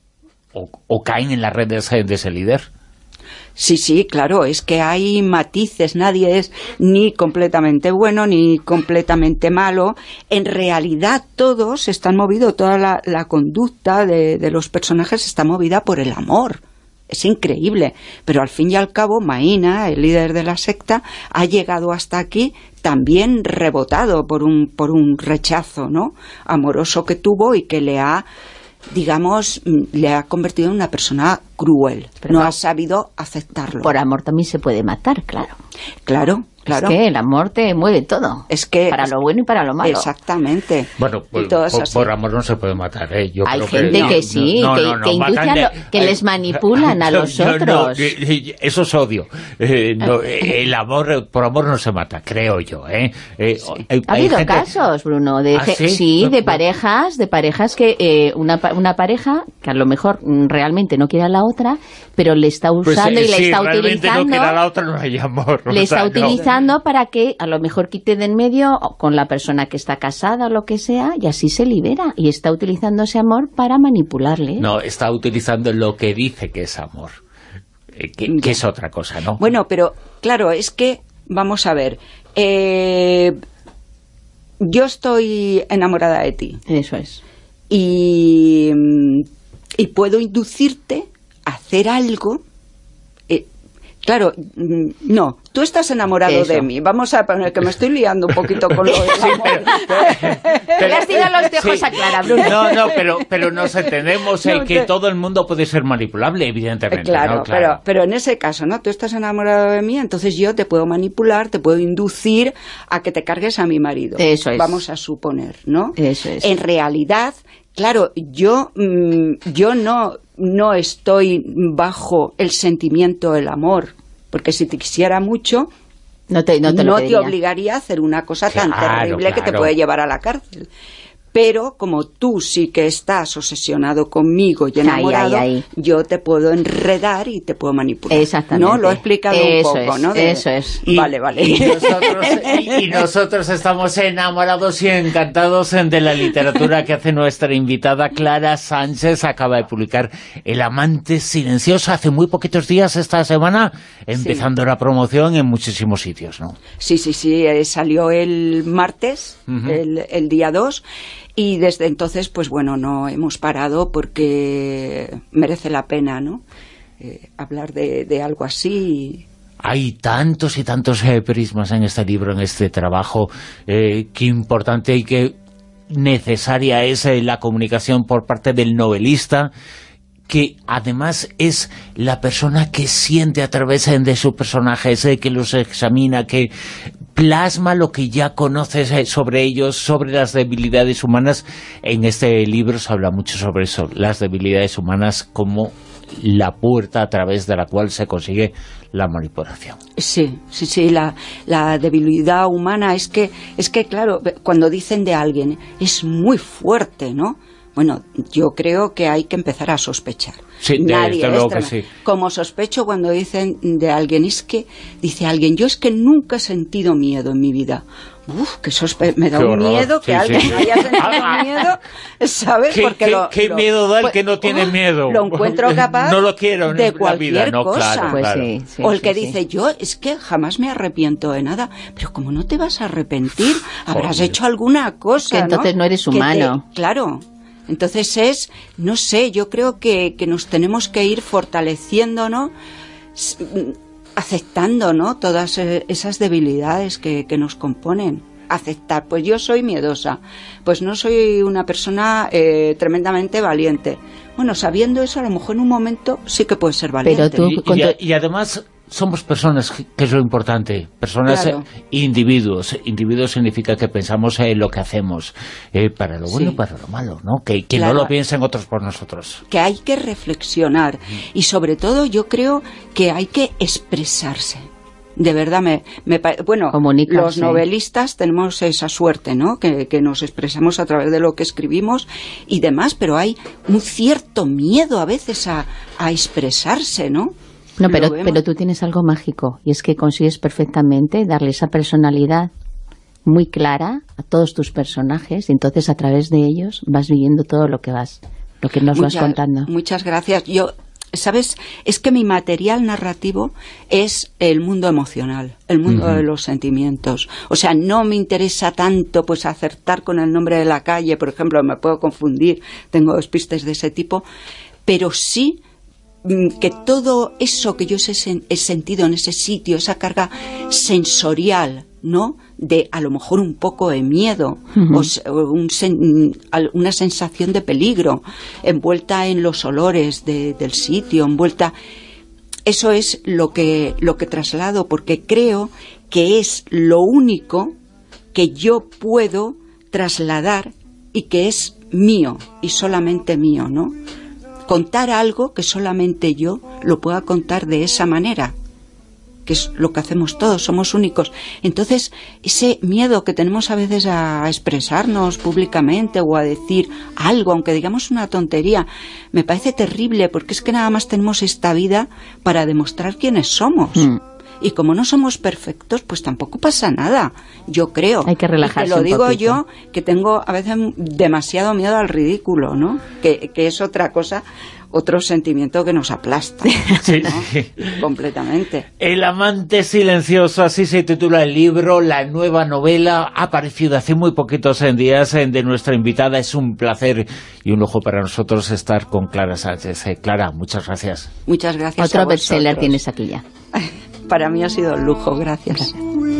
caen en las redes de ese líder. Sí, claro, es que hay matices, nadie es ni completamente bueno ni completamente malo. En realidad todos están movidos, toda la conducta de los personajes está movida por el amor. Es increíble, pero al fin y al cabo Maína, el líder de la secta, ha llegado hasta aquí también rebotado por un rechazo, ¿no?, amoroso que tuvo y que le ha, digamos, le ha convertido en una persona cruel. Pero no ha sabido aceptarlo. Por amor también se puede matar, claro. Claro. Es que el amor te mueve todo. Es que para lo bueno y para lo malo. Exactamente. Bueno, por amor no se puede matar, ¿eh? Yo hay creo gente que sí, que inducen que les manipulan a los otros. Eso es odio. El amor, por amor no se mata, creo yo, ¿eh? Sí. Ha habido casos, Bruno, de de parejas que una pareja que a lo mejor realmente no quiere a la otra, pero le está usando y le está utilizando. No quiere a la otra, no hay amor. Le está utilizando para que a lo mejor quite de en medio con la persona que está casada o lo que sea, y así se libera, y está utilizando ese amor para manipularle. No, está utilizando lo que dice que es amor, que es otra cosa, ¿no? Bueno, pero claro, es que, vamos a ver, yo estoy enamorada de ti. Eso es. Y puedo inducirte a hacer algo. Claro, no, tú estás enamorado de mí. Vamos a poner que me estoy liando un poquito con lo de le has tirado los tejos a Clara, Bruno. No, pero nos entendemos que todo el mundo puede ser manipulable, evidentemente. Claro, ¿no? Claro. Pero en ese caso, ¿no? Tú estás enamorado de mí, entonces yo te puedo manipular, te puedo inducir a que te cargues a mi marido. Eso es. Vamos a suponer, ¿no? Eso es. En realidad, claro, yo no estoy bajo el sentimiento del amor, porque si te quisiera mucho no te obligaría a hacer una cosa tan terrible que te puede llevar a la cárcel. Pero como tú sí que estás obsesionado conmigo y enamorado, yo te puedo enredar y te puedo manipular. Exactamente. ¿No? Lo he explicado un poco, ¿no? Eso es. Vale. Y nosotros estamos enamorados y encantados de la literatura que hace nuestra invitada Clara Sánchez. Acaba de publicar El amante silencioso hace muy poquitos días, esta semana, empezando la promoción en muchísimos sitios, ¿no? Sí, salió el martes, el día 2. Y desde entonces, pues bueno, no hemos parado porque merece la pena, ¿no? Hablar de algo así. Hay tantos y tantos prismas en este libro, en este trabajo. Qué importante y qué necesaria es la comunicación por parte del novelista, que además es la persona que siente a través de sus personajes, que los examina, que plasma lo que ya conoces sobre ellos, sobre las debilidades humanas. En este libro se habla mucho sobre eso, las debilidades humanas como la puerta a través de la cual se consigue la manipulación. Sí, la debilidad humana es que claro, cuando dicen de alguien es muy fuerte, ¿no? Bueno, yo creo que hay que empezar a sospechar. Sí, desde luego que sí. Como sospecho cuando dicen de alguien, dice alguien, yo es que nunca he sentido miedo en mi vida. que eso me da un miedo, que alguien haya sentido miedo, ¿sabes? Porque ¿qué miedo da el que no tiene miedo? Lo encuentro capaz no lo quiero de cualquier cosa. Claro, pues claro. Sí, o el que dice, yo es que jamás me arrepiento de nada. Pero ¿cómo no te vas a arrepentir? Habrás hecho alguna cosa, que entonces no eres humano. Claro. Entonces no sé, yo creo que nos tenemos que ir fortaleciendo, ¿no? Aceptando, ¿no? Todas esas debilidades que nos componen. Aceptar, pues yo soy miedosa, pues no soy una persona tremendamente valiente. Bueno, sabiendo eso, a lo mejor en un momento sí que puedes ser valiente. Pero y además somos personas, que es lo importante, personas, claro. Individuos significa que pensamos en lo que hacemos, para lo bueno y para lo malo, ¿no? Que claro. No lo piensen otros por nosotros. Que hay que reflexionar y sobre todo yo creo que hay que expresarse. De verdad, bueno, los novelistas tenemos esa suerte, ¿no? Que nos expresamos a través de lo que escribimos y demás, pero hay un cierto miedo a veces a expresarse, ¿no? No, pero tú tienes algo mágico y es que consigues perfectamente darle esa personalidad muy clara a todos tus personajes y entonces a través de ellos vas viviendo todo lo que vas contando. Muchas gracias. ¿Sabes? Es que mi material narrativo es el mundo emocional, el mundo de los sentimientos. O sea, no me interesa tanto pues acertar con el nombre de la calle, por ejemplo, me puedo confundir, tengo despistes de ese tipo, pero sí que todo eso que yo he sentido en ese sitio, esa carga sensorial, ¿no? De a lo mejor un poco de miedo, una sensación de peligro, envuelta en los olores del sitio, envuelta... Eso es lo que traslado, porque creo que es lo único que yo puedo trasladar y que es mío, y solamente mío, ¿no? Contar algo que solamente yo lo pueda contar de esa manera, que es lo que hacemos todos, somos únicos. Entonces, ese miedo que tenemos a veces a expresarnos públicamente o a decir algo, aunque digamos una tontería, me parece terrible, porque es que nada más tenemos esta vida para demostrar quiénes somos. Y como no somos perfectos, pues tampoco pasa nada, yo creo. Hay que relajarse. Y te lo digo yo, que tengo a veces demasiado miedo al ridículo, ¿no? Que es otra cosa, otro sentimiento que nos aplasta, sí, ¿no? Sí. Completamente. El amante silencioso, así se titula el libro, la nueva novela, ha aparecido hace muy poquitos días de nuestra invitada. Es un placer y un lujo para nosotros estar con Clara Sánchez. Clara, muchas gracias. Muchas gracias. Otro bestseller tienes aquí ya. Para mí ha sido un lujo, gracias.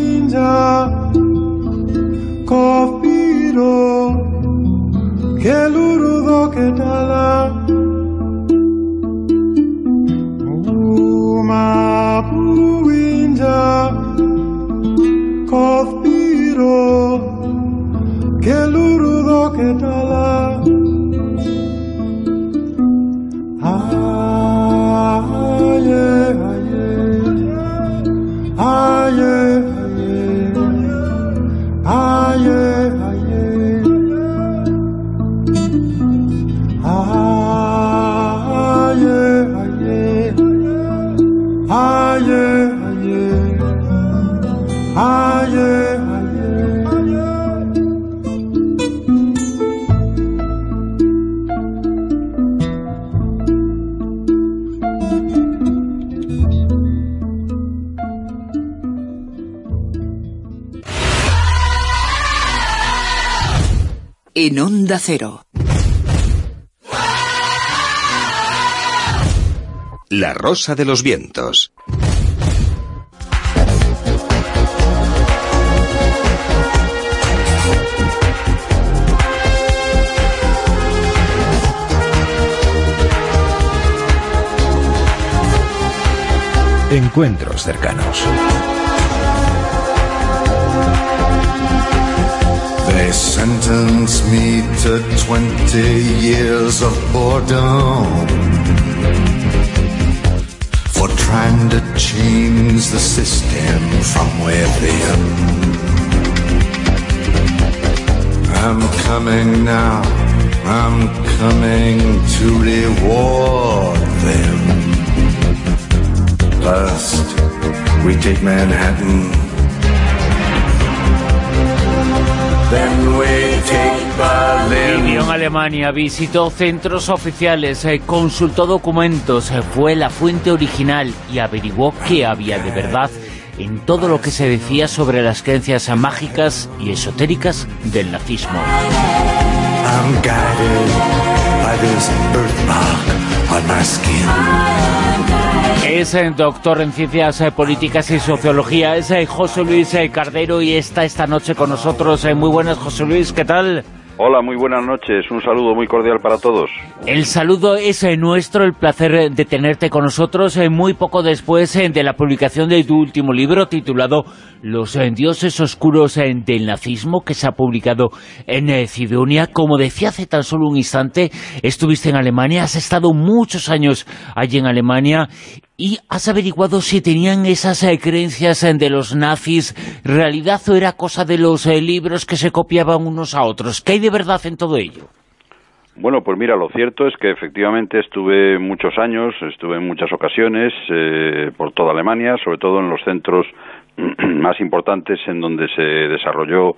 En Onda Cero. La Rosa de los Vientos. Encuentros cercanos. They sentenced me to 20 years of boredom for trying to change the system from within. I'm coming now, I'm coming to reward them. First, we take Manhattan. then we take Berlin. Vivió en Alemania, visitó centros oficiales, consultó documentos, fue la fuente original y averiguó qué había de verdad en todo lo que se decía sobre las creencias mágicas y esotéricas del nazismo. I'm guided by this birthmark on my skin. Es doctor en Ciencias Políticas y Sociología, es José Luis Cardero y está esta noche con nosotros. Muy buenas, José Luis, ¿qué tal? Hola, muy buenas noches, un saludo muy cordial para todos. El saludo es nuestro, el placer de tenerte con nosotros muy poco después de la publicación de tu último libro titulado Los dioses oscuros del nazismo, que se ha publicado en Cidonia. Como decía hace tan solo un instante, estuviste en Alemania, has estado muchos años allí en Alemania y has averiguado si tenían esas creencias de los nazis realidad o era cosa de los libros que se copiaban unos a otros. ¿Qué hay de verdad en todo ello? Bueno, pues mira, lo cierto es que efectivamente estuve muchos años, estuve en muchas ocasiones por toda Alemania, sobre todo en los centros más importantes en donde se desarrolló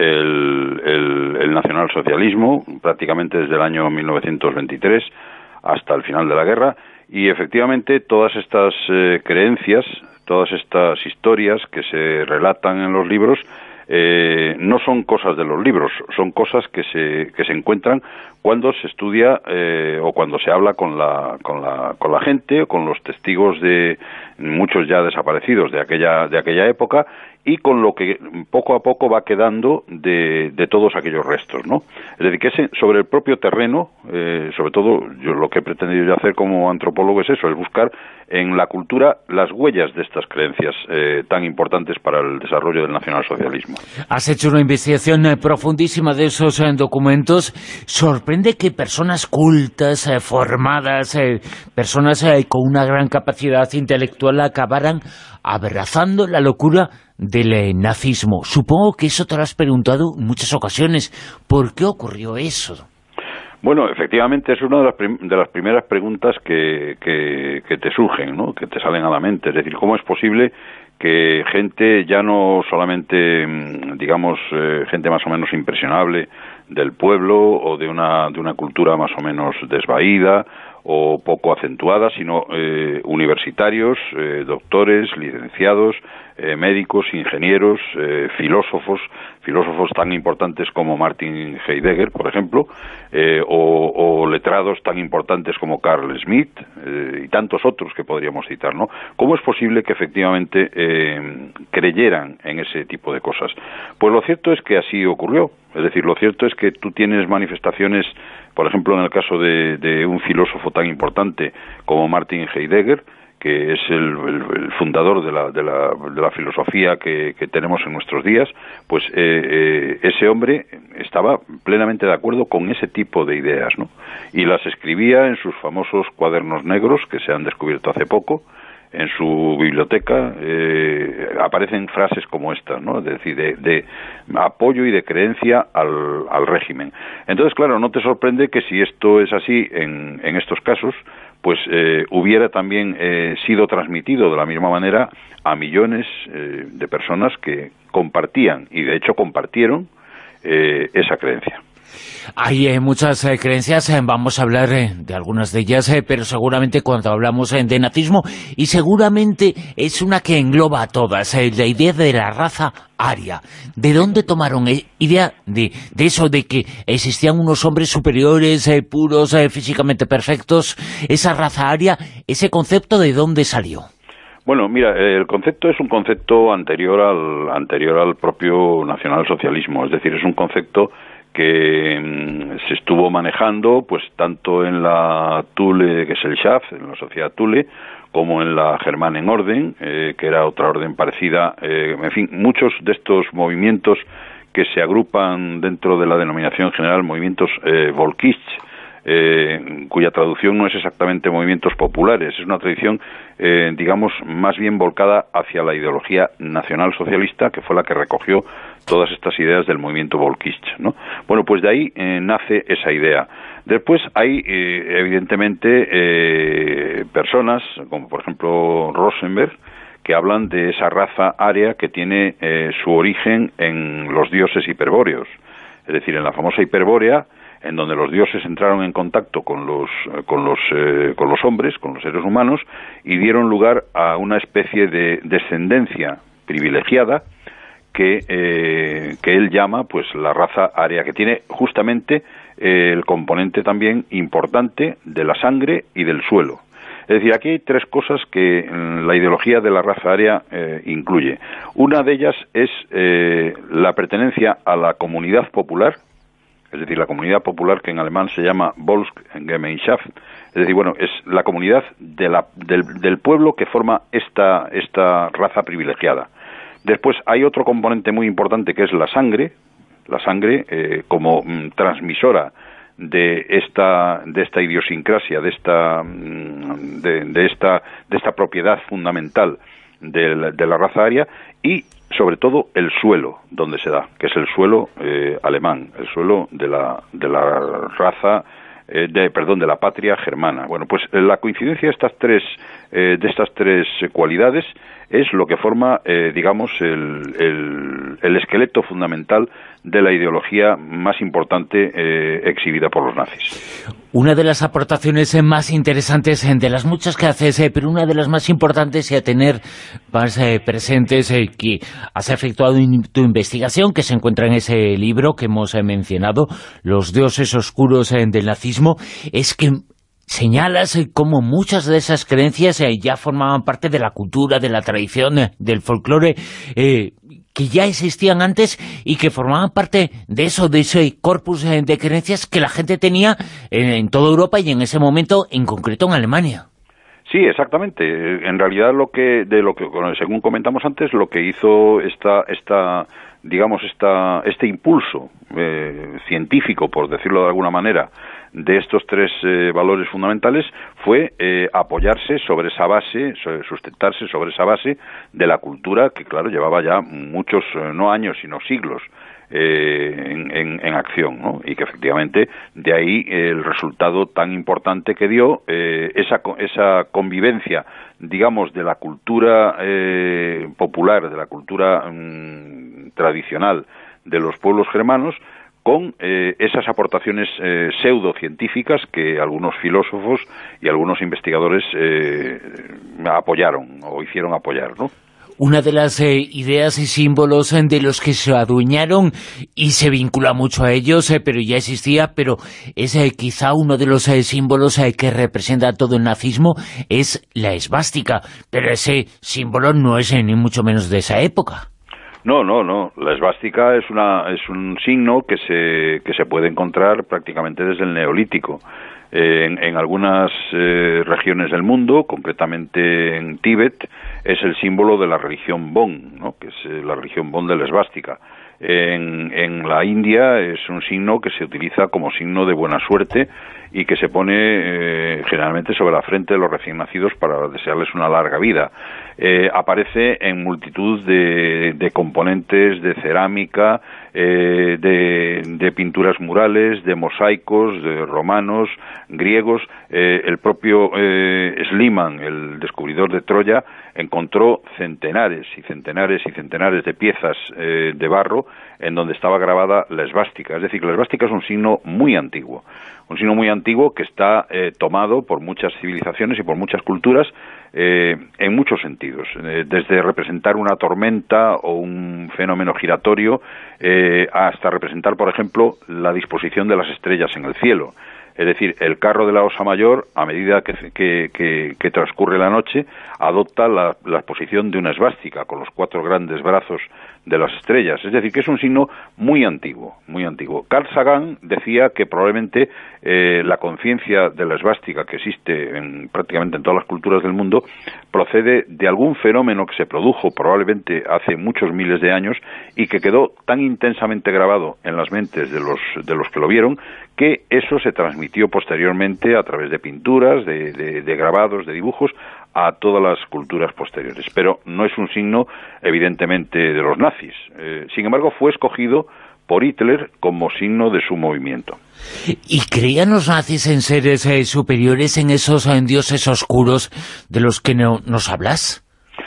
el nacionalsocialismo, prácticamente desde el año 1923 hasta el final de la guerra. Y efectivamente todas estas creencias, todas estas historias que se relatan en los libros no son cosas de los libros, son cosas que se encuentran cuando se estudia o cuando se habla con la gente o con los testigos de muchos ya desaparecidos de aquella época y con lo que poco a poco va quedando de todos aquellos restos, ¿no? Es decir, que sobre el propio terreno, sobre todo yo lo que he pretendido yo hacer como antropólogo es eso, es buscar en la cultura las huellas de estas creencias tan importantes para el desarrollo del nacionalsocialismo. Has hecho una investigación profundísima de esos documentos. Sorprende que personas cultas, formadas, personas con una gran capacidad intelectual acabaran abrazando la locura del nazismo. Supongo que eso te lo has preguntado en muchas ocasiones. ¿Por qué ocurrió eso? Bueno, efectivamente es una de las primeras preguntas que te surgen, ¿no? Que te salen a la mente. Es decir, ¿cómo es posible que gente ya no solamente, digamos, gente más o menos impresionable del pueblo o de una cultura más o menos desvaída o poco acentuada, sino universitarios, doctores, licenciados, médicos, ingenieros, filósofos tan importantes como Martin Heidegger, por ejemplo, o letrados tan importantes como Carl Schmitt y tantos otros que podríamos citar, ¿no? ¿Cómo es posible que efectivamente creyeran en ese tipo de cosas? Pues lo cierto es que así ocurrió. Es decir, lo cierto es que tú tienes manifestaciones, por ejemplo, en el caso de un filósofo tan importante como Martin Heidegger, que es el fundador de la filosofía que tenemos en nuestros días, pues ese hombre estaba plenamente de acuerdo con ese tipo de ideas, ¿no? Y las escribía en sus famosos cuadernos negros, que se han descubierto hace poco. En su biblioteca aparecen frases como estas, ¿no? Es decir, de apoyo y de creencia al régimen. Entonces, claro, no te sorprende que si esto es así en estos casos, pues hubiera también sido transmitido de la misma manera a millones de personas que compartían, y de hecho compartieron, esa creencia. Hay muchas creencias, vamos a hablar de algunas de ellas, pero seguramente cuando hablamos de nazismo, y seguramente es una que engloba a todas, la idea de la raza aria. ¿De dónde tomaron idea de eso, de que existían unos hombres superiores, puros, físicamente perfectos? Esa raza aria, ese concepto, ¿de dónde salió? Bueno, mira, el concepto es un concepto anterior al propio nacionalsocialismo, es decir, es un concepto que se estuvo manejando pues tanto en la Thule-Gesellschaft, en la sociedad Thule, como en la Germanenorden, que era otra orden parecida. En fin, muchos de estos movimientos que se agrupan dentro de la denominación general movimientos Volkisch, cuya traducción no es exactamente movimientos populares, es una tradición, digamos, más bien volcada hacia la ideología nacionalsocialista, que fue la que recogió todas estas ideas del movimiento Volkisch, ¿no? Bueno, pues de ahí nace esa idea. Después hay, evidentemente, personas, como por ejemplo Rosenberg, que hablan de esa raza aria que tiene su origen en los dioses hiperbóreos, es decir, en la famosa Hiperbórea, en donde los dioses entraron en contacto con los hombres, con los seres humanos, y dieron lugar a una especie de descendencia privilegiada que él llama pues la raza aria, que tiene justamente el componente también importante de la sangre y del suelo. Es decir, aquí hay tres cosas que la ideología de la raza aria incluye. Una de ellas es la pertenencia a la comunidad popular, es decir, la comunidad popular, que en alemán se llama Volksgemeinschaft, es decir, bueno, es la comunidad del pueblo que forma esta raza privilegiada. Después hay otro componente muy importante que es la sangre como transmisora de esta idiosincrasia, de esta propiedad fundamental de la raza aria, y sobre todo el suelo donde se da, que es el suelo alemán, el suelo de la raza de la patria germana. Bueno, pues la coincidencia de estas tres cualidades es lo que forma, digamos, el esqueleto fundamental de la ideología más importante exhibida por los nazis. Una de las aportaciones más interesantes, de las muchas que haces, pero una de las más importantes y a tener más presentes, que has efectuado tu investigación, que se encuentra en ese libro que hemos mencionado, Los dioses oscuros del nazismo, es que señalas cómo muchas de esas creencias ya formaban parte de la cultura, de la tradición, del folclore, que ya existían antes y que formaban parte de ese corpus de creencias que la gente tenía en toda Europa y en ese momento, en concreto, en Alemania. Sí, exactamente. En realidad, según comentamos antes, lo que hizo este impulso científico, por decirlo de alguna manera, de estos tres valores fundamentales fue apoyarse sobre esa base, sustentarse sobre esa base de la cultura que, claro, llevaba ya muchos, no años, sino siglos en acción, ¿no? Y que efectivamente de ahí el resultado tan importante que dio esa convivencia, digamos, de la cultura popular, de la cultura tradicional de los pueblos germanos, con esas aportaciones pseudocientíficas que algunos filósofos y algunos investigadores apoyaron o hicieron apoyar, ¿no? Una de las ideas y símbolos de los que se adueñaron y se vincula mucho a ellos, pero ya existía, pero es quizá uno de los símbolos que representa todo el nazismo, es la esvástica, pero ese símbolo no es ni mucho menos de esa época. No. La esvástica es un signo que se puede encontrar prácticamente desde el Neolítico. En algunas regiones del mundo, concretamente en Tíbet, es el símbolo de la religión Bon, ¿no? Que es la religión Bon de la esvástica. En la India es un signo que se utiliza como signo de buena suerte y que se pone generalmente sobre la frente de los recién nacidos para desearles una larga vida. Aparece en multitud de componentes de cerámica, de pinturas murales, de mosaicos, de romanos, griegos. El propio Schliemann, el descubridor de Troya, encontró centenares y centenares y centenares de piezas de barro en donde estaba grabada la esvástica. Es decir, que la esvástica es un signo muy antiguo que está tomado por muchas civilizaciones y por muchas culturas en muchos sentidos, desde representar una tormenta o un fenómeno giratorio hasta representar, por ejemplo, la disposición de las estrellas en el cielo. Es decir, el carro de la Osa Mayor, a medida que transcurre la noche, adopta la posición de una esvástica, con los 4 grandes brazos de las estrellas. Es decir, que es un signo muy antiguo, muy antiguo. Carl Sagan decía que probablemente la conciencia de la esvástica que existe prácticamente en todas las culturas del mundo procede de algún fenómeno que se produjo probablemente hace muchos miles de años y que quedó tan intensamente grabado en las mentes de los que lo vieron, que eso se transmitió posteriormente a través de pinturas, de grabados, de dibujos, a todas las culturas posteriores. Pero no es un signo, evidentemente, de los nazis. Sin embargo, fue escogido por Hitler como signo de su movimiento. ¿Y creían los nazis en seres superiores, en esos dioses oscuros de los que nos hablas?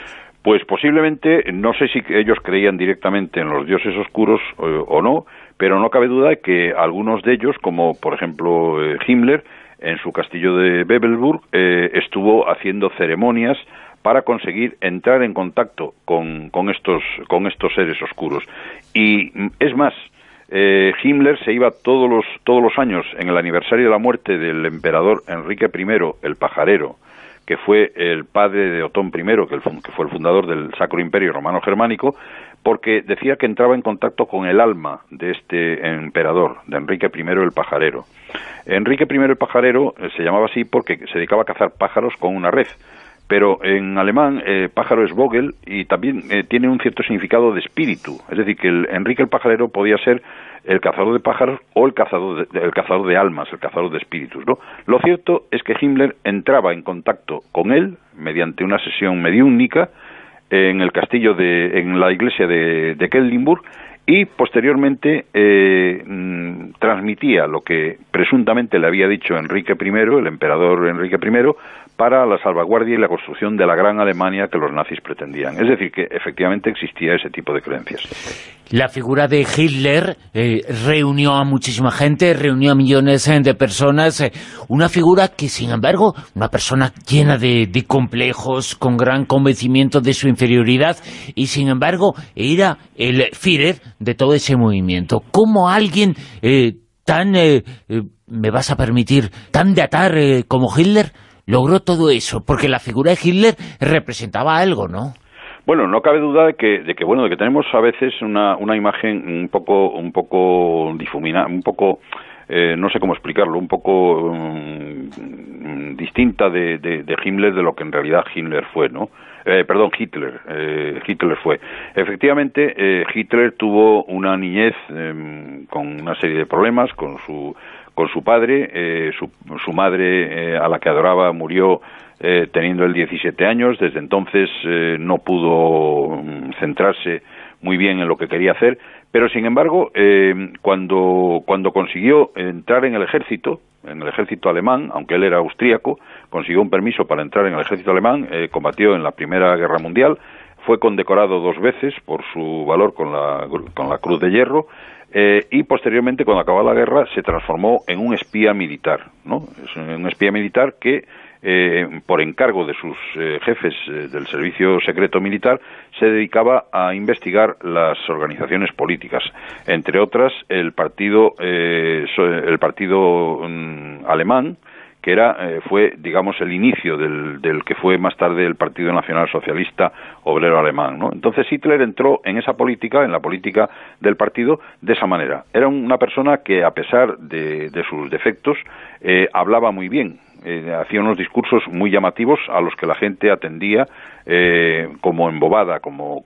Pues posiblemente, no sé si ellos creían directamente en los dioses oscuros o no, pero no cabe duda de que algunos de ellos, como por ejemplo Himmler, en su castillo de Bebelburg, estuvo haciendo ceremonias para conseguir entrar en contacto con estos seres oscuros. Y es más, Himmler se iba todos los años en el aniversario de la muerte del emperador Enrique I el Pajarero, que fue el padre de Otón I, que fue el fundador del Sacro Imperio Romano Germánico, porque decía que entraba en contacto con el alma de este emperador, de Enrique I el Pajarero. Enrique I el Pajarero se llamaba así porque se dedicaba a cazar pájaros con una red, pero en alemán pájaro es Vogel y también tiene un cierto significado de espíritu, es decir, que Enrique el Pajarero podía ser el cazador de pájaros o el cazador de almas, el cazador de espíritus, ¿no? Lo cierto es que Himmler entraba en contacto con él mediante una sesión mediúnica en el castillo en la iglesia de Quedlinburg, y posteriormente transmitía lo que presuntamente le había dicho Enrique I, el emperador Enrique I, para la salvaguardia y la construcción de la gran Alemania que los nazis pretendían. Es decir, que efectivamente existía ese tipo de creencias. La figura de Hitler reunió a muchísima gente, reunió a millones de personas, una figura que, sin embargo, una persona llena de complejos, con gran convencimiento de su inferioridad, y sin embargo era el Führer de todo ese movimiento. ¿Cómo alguien me vas a permitir, tan de atar como Hitler, logró todo eso? Porque la figura de Hitler representaba algo, ¿no? Bueno, no cabe duda de que tenemos a veces una imagen un poco difuminada, un poco no sé cómo explicarlo, un poco distinta de Himmler, de lo que en realidad Hitler fue, ¿no? Hitler fue. Efectivamente, Hitler tuvo una niñez con una serie de problemas con su padre, su madre, a la que adoraba, murió teniendo él 17 años. Desde entonces no pudo centrarse muy bien en lo que quería hacer, pero sin embargo, cuando consiguió entrar en el ejército alemán, aunque él era austríaco, consiguió un permiso para entrar en el ejército alemán, combatió en la Primera Guerra Mundial, fue condecorado 2 veces por su valor con la Cruz de Hierro, y posteriormente, cuando acabó la guerra, se transformó en un espía militar, ¿no? Es un espía militar que, por encargo de sus jefes del servicio secreto militar, se dedicaba a investigar las organizaciones políticas, entre otras el partido alemán, que fue, digamos, el inicio del que fue más tarde el Partido Nacional Socialista Obrero Alemán, ¿no? Entonces Hitler entró en esa política, en la política del partido, de esa manera. Era una persona que, a pesar de sus defectos, hablaba muy bien, hacía unos discursos muy llamativos a los que la gente atendía como embobada, como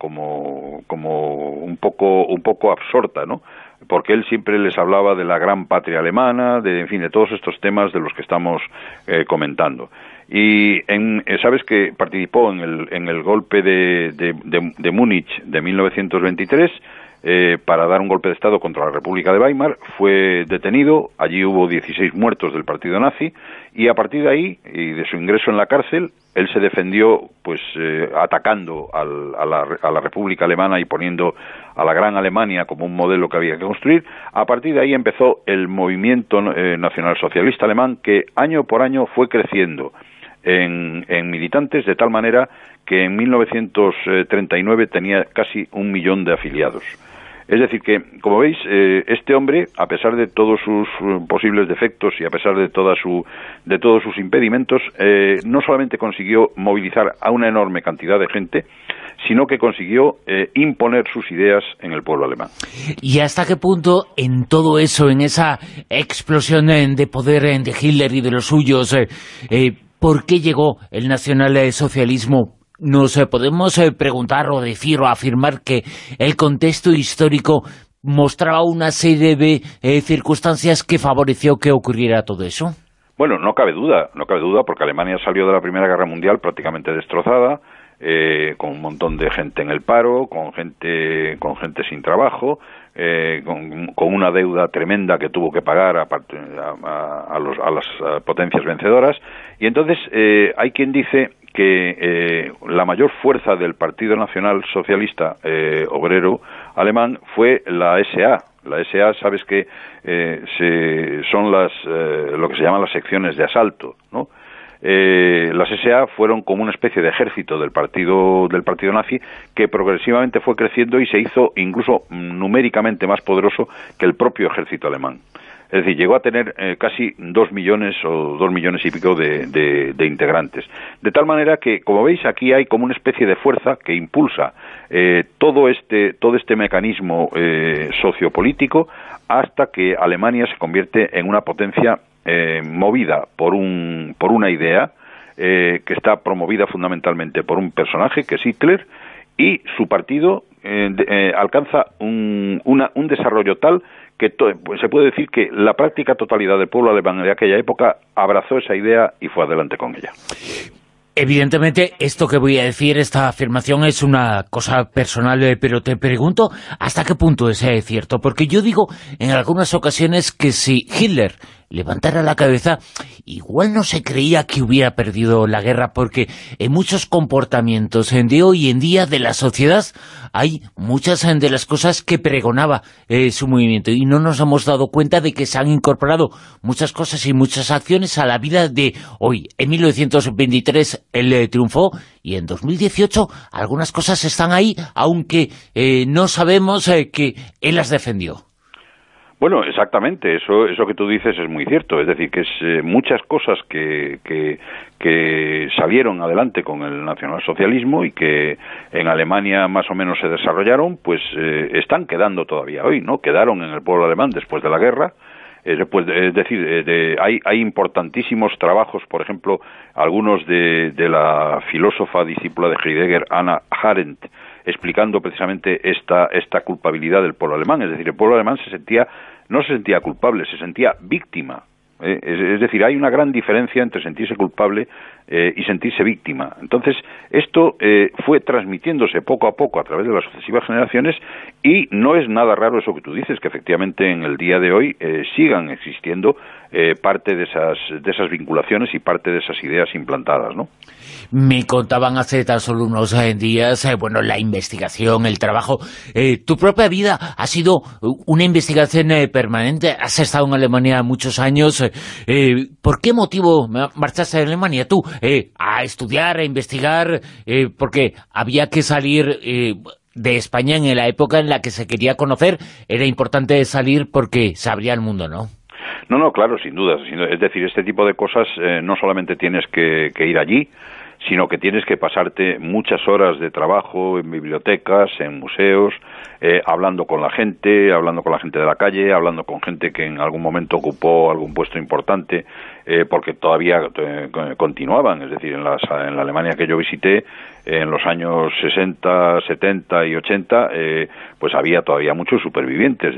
un poco absorta, ¿no? Porque él siempre les hablaba de la gran patria alemana, de todos estos temas de los que estamos comentando. Y sabes que participó en el golpe de Múnich de 1923, para dar un golpe de Estado contra la República de Weimar. Fue detenido, allí hubo 16 muertos del partido nazi, y a partir de ahí, y de su ingreso en la cárcel, él se defendió atacando a la República Alemana y poniendo a la Gran Alemania como un modelo que había que construir. A partir de ahí empezó el movimiento nacionalsocialista alemán, que año por año fue creciendo en militantes, de tal manera que en 1939 tenía casi 1 millón de afiliados. Es decir que, como veis, este hombre, a pesar de todos sus posibles defectos y a pesar de todos sus impedimentos, no solamente consiguió movilizar a una enorme cantidad de gente, sino que consiguió imponer sus ideas en el pueblo alemán. ¿Y hasta qué punto en todo eso, en esa explosión de poder de Hitler y de los suyos, por qué llegó el nacionalsocialismo? Nos podemos preguntar o decir o afirmar que el contexto histórico mostraba una serie de circunstancias que favoreció que ocurriera todo eso. Bueno, no cabe duda, porque Alemania salió de la Primera Guerra Mundial prácticamente destrozada, con un montón de gente en el paro, con gente sin trabajo, con una deuda tremenda que tuvo que pagar a las potencias vencedoras. Y entonces hay quien dice que la mayor fuerza del Partido Nacional Socialista Obrero Alemán fue la SA. La SA, sabes que son lo que se llaman las secciones de asalto, ¿no? Las SA fueron como una especie de ejército del partido nazi, que progresivamente fue creciendo y se hizo incluso numéricamente más poderoso que el propio ejército alemán. Es decir, llegó a tener casi 2 millones o 2 millones y pico de integrantes. De tal manera que, como veis, aquí hay como una especie de fuerza que impulsa todo este mecanismo sociopolítico hasta que Alemania se convierte en una potencia movida por una idea que está promovida fundamentalmente por un personaje que es Hitler, y su partido alcanza un desarrollo tal que pues se puede decir que la práctica totalidad del pueblo alemán de aquella época abrazó esa idea y fue adelante con ella. Evidentemente, esto que voy a decir, esta afirmación es una cosa personal, pero te pregunto hasta qué punto es cierto, porque yo digo en algunas ocasiones que si Hitler levantara la cabeza, igual no se creía que hubiera perdido la guerra, porque en muchos comportamientos de hoy en día de la sociedad hay muchas de las cosas que pregonaba su movimiento, y no nos hemos dado cuenta de que se han incorporado muchas cosas y muchas acciones a la vida de hoy. En 1923 él triunfó, y en 2018 algunas cosas están ahí, aunque no sabemos que él las defendió. Bueno, exactamente, eso que tú dices es muy cierto, es decir, que es muchas cosas que salieron adelante con el nacionalsocialismo y que en Alemania más o menos se desarrollaron, pues están quedando todavía hoy, ¿no? Quedaron en el pueblo alemán después de la guerra. Es decir, hay importantísimos trabajos, por ejemplo, algunos de la filósofa discípula de Heidegger, Hannah Arendt, explicando precisamente esta culpabilidad del pueblo alemán. Es decir, el pueblo alemán no se sentía culpable, se sentía víctima. Es decir, hay una gran diferencia entre sentirse culpable y sentirse víctima. Entonces, esto fue transmitiéndose poco a poco a través de las sucesivas generaciones, y no es nada raro eso que tú dices, que efectivamente en el día de hoy sigan existiendo parte de esas vinculaciones y parte de esas ideas implantadas, ¿no? Me contaban hace tan solo unos días, la investigación, el trabajo. Tu propia vida ha sido una investigación permanente. Has estado en Alemania muchos años. ¿Por qué motivo marchaste a Alemania tú? A estudiar, a investigar, porque había que salir de España en la época en la que se quería conocer. Era importante salir porque se abría el mundo, ¿no? No, claro, sin duda. Es decir, este tipo de cosas no solamente tienes que ir allí, sino que tienes que pasarte muchas horas de trabajo en bibliotecas, en museos, hablando con la gente de la calle, hablando con gente que en algún momento ocupó algún puesto importante, porque todavía continuaban. Es decir, en la Alemania que yo visité, en los años 60, 70 y 80, pues había todavía muchos supervivientes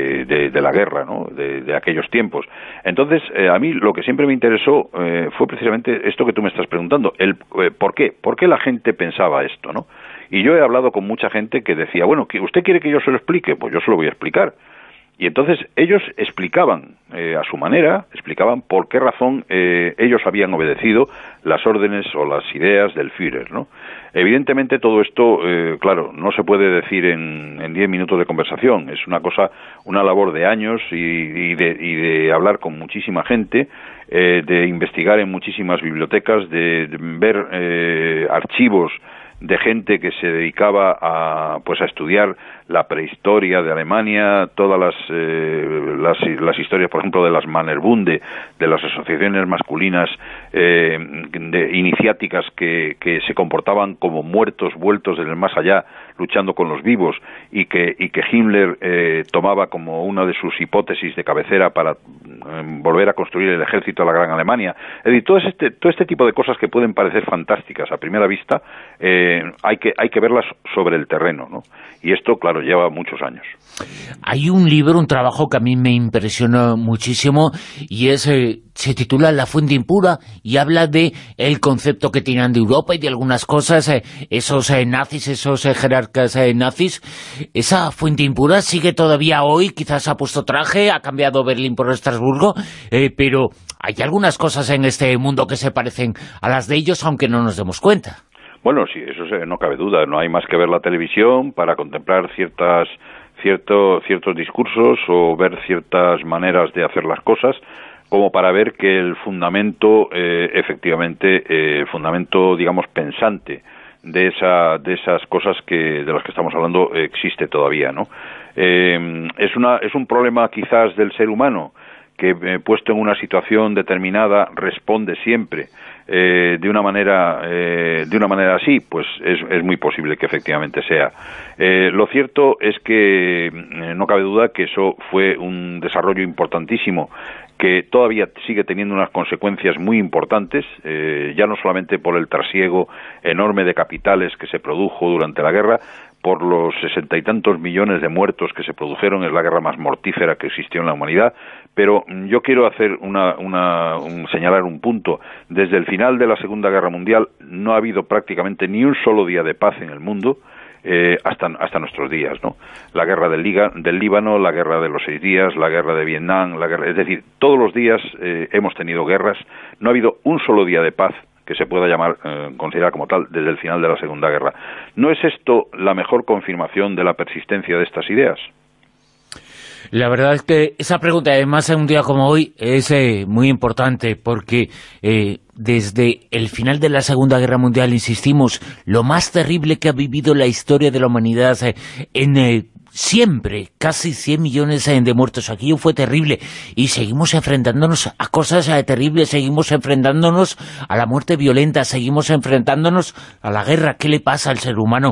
de la guerra, ¿no? De aquellos tiempos. Entonces, a mí lo que siempre me interesó fue precisamente esto que tú me estás preguntando, ¿por qué? ¿Por qué la gente pensaba esto, no? Y yo he hablado con mucha gente que decía, bueno, ¿usted quiere que yo se lo explique? Pues yo se lo voy a explicar. Y entonces ellos explicaban a su manera, explicaban por qué razón ellos habían obedecido las órdenes o las ideas del Führer, ¿no? Evidentemente todo esto, claro, no se puede decir en 10 minutos de conversación. Es una labor de años y de hablar con muchísima gente, de investigar en muchísimas bibliotecas, de ver archivos de gente que se dedicaba a estudiar la prehistoria de Alemania, todas las historias, por ejemplo, de las Mannerbunde, de las asociaciones masculinas iniciáticas que se comportaban como muertos vueltos del más allá, luchando con los vivos, y que Himmler tomaba como una de sus hipótesis de cabecera para volver a construir el ejército de la Gran Alemania. Es decir, todo este tipo de cosas que pueden parecer fantásticas a primera vista, hay que verlas sobre el terreno, ¿no? Y esto, claro, lleva muchos años. Hay un libro, un trabajo que a mí me impresionó muchísimo, y se titula La fuente impura, y habla de el concepto que tenían de Europa y de algunas cosas, esos nazis, esos jerarcas nazis. Esa fuente impura sigue todavía hoy, quizás ha puesto traje, ha cambiado Berlín por Estrasburgo, Petersburgo, pero hay algunas cosas en este mundo que se parecen a las de ellos, aunque no nos demos cuenta. Bueno, sí, eso no cabe duda. No hay más que ver la televisión para contemplar ciertos discursos o ver ciertas maneras de hacer las cosas, como para ver que el fundamento, efectivamente, el fundamento, digamos, pensante de esas cosas de las que estamos hablando existe todavía, ¿no? Es un problema quizás del ser humano que puesto en una situación determinada responde siempre de una manera así, pues es muy posible que efectivamente sea. Lo cierto es que no cabe duda que eso fue un desarrollo importantísimo que todavía sigue teniendo unas consecuencias muy importantes, ya no solamente por el trasiego enorme de capitales que se produjo durante la guerra, por los 60 y tantos millones de muertos que se produjeron, es la guerra más mortífera que existió en la humanidad, pero yo quiero hacer señalar un punto. Desde el final de la Segunda Guerra Mundial no ha habido prácticamente ni un solo día de paz en el mundo, hasta nuestros días, ¿no? La guerra del Líbano, la guerra de los 6 días, la guerra de Vietnam, es decir, todos los días hemos tenido guerras, no ha habido un solo día de paz que se pueda considerar como tal desde el final de la Segunda Guerra. ¿No es esto la mejor confirmación de la persistencia de estas ideas? La verdad es que esa pregunta, además en un día como hoy, es muy importante porque desde el final de la Segunda Guerra Mundial, insistimos, lo más terrible que ha vivido la historia de la humanidad siempre, casi 100 millones de muertos. Aquello fue terrible y seguimos enfrentándonos a cosas terribles, seguimos enfrentándonos a la muerte violenta, seguimos enfrentándonos a la guerra. ¿Qué le pasa al ser humano?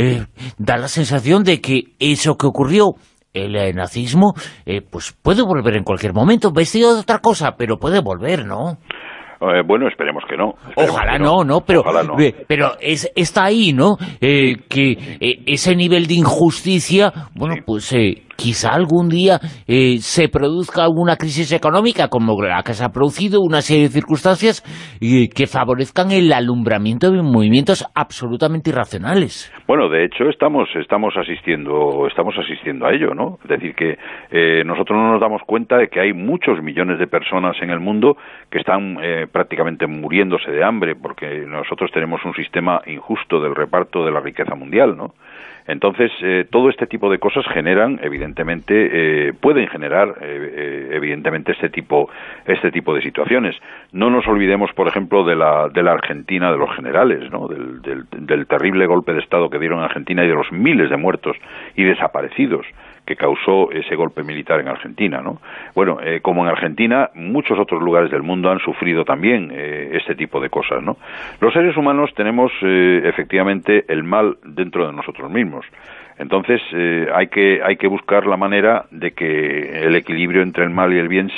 Da la sensación de que eso que ocurrió, el nazismo, pues puede volver en cualquier momento, vestido de otra cosa, pero puede volver, ¿no? Bueno, esperemos que no. Ojalá no, pero está ahí, ¿no? Que ese nivel de injusticia, bueno, sí, pues quizá algún día se produzca alguna crisis económica como la que se ha producido, una serie de circunstancias que favorezcan el alumbramiento de movimientos absolutamente irracionales. Bueno, de hecho estamos asistiendo a ello, ¿no? Es decir, que nosotros no nos damos cuenta de que hay muchos millones de personas en el mundo que están prácticamente muriéndose de hambre porque nosotros tenemos un sistema injusto del reparto de la riqueza mundial, ¿no? Entonces, todo este tipo de cosas generan, evidentemente, pueden generar, evidentemente, este tipo de situaciones. No nos olvidemos, por ejemplo, de la Argentina de los generales, ¿no? Del terrible golpe de Estado que dieron en Argentina y de los miles de muertos y desaparecidos que causó ese golpe militar en Argentina, ¿no? Bueno, como en Argentina, muchos otros lugares del mundo han sufrido también este tipo de cosas, ¿no? Los seres humanos tenemos, efectivamente, el mal dentro de nosotros mismos. Entonces, hay que buscar la manera de que el equilibrio entre el mal y el bien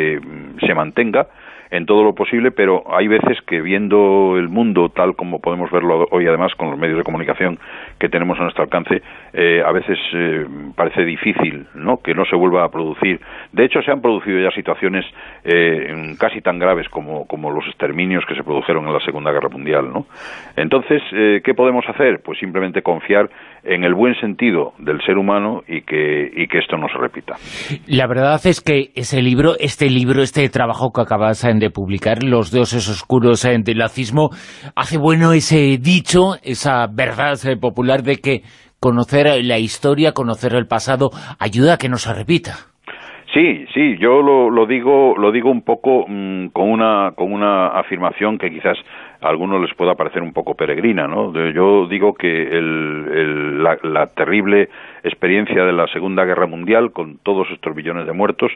se mantenga en todo lo posible, pero hay veces que viendo el mundo tal como podemos verlo hoy, además con los medios de comunicación que tenemos a nuestro alcance, a veces parece difícil, ¿no?, que no se vuelva a producir. De hecho, se han producido ya situaciones casi tan graves como los exterminios que se produjeron en la Segunda Guerra Mundial, ¿no? Entonces, ¿qué podemos hacer? Pues simplemente confiar en el buen sentido del ser humano y que esto no se repita. La verdad es que este trabajo que acabas de publicar, Los dioses oscuros del nazismo, hace bueno ese dicho, esa verdad popular de que conocer la historia, conocer el pasado, ayuda a que no se repita. Sí, yo lo digo un poco con una afirmación que quizás a algunos les pueda parecer un poco peregrina, ¿no? Yo digo que la terrible experiencia de la Segunda Guerra Mundial, con todos estos millones de muertos,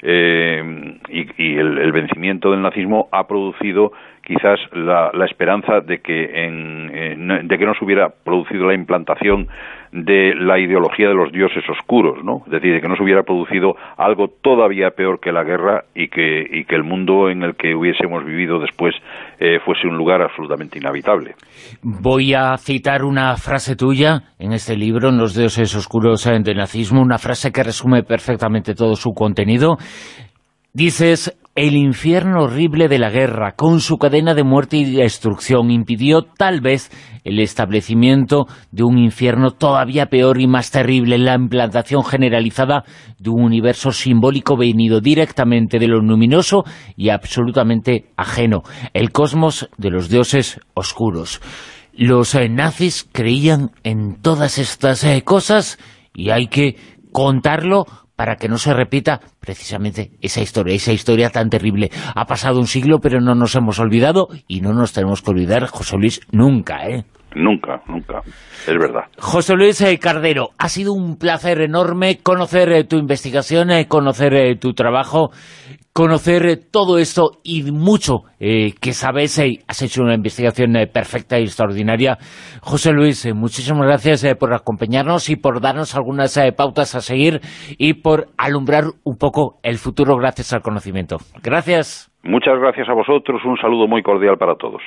y el vencimiento del nazismo ha producido quizás la esperanza de que no se hubiera producido la implantación de la ideología de los dioses oscuros, ¿no? Es decir, de que no se hubiera producido algo todavía peor que la guerra y que el mundo en el que hubiésemos vivido después fuese un lugar absolutamente inhabitable. Voy a citar una frase tuya en este libro, en Los dioses oscuros del nazismo, una frase que resume perfectamente todo su contenido. Dices: el infierno horrible de la guerra, con su cadena de muerte y destrucción, impidió tal vez el establecimiento de un infierno todavía peor y más terrible, la implantación generalizada de un universo simbólico venido directamente de lo luminoso y absolutamente ajeno, el cosmos de los dioses oscuros. Los nazis creían en todas estas cosas y hay que contarlo para que no se repita precisamente esa historia tan terrible. Ha pasado un siglo, pero no nos hemos olvidado y no nos tenemos que olvidar, José Luis, nunca, ¿eh? Nunca, es verdad. José Luis Cardero, ha sido un placer enorme conocer tu investigación, conocer tu trabajo, conocer todo esto y mucho que sabes. Has hecho una investigación perfecta y extraordinaria. José Luis, muchísimas gracias por acompañarnos y por darnos algunas pautas a seguir y por alumbrar un poco el futuro gracias al conocimiento. Gracias. Muchas gracias a vosotros, un saludo muy cordial para todos.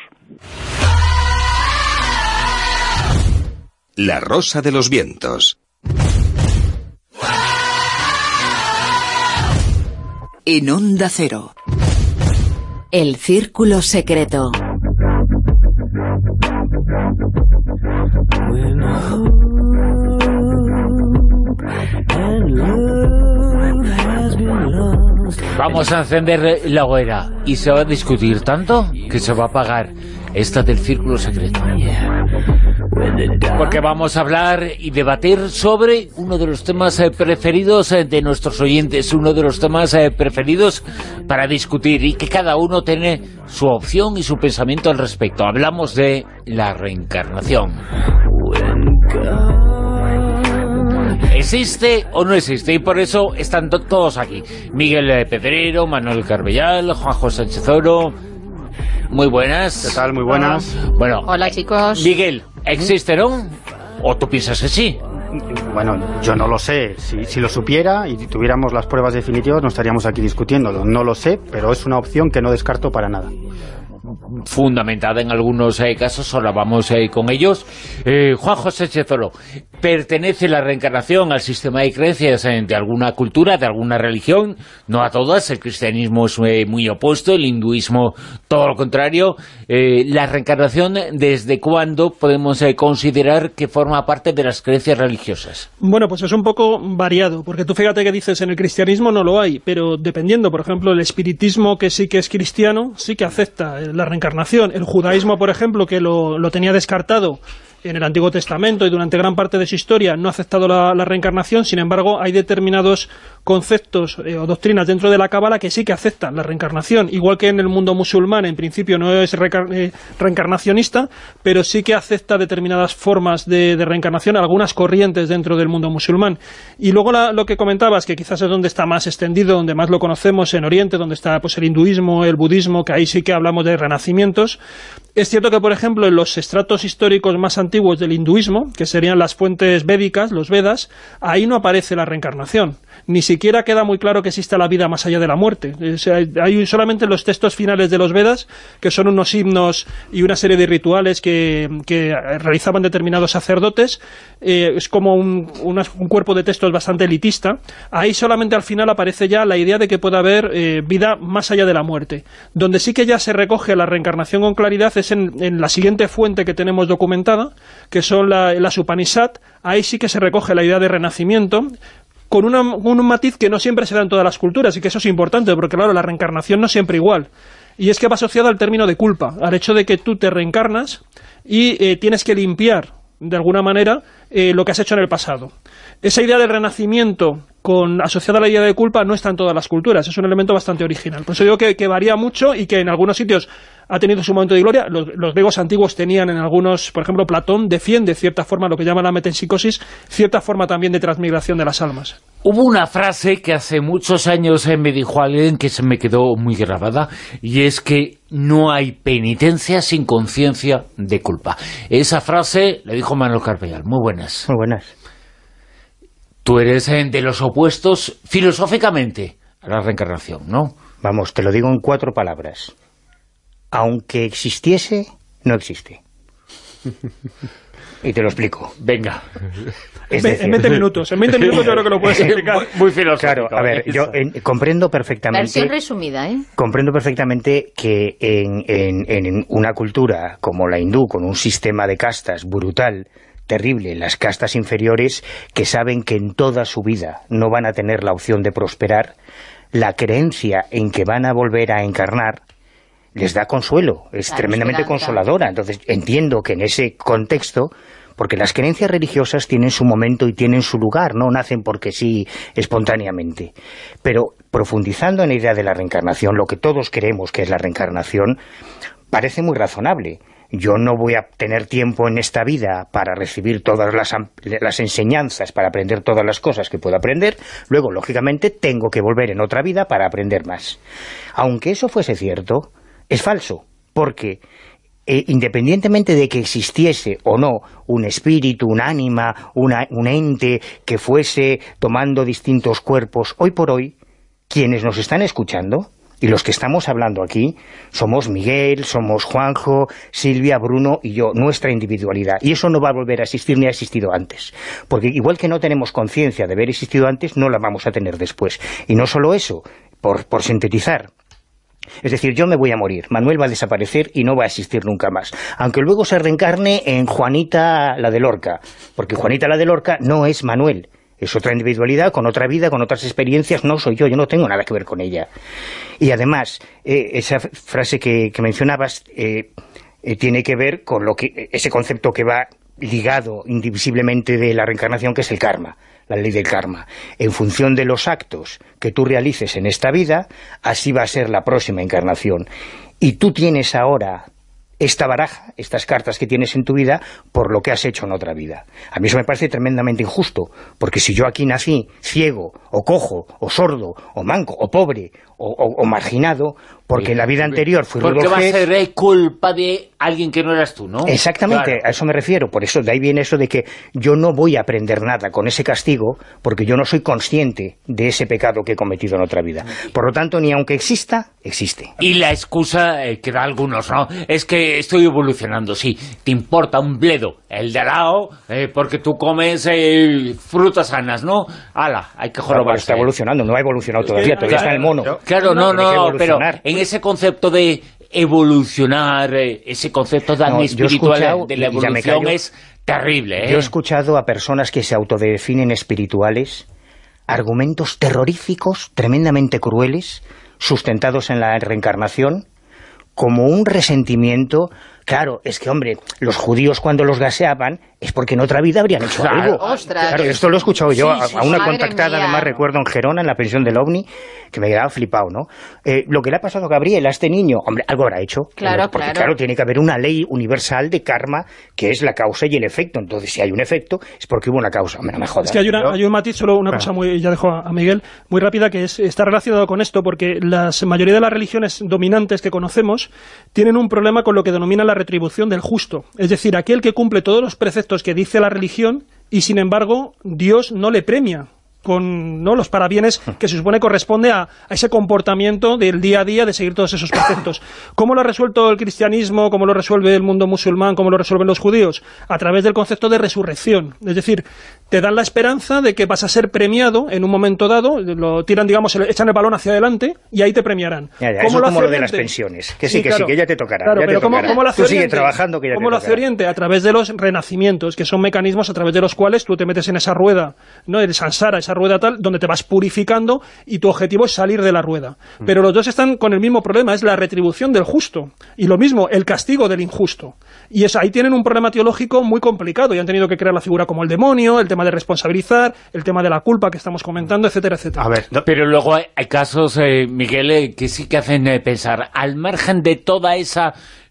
La Rosa de los Vientos. En Onda Cero. El Círculo Secreto. Vamos a encender la hoguera y se va a discutir tanto que se va a apagar esta del Círculo Secreto. Porque vamos a hablar y debatir sobre uno de los temas preferidos de nuestros oyentes, uno de los temas preferidos para discutir y que cada uno tiene su opción y su pensamiento al respecto. Hablamos de la reencarnación. ¿Existe o no existe? Y por eso están todos aquí. Miguel Pedrero, Manuel Carbellal, Juanjo Sánchez Oro. Muy buenas. ¿Qué tal? Muy buenas. Bueno, hola, chicos. Miguel, ¿existe, no? ¿O tú piensas que sí? Bueno, yo no lo sé. Si lo supiera y tuviéramos las pruebas definitivas no estaríamos aquí discutiéndolo. No lo sé, pero es una opción que no descarto para nada. Fundamentada en algunos casos, ahora vamos con ellos. Juan José Chezoro, ¿pertenece la reencarnación al sistema de creencias de alguna cultura, de alguna religión? No a todas, el cristianismo es muy opuesto, el hinduismo todo lo contrario. ¿La reencarnación desde cuándo podemos considerar que forma parte de las creencias religiosas? Bueno, pues es un poco variado, porque tú fíjate que dices en el cristianismo no lo hay, pero dependiendo, por ejemplo, el espiritismo, que sí que es cristiano, sí que acepta la reencarnación. El judaísmo, por ejemplo, que lo tenía descartado en el Antiguo Testamento y durante gran parte de su historia no ha aceptado la reencarnación. Sin embargo, hay determinados conceptos o doctrinas dentro de la Cábala que sí que aceptan la reencarnación, igual que en el mundo musulmán, en principio no es reencarnacionista, pero sí que acepta determinadas formas de reencarnación, algunas corrientes dentro del mundo musulmán. Y luego lo que comentabas, que quizás es donde está más extendido, donde más lo conocemos, en Oriente, donde está pues el hinduismo, el budismo, que ahí sí que hablamos de renacimientos. Es cierto que, por ejemplo, en los estratos históricos más antiguos del hinduismo, que serían las fuentes védicas, los Vedas, ahí no aparece la reencarnación. Ni siquiera queda muy claro que exista la vida más allá de la muerte. O sea, hay solamente los textos finales de los Vedas, que son unos himnos y una serie de rituales que realizaban determinados sacerdotes. Es como un cuerpo de textos bastante elitista. Ahí solamente al final aparece ya la idea de que puede haber vida más allá de la muerte. Donde sí que ya se recoge la reencarnación con claridad es en la siguiente fuente que tenemos documentada, que son las Upanishad. Ahí sí que se recoge la idea de renacimiento, con un matiz que no siempre se da en todas las culturas, y que eso es importante, porque claro, la reencarnación no es siempre igual. Y es que va asociado al término de culpa, al hecho de que tú te reencarnas y tienes que limpiar, de alguna manera, lo que has hecho en el pasado. Esa idea del renacimiento asociada a la idea de culpa no está en todas las culturas, es un elemento bastante original. Por eso digo que varía mucho y que en algunos sitios ha tenido su momento de gloria. Los griegos antiguos tenían en algunos, por ejemplo, Platón defiende cierta forma lo que llama la metempsicosis, cierta forma también de transmigración de las almas. Hubo una frase que hace muchos años me dijo alguien que se me quedó muy grabada, y es que no hay penitencia sin conciencia de culpa. Esa frase le dijo Manuel Carbellal. Muy buenas. Muy buenas. Tú eres de los opuestos filosóficamente a la reencarnación, ¿no? Vamos, te lo digo en 4 palabras. Aunque existiese, no existe. y te lo explico. Venga. En 20 minutos yo creo que lo puedes explicar. Muy filosófico. Claro, a ver, yo comprendo perfectamente... Versión resumida, ¿eh? Comprendo perfectamente que en una cultura como la hindú, con un sistema de castas brutal, terrible, las castas inferiores, que saben que en toda su vida no van a tener la opción de prosperar, la creencia en que van a volver a encarnar les da consuelo, es tremendamente consoladora. Entonces entiendo que en ese contexto, porque las creencias religiosas tienen su momento y tienen su lugar, no nacen porque sí espontáneamente, pero profundizando en la idea de la reencarnación, lo que todos creemos que es la reencarnación, parece muy razonable. Yo no voy a tener tiempo en esta vida para recibir todas las enseñanzas, para aprender todas las cosas que puedo aprender, luego lógicamente tengo que volver en otra vida para aprender más. Aunque eso fuese cierto, es falso, porque independientemente de que existiese o no un espíritu, un ánima, un ente que fuese tomando distintos cuerpos, hoy por hoy, quienes nos están escuchando, y los que estamos hablando aquí, somos Miguel, somos Juanjo, Silvia, Bruno y yo, nuestra individualidad, y eso no va a volver a existir ni ha existido antes, porque igual que no tenemos conciencia de haber existido antes, no la vamos a tener después. Y no solo eso, por sintetizar, es decir, yo me voy a morir, Manuel va a desaparecer y no va a existir nunca más, aunque luego se reencarne en Juanita la de Lorca, porque Juanita la de Lorca no es Manuel, es otra individualidad, con otra vida, con otras experiencias, no soy yo no tengo nada que ver con ella. Y además, esa frase que mencionabas tiene que ver con ese concepto que va ligado indivisiblemente de la reencarnación, que es el karma, la ley del karma. En función de los actos que tú realices en esta vida, así va a ser la próxima encarnación. Y tú tienes ahora esta baraja, estas cartas que tienes en tu vida, por lo que has hecho en otra vida. A mí eso me parece tremendamente injusto, porque si yo aquí nací ciego, o cojo, o sordo, o manco, o pobre, o marginado, porque en la vida anterior fui porque va a ser culpa de alguien que no eras tú, ¿no? Exactamente, claro. A eso me refiero. Por eso, de ahí viene eso de que yo no voy a aprender nada con ese castigo, porque yo no soy consciente de ese pecado que he cometido en otra vida. Por lo tanto, ni aunque exista, existe. Y la excusa que da algunos, ¿no? Es que estoy evolucionando, sí. Te importa un bledo el de al lado, porque tú comes frutas sanas, ¿no? ¡Hala! Hay que jorobarse. Claro, está evolucionando, no ha evolucionado todavía, todavía está el mono. Claro, no, pero en ese concepto de evolucionar, ese concepto tan espiritual de la evolución es terrible, ¿eh? Yo he escuchado a personas que se autodefinen espirituales, argumentos terroríficos, tremendamente crueles, sustentados en la reencarnación, como un resentimiento. Claro, es que, hombre, los judíos cuando los gaseaban es porque en otra vida habrían hecho algo. ¡Ostras! Claro, esto lo he escuchado yo a una contactada, mía. además recuerdo en Gerona, en la pensión del OVNI, que me quedaba flipado, ¿no? Lo que le ha pasado a Gabriel, a este niño, hombre, algo habrá hecho. Claro, porque claro, tiene que haber una ley universal de karma, que es la causa y el efecto. Entonces, si hay un efecto, es porque hubo una causa. Hombre, no me jodas. Es que hay un matiz, solo una cosa muy, ya dejo a Miguel, muy rápida, que está relacionado con esto, porque la mayoría de las religiones dominantes que conocemos tienen un problema con lo que denominan la retribución del justo. Es decir, aquel que cumple todos los preceptos que dice la religión y, sin embargo, Dios no le premia con los parabienes que se supone corresponde a ese comportamiento del día a día de seguir todos esos preceptos. ¿Cómo lo ha resuelto el cristianismo? ¿Cómo lo resuelve el mundo musulmán? ¿Cómo lo resuelven los judíos? A través del concepto de resurrección. Es decir, te dan la esperanza de que vas a ser premiado en un momento dado, lo tiran, digamos, echan el balón hacia adelante y ahí te premiarán. Ya, eso es como lo de las pensiones, que sí, que ya te tocará. Claro, pero ¿cómo lo hace Oriente? Tú sigue trabajando, que ya ¿Cómo lo hace Oriente? A través de los renacimientos, que son mecanismos a través de los cuales tú te metes en esa rueda, ¿no? El samsara, esa rueda tal, donde te vas purificando y tu objetivo es salir de la rueda. Pero los dos están con el mismo problema, es la retribución del justo. Y lo mismo, el castigo del injusto. Y ahí tienen un problema teológico muy complicado y han tenido que crear la figura como el demonio, el tema de responsabilizar, el tema de la culpa que estamos comentando, etcétera, etcétera. A ver, pero luego hay casos, Miguel, que sí que hacen pensar, al margen de toda esa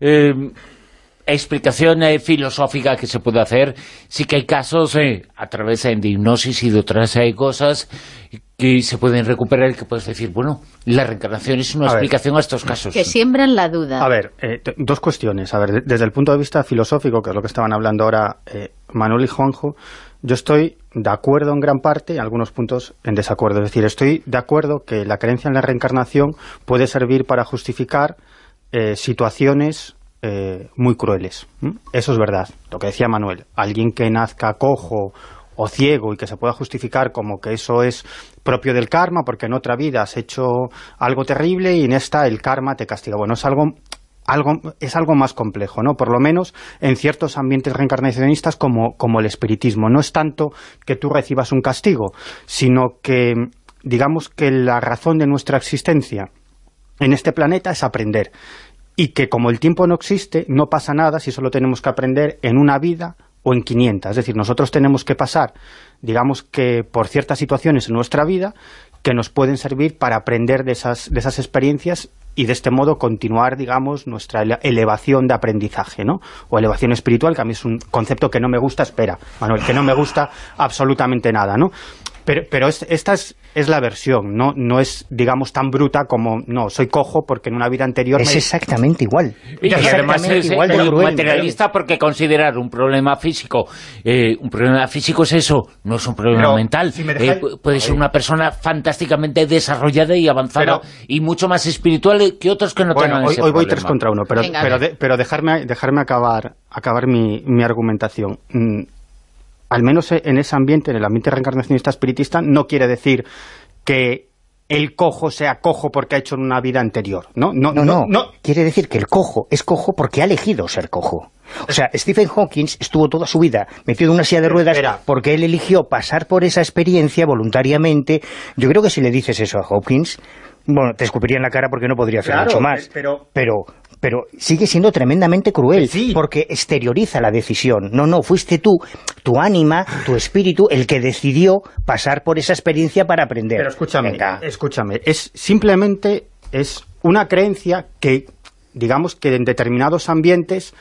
explicación filosófica que se puede hacer, sí que hay casos a través de hipnosis y de otras cosas que se pueden recuperar, que puedes decir, bueno, la reencarnación es una explicación a estos casos. Que siembran la duda. A ver, dos cuestiones. A ver, desde el punto de vista filosófico, que es lo que estaban hablando ahora Manuel y Juanjo, yo estoy de acuerdo en gran parte, en algunos puntos en desacuerdo. Es decir, estoy de acuerdo que la creencia en la reencarnación puede servir para justificar situaciones muy crueles. Eso es verdad, lo que decía Manuel. Alguien que nazca cojo o ciego y que se pueda justificar como que eso es propio del karma, porque en otra vida has hecho algo terrible y en esta el karma te castiga. Bueno, es algo más complejo, ¿no? Por lo menos en ciertos ambientes reencarnacionistas como el espiritismo. No es tanto que tú recibas un castigo, sino que, digamos que la razón de nuestra existencia en este planeta es aprender. Y que como el tiempo no existe, no pasa nada si solo tenemos que aprender en una vida o en 500. Es decir, nosotros tenemos que pasar, digamos que por ciertas situaciones en nuestra vida que nos pueden servir para aprender de esas experiencias y de este modo continuar, digamos, nuestra elevación de aprendizaje, ¿no? O elevación espiritual, que a mí es un concepto que no me gusta, Manuel, que no me gusta absolutamente nada, ¿no? Pero esta es la versión, no es, digamos, tan bruta como, no, soy cojo porque en una vida anterior... Es exactamente igual. Y además es igual de materialista, porque considerar un problema físico es eso, no es un problema mental. Si puede ser una persona fantásticamente desarrollada y avanzada y mucho más espiritual que otros que no tengan ese problema. Hoy voy 3 contra 1, pero dejarme acabar mi argumentación. Al menos en ese ambiente, en el ambiente reencarnacionista espiritista, no quiere decir que el cojo sea cojo porque ha hecho en una vida anterior, ¿no? No. Quiere decir que el cojo es cojo porque ha elegido ser cojo. O sea, Stephen Hawking estuvo toda su vida metido en una silla de ruedas porque él eligió pasar por esa experiencia voluntariamente. Yo creo que si le dices eso a Hawkins, bueno, te escupiría en la cara porque no podría hacer mucho más. Pero sigue siendo tremendamente cruel, porque exterioriza la decisión. No, fuiste tú, tu ánima, tu espíritu, el que decidió pasar por esa experiencia para aprender. Pero escúchame, simplemente es una creencia que, digamos que en determinados ambientes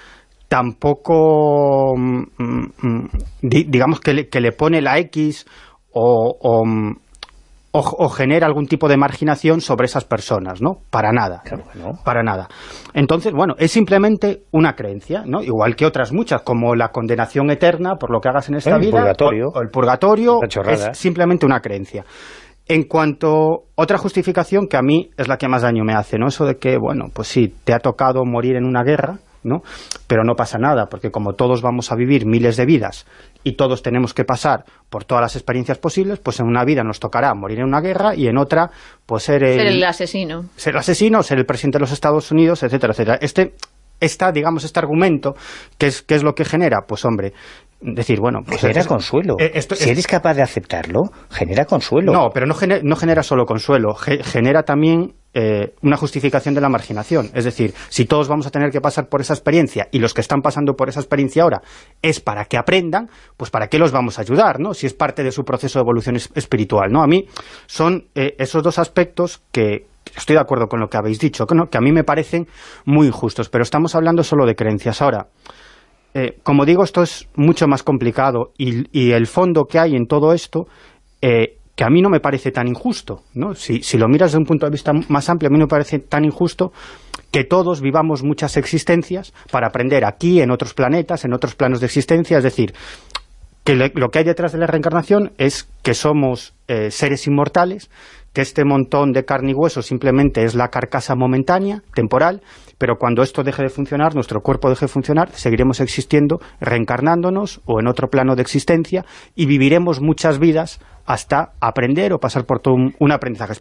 tampoco, digamos que le pone la X o genera algún tipo de marginación sobre esas personas, ¿no? Para nada, claro que no. Para nada. Entonces, bueno, es simplemente una creencia, ¿no? Igual que otras muchas, como la condenación eterna por lo que hagas en esta vida, o el purgatorio, es simplemente una creencia. En cuanto a otra justificación, que a mí es la que más daño me hace, ¿no? Eso de que, bueno, pues sí, te ha tocado morir en una guerra, ¿no? Pero no pasa nada, porque como todos vamos a vivir miles de vidas y todos tenemos que pasar por todas las experiencias posibles, pues en una vida nos tocará morir en una guerra y en otra pues ser el asesino. Ser el asesino, ser el presidente de los Estados Unidos, etcétera, etcétera. Este argumento, ¿qué es lo que genera? Pues hombre, decir, bueno... pues genera consuelo. Si eres capaz de aceptarlo, genera consuelo. No, pero no genera solo consuelo, genera también una justificación de la marginación. Es decir, si todos vamos a tener que pasar por esa experiencia y los que están pasando por esa experiencia ahora es para que aprendan, pues ¿para qué los vamos a ayudar, no? Si es parte de su proceso de evolución espiritual, ¿no? A mí son esos dos aspectos que estoy de acuerdo con lo que habéis dicho, que a mí me parecen muy injustos, pero estamos hablando solo de creencias. Ahora, como digo, esto es mucho más complicado y el fondo que hay en todo esto, que a mí no me parece tan injusto, ¿no? Si lo miras desde un punto de vista más amplio, a mí no me parece tan injusto que todos vivamos muchas existencias para aprender aquí, en otros planetas, en otros planos de existencia. Es decir, que lo que hay detrás de la reencarnación es que somos seres inmortales, que este montón de carne y hueso simplemente es la carcasa momentánea, temporal, pero cuando esto deje de funcionar, nuestro cuerpo deje de funcionar, seguiremos existiendo, reencarnándonos o en otro plano de existencia, y viviremos muchas vidas hasta aprender o pasar por todo un aprendizaje.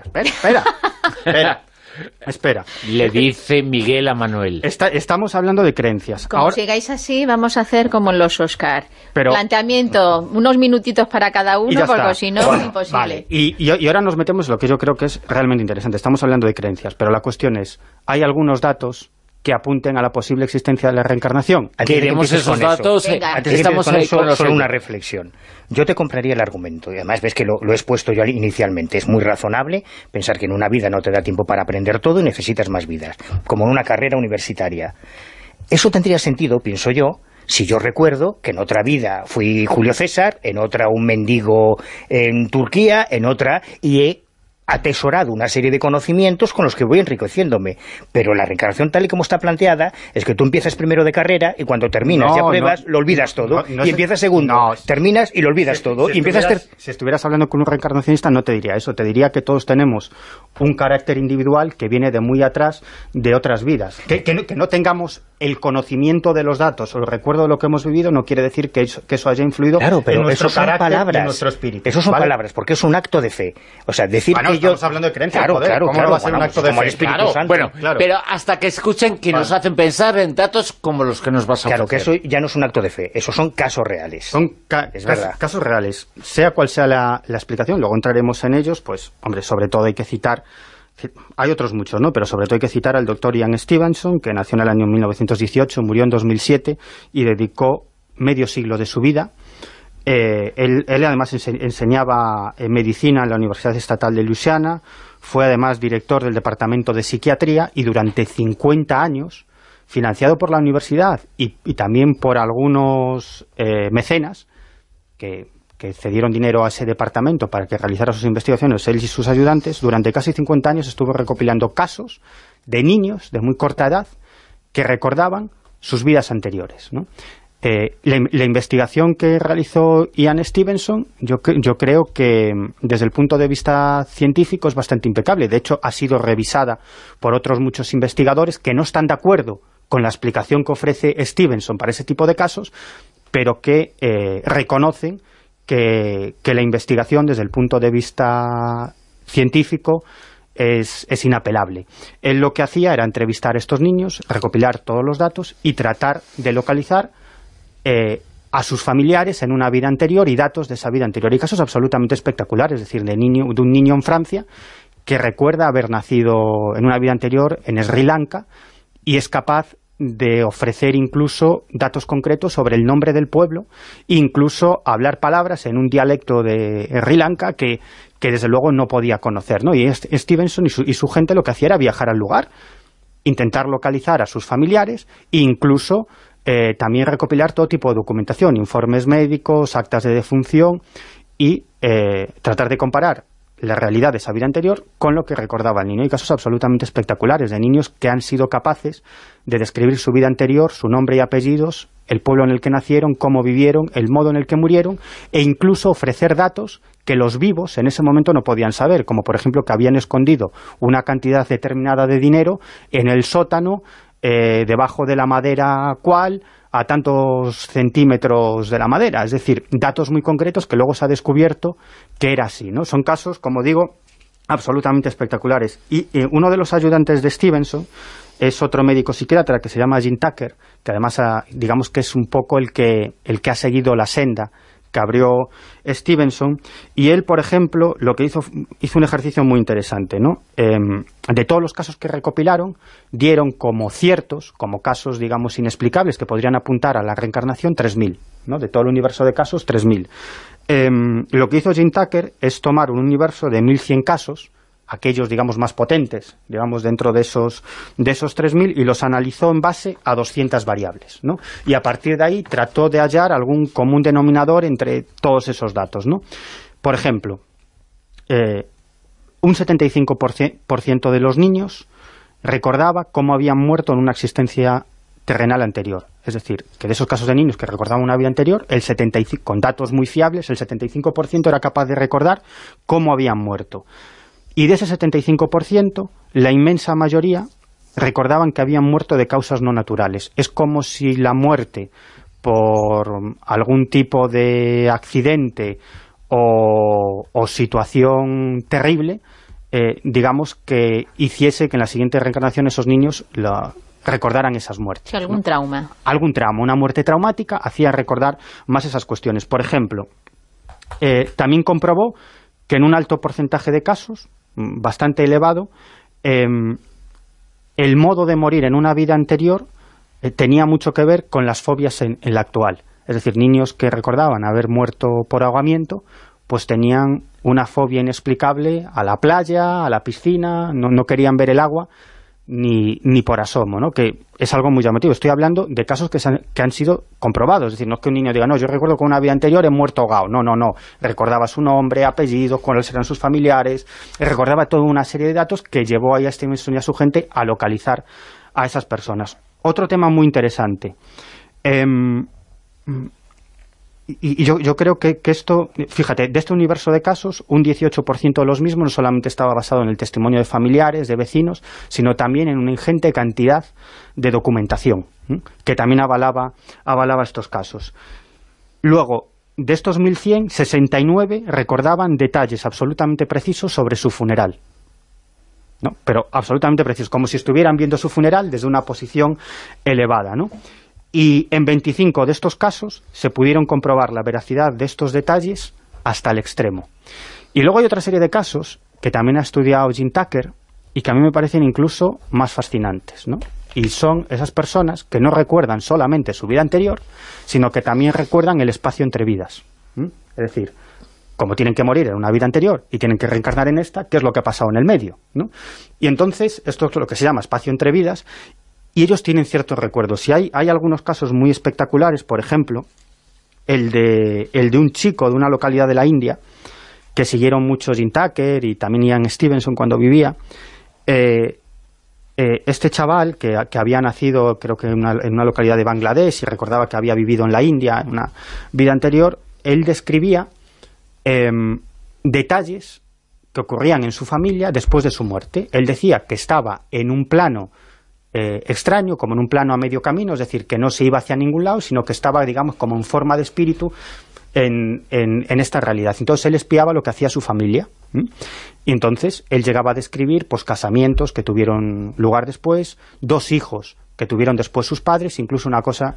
Espera. Le dice Miguel a Manuel. Estamos hablando de creencias. Como sigáis así, vamos a hacer como en los Oscar. Planteamiento, unos minutitos para cada uno, porque si no es imposible. Vale. Y ahora nos metemos en lo que yo creo que es realmente interesante. Estamos hablando de creencias, pero la cuestión es, ¿hay algunos datos que apunten a la posible existencia de la reencarnación? Queremos esos datos. Estamos ahí con solo una reflexión. Yo te compraría el argumento, y además ves que lo he expuesto yo inicialmente. Es muy razonable pensar que en una vida no te da tiempo para aprender todo y necesitas más vidas, como en una carrera universitaria. Eso tendría sentido, pienso yo, si yo recuerdo que en otra vida fui Julio César, en otra un mendigo en Turquía, en otra, y he atesorado una serie de conocimientos con los que voy enriqueciéndome, pero la reencarnación tal y como está planteada es que tú empiezas primero de carrera y cuando terminas y apruebas lo olvidas todo, y empiezas segundo, terminas y lo olvidas todo, y empiezas si estuvieras hablando con un reencarnacionista no te diría eso, te diría que todos tenemos un carácter individual que viene de muy atrás de otras vidas, que no tengamos el conocimiento de los datos o el recuerdo de lo que hemos vivido no quiere decir que eso haya influido en nuestro carácter y en nuestro espíritu. Eso son palabras, porque es un acto de fe. O sea, decir que estamos hablando de creencia, ¿cómo va a ser un acto de fe? Espíritu Santo. Bueno, pero hasta que escuchen que nos hacen pensar en datos como los que nos vas a ofrecer. Claro, que eso ya no es un acto de fe, esos son casos reales. Son casos reales. Sea cual sea la explicación, luego entraremos en ellos, pues, hombre, sobre todo hay que citar. Hay otros muchos, ¿no? Pero sobre todo hay que citar al doctor Ian Stevenson, que nació en el año 1918, murió en 2007 y dedicó medio siglo de su vida. Él además enseñaba medicina en la Universidad Estatal de Luisiana, fue además director del Departamento de Psiquiatría y durante 50 años, financiado por la universidad y también por algunos mecenas que cedieron dinero a ese departamento para que realizara sus investigaciones, él y sus ayudantes, durante casi 50 años estuvo recopilando casos de niños de muy corta edad que recordaban sus vidas anteriores, ¿no? La investigación que realizó Ian Stevenson, yo creo que desde el punto de vista científico es bastante impecable. De hecho, ha sido revisada por otros muchos investigadores que no están de acuerdo con la explicación que ofrece Stevenson para ese tipo de casos, pero que reconocen que la investigación desde el punto de vista científico es inapelable. Él lo que hacía era entrevistar a estos niños, recopilar todos los datos y tratar de localizar a sus familiares en una vida anterior y datos de esa vida anterior. Y casos absolutamente espectaculares, es decir, de un niño en Francia que recuerda haber nacido en una vida anterior en Sri Lanka y es capaz de ofrecer incluso datos concretos sobre el nombre del pueblo, incluso hablar palabras en un dialecto de Sri Lanka que desde luego no podía conocer, ¿no? Y Stevenson y su gente lo que hacía era viajar al lugar, intentar localizar a sus familiares e incluso también recopilar todo tipo de documentación, informes médicos, actas de defunción y tratar de comparar la realidad de esa vida anterior con lo que recordaba el niño. Hay casos absolutamente espectaculares de niños que han sido capaces de describir su vida anterior, su nombre y apellidos, el pueblo en el que nacieron, cómo vivieron, el modo en el que murieron e incluso ofrecer datos que los vivos en ese momento no podían saber, como por ejemplo que habían escondido una cantidad determinada de dinero en el sótano debajo de la madera cual, a tantos centímetros de la madera, es decir, datos muy concretos que luego se ha descubierto que era así, ¿no? Son casos, como digo, absolutamente espectaculares. Y uno de los ayudantes de Stevenson es otro médico psiquiatra que se llama Jim Tucker, que además digamos que es un poco el que ha seguido la senda que abrió Stevenson, y él, por ejemplo, lo que hizo un ejercicio muy interesante, ¿no? De todos los casos que recopilaron, dieron como ciertos, como casos, digamos, inexplicables, que podrían apuntar a la reencarnación, 3.000, ¿no? De todo el universo de casos, 3.000. Lo que hizo Jim Tucker es tomar un universo de 1.100 casos, aquellos, digamos, más potentes, digamos, dentro de esos 3.000, y los analizó en base a 200 variables, ¿no? Y a partir de ahí trató de hallar algún común denominador entre todos esos datos, ¿no? Por ejemplo, un 75% de los niños recordaba cómo habían muerto en una existencia terrenal anterior. Es decir, que de esos casos de niños que recordaban una vida anterior, con datos muy fiables, el 75% era capaz de recordar cómo habían muerto. Y de ese 75%, la inmensa mayoría recordaban que habían muerto de causas no naturales. Es como si la muerte por algún tipo de accidente o situación terrible, digamos que hiciese que en la siguiente reencarnación esos niños recordaran esas muertes. Sí, algún trauma. Algún trauma, una muerte traumática hacía recordar más esas cuestiones. Por ejemplo, también comprobó que en un alto porcentaje de casos, bastante elevado, el modo de morir en una vida anterior tenía mucho que ver con las fobias en la actual. Es decir, niños que recordaban haber muerto por ahogamiento, pues tenían una fobia inexplicable a la playa, a la piscina, no querían ver el agua, ni por asomo, ¿no? Que es algo muy llamativo. Estoy hablando de casos que han sido comprobados. Es decir, no es que un niño diga, no, yo recuerdo que en una vida anterior he muerto ahogado. No. Recordaba su nombre, apellido, cuáles eran sus familiares, recordaba toda una serie de datos que llevó a Stevenson y a su gente a localizar a esas personas. Otro tema muy interesante. Y yo creo que esto, fíjate, de este universo de casos, un 18% de los mismos no solamente estaba basado en el testimonio de familiares, de vecinos, sino también en una ingente cantidad de documentación, que también avalaba estos casos. Luego, de estos 1.100, 69 recordaban detalles absolutamente precisos sobre su funeral. ¿No? Pero absolutamente precisos, como si estuvieran viendo su funeral desde una posición elevada, ¿no? Y en 25 de estos casos se pudieron comprobar la veracidad de estos detalles hasta el extremo. Y luego hay otra serie de casos que también ha estudiado Jim Tucker y que a mí me parecen incluso más fascinantes, ¿no? Y son esas personas que no recuerdan solamente su vida anterior, sino que también recuerdan el espacio entre vidas. Es decir, como tienen que morir en una vida anterior y tienen que reencarnar en esta, ¿qué es lo que ha pasado en el medio, ¿no? Y entonces, esto es lo que se llama espacio entre vidas, y ellos tienen ciertos recuerdos. Y hay algunos casos muy espectaculares, por ejemplo, el de un chico de una localidad de la India, que siguieron mucho Jim Tucker y también Ian Stevenson cuando vivía. Este chaval, que había nacido, creo que en una localidad de Bangladesh, y recordaba que había vivido en la India en una vida anterior, él describía detalles que ocurrían en su familia después de su muerte. Él decía que estaba en un plano extraño, como en un plano a medio camino, es decir, que no se iba hacia ningún lado, sino que estaba, digamos, como en forma de espíritu en esta realidad. Entonces él espiaba lo que hacía su familia, y entonces él llegaba a describir pues casamientos que tuvieron lugar después, 2 hijos que tuvieron después sus padres, incluso una cosa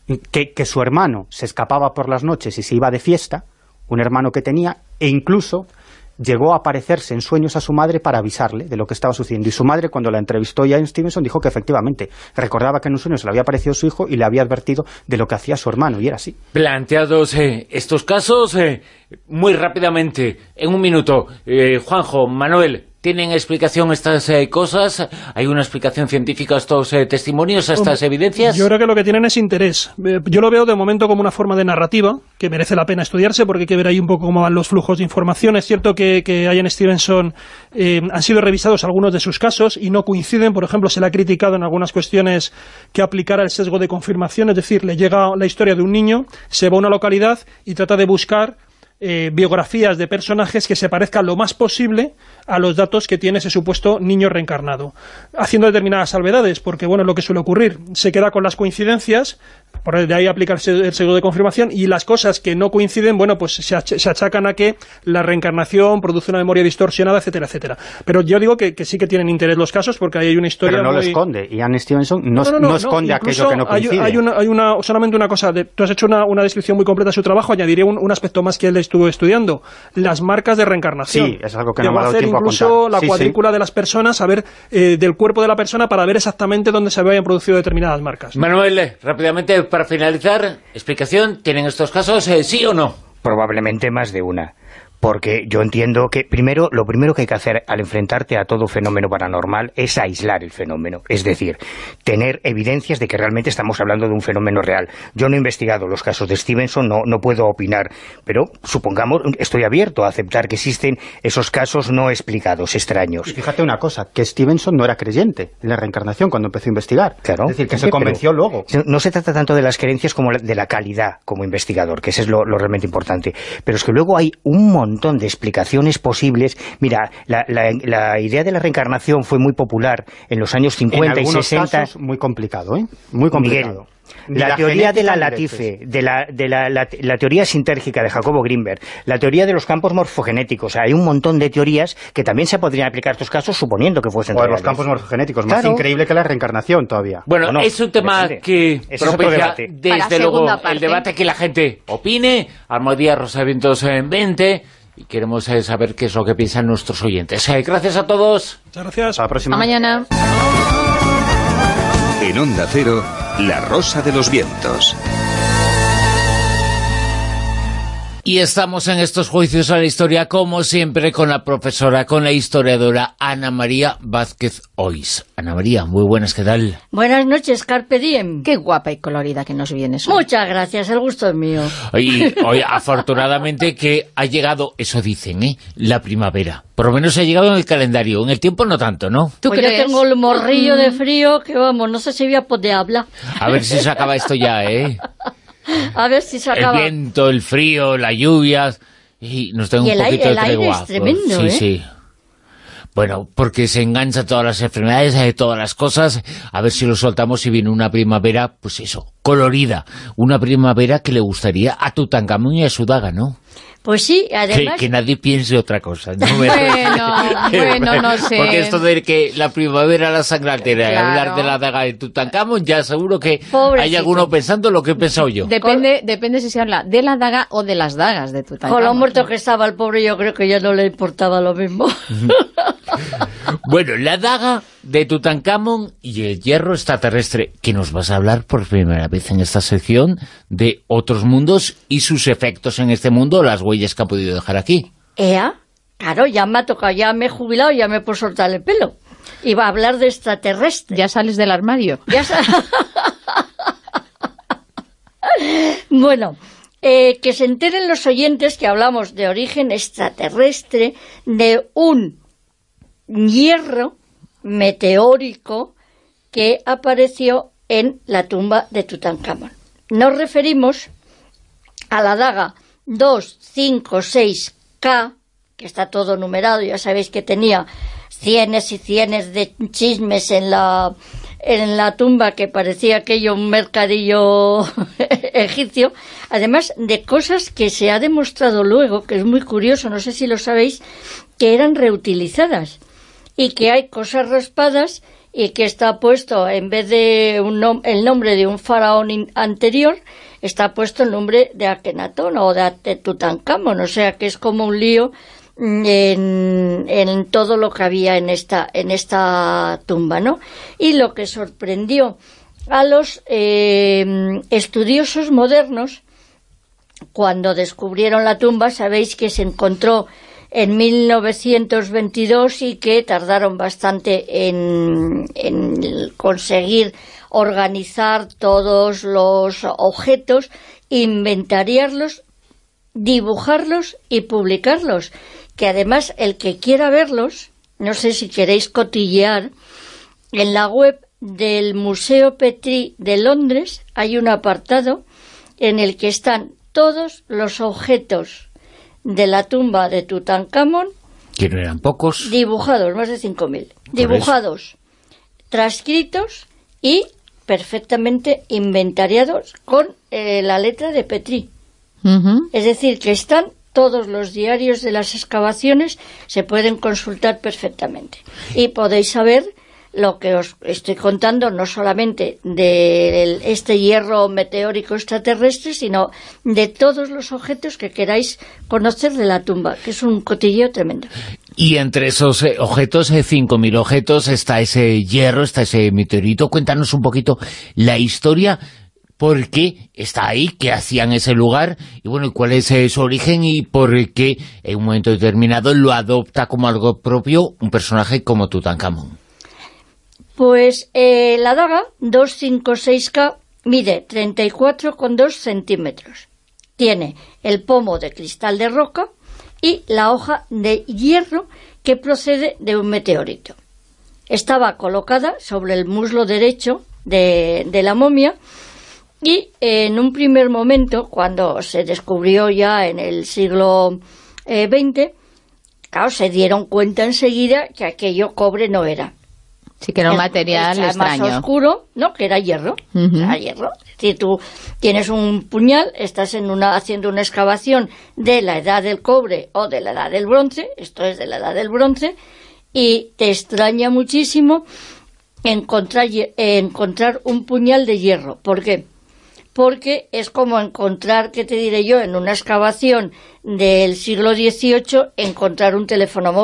que su hermano se escapaba por las noches y se iba de fiesta, un hermano que tenía, e incluso llegó a aparecerse en sueños a su madre para avisarle de lo que estaba sucediendo. Y su madre, cuando la entrevistó Ian Stevenson, dijo que efectivamente recordaba que en un sueño se le había aparecido su hijo y le había advertido de lo que hacía su hermano, y era así. Planteados estos casos, muy rápidamente, en un minuto, Juanjo, Manuel, ¿tienen explicación estas cosas? ¿Hay una explicación científica a estos testimonios, a estas evidencias? Yo creo que lo que tienen es interés. Yo lo veo de momento como una forma de narrativa que merece la pena estudiarse, porque hay que ver ahí un poco cómo van los flujos de información. Es cierto que Ian Stevenson han sido revisados algunos de sus casos y no coinciden. Por ejemplo, se le ha criticado en algunas cuestiones que aplicara el sesgo de confirmación, es decir, le llega la historia de un niño, se va a una localidad y trata de buscar biografías de personajes que se parezcan lo más posible a los datos que tiene ese supuesto niño reencarnado, haciendo determinadas salvedades, porque bueno, es lo que suele ocurrir, se queda con las coincidencias, por de ahí aplicarse el sesgo de confirmación, y las cosas que no coinciden, bueno, pues se achacan a que la reencarnación produce una memoria distorsionada, etcétera, etcétera. Pero yo digo que sí que tienen interés los casos, porque hay una historia. Pero no lo esconde, Ian Stevenson no esconde aquello que no coincide. Hay solamente una cosa, tú has hecho una descripción muy completa de su trabajo, añadiría un aspecto más que él estuvo estudiando, las marcas de reencarnación. Sí, es algo que no me ha dado tiempo a contar. Incluso la cuadrícula de las personas, saber del cuerpo de la persona para ver exactamente dónde se habían producido determinadas marcas. Manuel, rápidamente, para finalizar, explicación, ¿tienen estos casos sí o no? Probablemente más de una. Porque yo entiendo que lo primero que hay que hacer al enfrentarte a todo fenómeno paranormal es aislar el fenómeno, es decir, tener evidencias de que realmente estamos hablando de un fenómeno real. Yo no he investigado los casos de Stevenson, no puedo opinar, pero supongamos, estoy abierto a aceptar que existen esos casos no explicados, extraños. Y fíjate una cosa, que Stevenson no era creyente en la reencarnación cuando empezó a investigar. Claro. Es decir, que se convenció luego. No se trata tanto de las creencias como de la calidad como investigador, que eso es lo realmente importante. Pero es que luego hay un montón de explicaciones posibles. Mira, la idea de la reencarnación fue muy popular en los años 50 y 60. Casos muy complicado, Muy complicado. Miguel, la teoría de la latife, la teoría sintérgica de Jacobo Grinberg, la teoría de los campos morfogenéticos, hay un montón de teorías que también se podrían aplicar a estos casos suponiendo que fuesen reales. Los campos morfogenéticos, más increíble que la reencarnación todavía. Bueno, es un tema que propicia desde luego el debate, que la gente opine. Almohadilla Rosavientos en 20. Y queremos saber qué es lo que piensan nuestros oyentes. Gracias a todos. Muchas gracias. Hasta la próxima. Hasta mañana. En Onda Cero, La Rosa de los Vientos. Y estamos en estos juicios a la historia, como siempre, con la profesora, con la historiadora Ana María Vázquez Ois. Ana María, muy buenas, ¿qué tal? Buenas noches, Carpe Diem. Qué guapa y colorida que nos vienes hoy. Muchas gracias, el gusto es mío. Y hoy, afortunadamente, que ha llegado, eso dicen, la primavera. Por lo menos ha llegado en el calendario, en el tiempo no tanto, ¿no? ¿Tú crees? Yo tengo el morrillo de frío que, vamos, no sé si voy a poder hablar. A ver si se acaba esto ya, ¿eh? A ver si se acaba. El viento, el frío, la lluvia, y nos da un poquito de tregua. El aire es tremendo, sí, sí. Bueno, porque se enganchan todas las enfermedades, todas las cosas. A ver si lo soltamos y viene una primavera, pues eso, colorida. Una primavera que le gustaría a Tutankamón y a su daga, ¿no? Pues sí, además... Que nadie piense otra cosa, ¿no? bueno, no sé. Porque esto de que la primavera la sangratera, claro. Hablar de la daga de Tutankamón, ya seguro que hay alguno pensando lo que he pensado yo. Depende si se habla de la daga o de las dagas de Tutankamón. Con lo muerto que estaba el pobre, yo creo que ya no le importaba lo mismo. Bueno, la daga de Tutankamón y el hierro extraterrestre, que nos vas a hablar por primera vez en esta sección de otros mundos y sus efectos en este mundo, las huellas que ha podido dejar aquí. Claro, ya me ha tocado, ya me he jubilado, ya me puedo soltar el pelo. Iba a hablar de extraterrestre. Ya sales del armario. Bueno, que se enteren los oyentes que hablamos de origen extraterrestre, de un hierro meteórico que apareció en la tumba de Tutankamón. Nos referimos a la daga 256K, que está todo numerado, ya sabéis que tenía cienes y cienes de chismes en la tumba, que parecía aquello un mercadillo egipcio, además de cosas que se ha demostrado luego, que es muy curioso, no sé si lo sabéis, que eran reutilizadas, y que hay cosas raspadas y que está puesto, en vez de el nombre de un faraón anterior, está puesto el nombre de Akenatón o de Tutankamón, o sea que es como un lío en todo lo que había en esta tumba, ¿no? Y lo que sorprendió a los estudiosos modernos cuando descubrieron la tumba, sabéis que se encontró en 1922 y que tardaron bastante en conseguir organizar todos los objetos, inventariarlos, dibujarlos y publicarlos, que además el que quiera verlos, no sé si queréis cotillear, en la web del Museo Petrie de Londres hay un apartado en el que están todos los objetos de la tumba de Tutankamón, que no eran pocos, dibujados, más de 5.000, dibujados, transcritos y perfectamente inventariados con la letra de Petrie. Es decir, que están todos los diarios de las excavaciones, se pueden consultar perfectamente. Y podéis saber lo que os estoy contando, no solamente de este hierro meteórico extraterrestre, sino de todos los objetos que queráis conocer de la tumba, que es un cotilleo tremendo. Y entre esos objetos, 5.000 objetos, está ese hierro, está ese meteorito. Cuéntanos un poquito la historia, por qué está ahí, qué hacía en ese lugar, y bueno, cuál es su origen y por qué en un momento determinado lo adopta como algo propio un personaje como Tutankamón. Pues la daga 256K mide 34,2 centímetros. Tiene el pomo de cristal de roca y la hoja de hierro que procede de un meteorito. Estaba colocada sobre el muslo derecho de la momia y en un primer momento, cuando se descubrió ya en el siglo XX, claro, se dieron cuenta enseguida que aquello cobre no era. Sí, que era un material extraño. Más oscuro, ¿no? Que era hierro. Era hierro. Si tú tienes un puñal, estás haciendo una excavación de la edad del cobre o de la edad del bronce, esto es de la edad del bronce, y te extraña muchísimo encontrar un puñal de hierro. ¿Por qué? Porque es como encontrar, ¿qué te diré yo?, en una excavación del siglo XVIII, encontrar un teléfono móvil.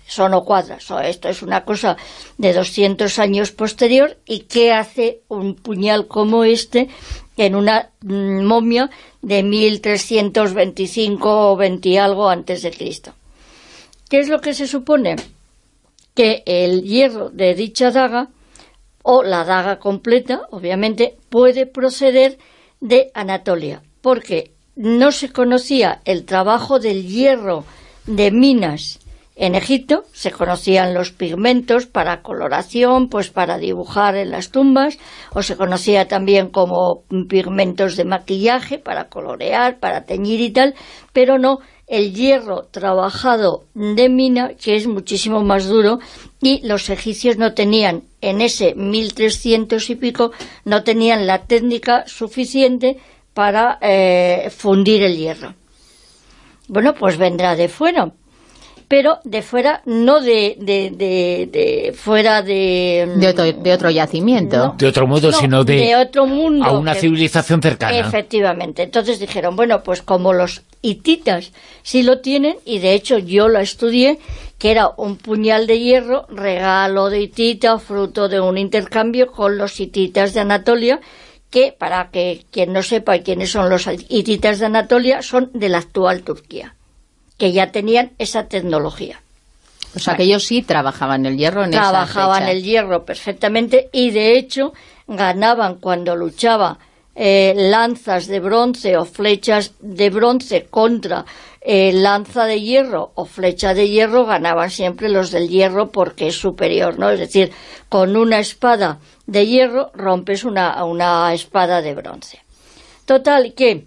Eso no cuadra, esto es una cosa de 200 años posterior. ¿Y qué hace un puñal como este en una momia de 1325 o 20 y algo antes de Cristo? ¿Qué es lo que se supone? Que el hierro de dicha daga, o la daga completa, obviamente, puede proceder de Anatolia, porque no se conocía el trabajo del hierro de minas en Egipto, se conocían los pigmentos para coloración, pues para dibujar en las tumbas, o se conocía también como pigmentos de maquillaje para colorear, para teñir y tal, pero no el hierro trabajado de mina, que es muchísimo más duro, y los egipcios no tenían, en ese 1300 y pico, no tenían la técnica suficiente para fundir el hierro. Bueno, pues vendrá de fuera, pero de fuera, no de fuera de otro yacimiento. No, de otro mundo, sino de otro mundo. A una civilización cercana. Efectivamente. Entonces dijeron, bueno, pues como los hititas sí lo tienen, y de hecho yo lo estudié, que era un puñal de hierro, regalo de hitita, fruto de un intercambio con los hititas de Anatolia, que, para que quien no sepa quiénes son los hititas de Anatolia, son de la actual Turquía, que ya tenían esa tecnología. O sea, que ellos sí trabajaban el hierro en esa fecha. Trabajaban el hierro perfectamente, y de hecho ganaban cuando luchaba lanzas de bronce o flechas de bronce contra lanza de hierro o flecha de hierro, ganaban siempre los del hierro porque es superior, ¿no? Es decir, con una espada de hierro rompes una espada de bronce. Total, que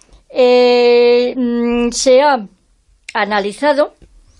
se ha analizado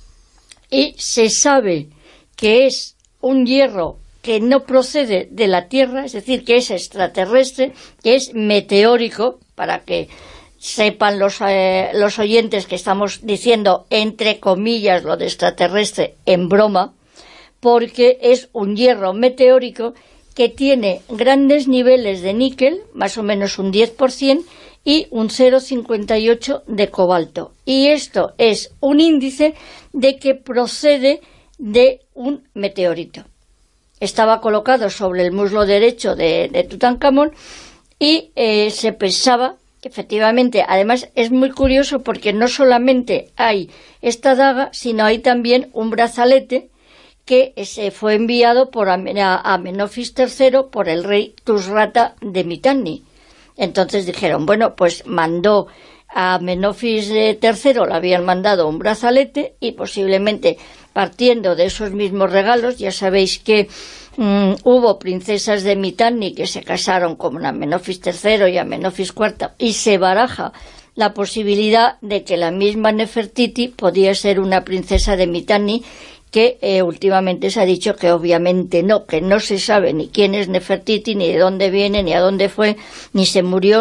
y se sabe que es un hierro que no procede de la Tierra, es decir, que es extraterrestre, que es meteórico, para que sepan los oyentes que estamos diciendo, entre comillas, lo de extraterrestre en broma, porque es un hierro meteórico que tiene grandes niveles de níquel, más o menos un 10%, y un 0,58 de cobalto. Y esto es un índice de que procede de un meteorito. Estaba colocado sobre el muslo derecho de Tutankamón, y se pensaba que efectivamente, además es muy curioso porque no solamente hay esta daga, sino hay también un brazalete que se fue enviado por Amenofis III por el rey Tushratta de Mitanni. Entonces dijeron, bueno, pues mandó a Amenofis III, le habían mandado un brazalete, y posiblemente partiendo de esos mismos regalos, ya sabéis que hubo princesas de Mitanni que se casaron con Amenofis III y Amenofis IV, y se baraja la posibilidad de que la misma Nefertiti podía ser una princesa de Mitanni, que últimamente se ha dicho que obviamente no, que no se sabe ni quién es Nefertiti, ni de dónde viene, ni a dónde fue, ni se murió,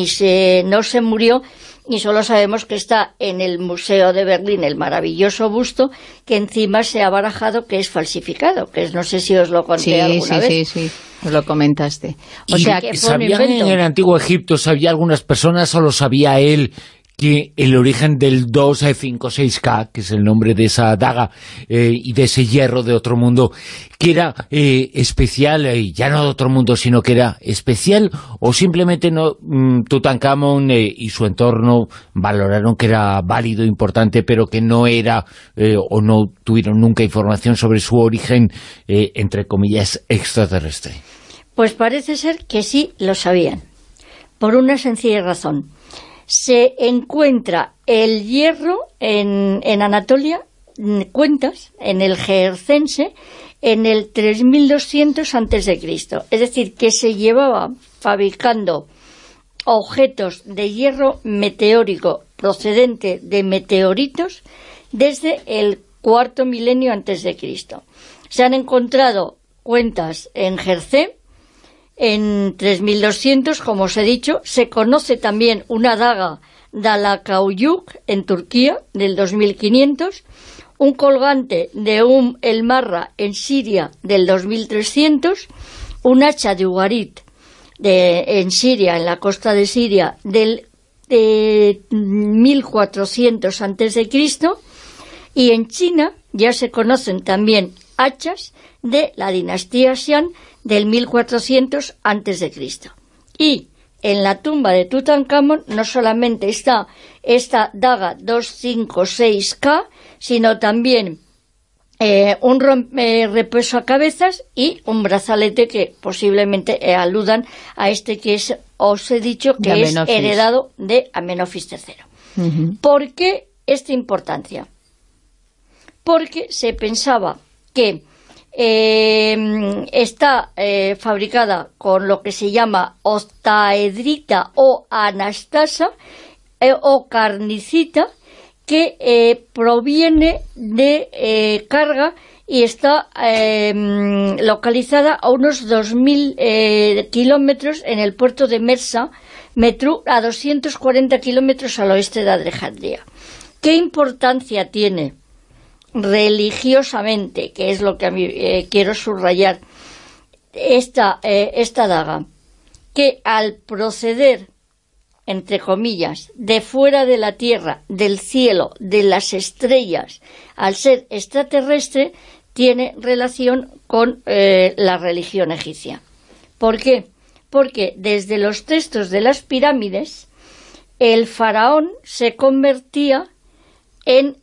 no se murió, y solo sabemos que está en el Museo de Berlín el maravilloso busto, que encima se ha barajado que es falsificado, que es, no sé si os lo conté alguna vez. Sí, os lo comentaste. O sea, que ¿sabían en el Antiguo Egipto, sabía algunas personas, o lo sabía él, que el origen del 256K, que es el nombre de esa daga y de ese hierro de otro mundo, que era especial, ya no de otro mundo, sino que era especial, o simplemente no Tutankamón y su entorno valoraron que era válido, importante, pero que no era, o no tuvieron nunca información sobre su origen, entre comillas, extraterrestre? Pues parece ser que sí lo sabían, por una sencilla razón. Se encuentra el hierro en Anatolia, cuentas, en el Geercense, en el 3200 a.C. Es decir, que se llevaba fabricando objetos de hierro meteórico procedente de meteoritos desde el cuarto milenio antes de Cristo. Se han encontrado cuentas en Jersey, en 3200, como os he dicho. Se conoce también una daga de Alakauyuk en Turquía del 2500, un colgante de El Marra en Siria del 2300, un hacha de Ugarit en Siria, en la costa de Siria, de 1400 a.C., y en China ya se conocen también hachas de la dinastía Xian del 1400 a.C. Y en la tumba de Tutankamón no solamente está esta daga 256K, sino también un repuesto a cabezas y un brazalete que posiblemente aludan a este que os he dicho que es heredado de Amenofis III. ¿Por qué esta importancia? Porque se pensaba que está fabricada con lo que se llama octaedrita o anastasa o carnicita, que proviene de carga y está localizada a unos 2.000 kilómetros en el puerto de Mersa, Metru, a 240 kilómetros al oeste de Alejandría. ¿Qué importancia tiene religiosamente, que es lo que a mí quiero subrayar, esta daga? Que al proceder, entre comillas, de fuera de la tierra, del cielo, de las estrellas, al ser extraterrestre, tiene relación con la religión egipcia. ¿Por qué? Porque desde los textos de las pirámides, el faraón se convertía en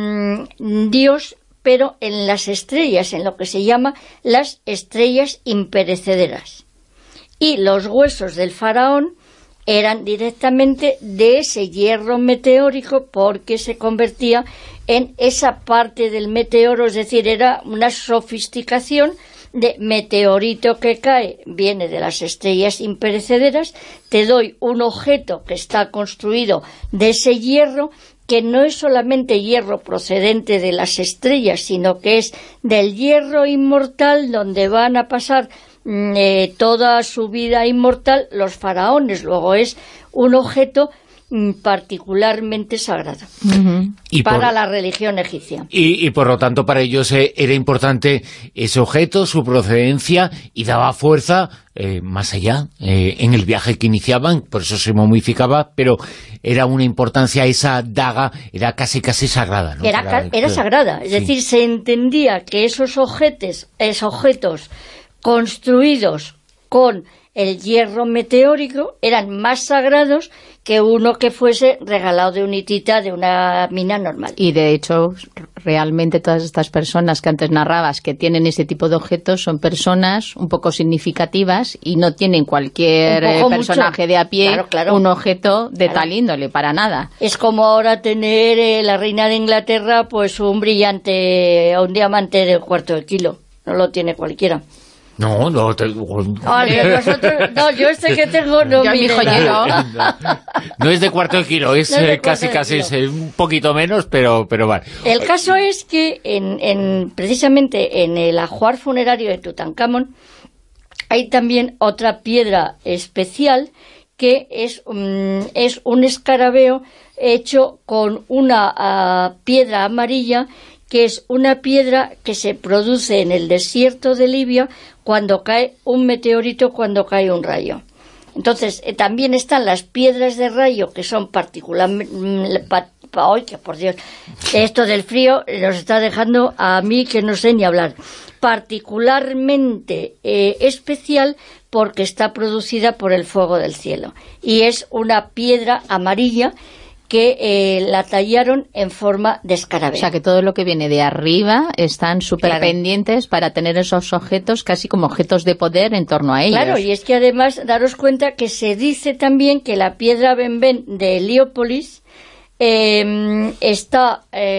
Dios, pero en las estrellas, en lo que se llama las estrellas imperecederas. Y los huesos del faraón eran directamente de ese hierro meteórico, porque se convertía en esa parte del meteoro, es decir, era una sofisticación de meteorito que cae, viene de las estrellas imperecederas, te doy un objeto que está construido de ese hierro, que no es solamente hierro procedente de las estrellas, sino que es del hierro inmortal, donde van a pasar toda su vida inmortal los faraones. Luego es un objeto particularmente sagrado para la religión egipcia. Y por lo tanto para ellos era importante ese objeto, su procedencia, y daba fuerza más allá en el viaje que iniciaban, por eso se momificaba, pero era una importancia, esa daga era casi sagrada, ¿no? Era sagrada, es decir, se entendía que esos objetos construidos con el hierro meteórico eran más sagrados que uno que fuese regalado de un hitita de una mina normal. Y de hecho, realmente todas estas personas que antes narrabas que tienen ese tipo de objetos son personas un poco significativas y no tienen cualquier personaje de a pie un objeto de tal índole, para nada. Es como ahora tener la reina de Inglaterra pues un brillante, un diamante de 1/4 de kilo. No lo tiene cualquiera. No, yo este que tengo no mi joyero. No es de 1/4 de kilo, es casi es un poquito menos, pero vale. El caso es que precisamente en el ajuar funerario de Tutankamón hay también otra piedra especial que es un escarabeo hecho con una piedra amarilla, que es una piedra que se produce en el desierto de Libia cuando cae un meteorito, cuando cae un rayo. Entonces, también están las piedras de rayo, que son particularmente... ¡Ay, que por Dios! Esto del frío nos está dejando a mí que no sé ni hablar. Particularmente especial porque está producida por el fuego del cielo. Y es una piedra amarilla que la tallaron en forma de escarabeo. O sea, que todo lo que viene de arriba están súper pendientes para tener esos objetos casi como objetos de poder en torno a ellos. Claro, y es que además daros cuenta que se dice también que la piedra Benben de Heliópolis estaba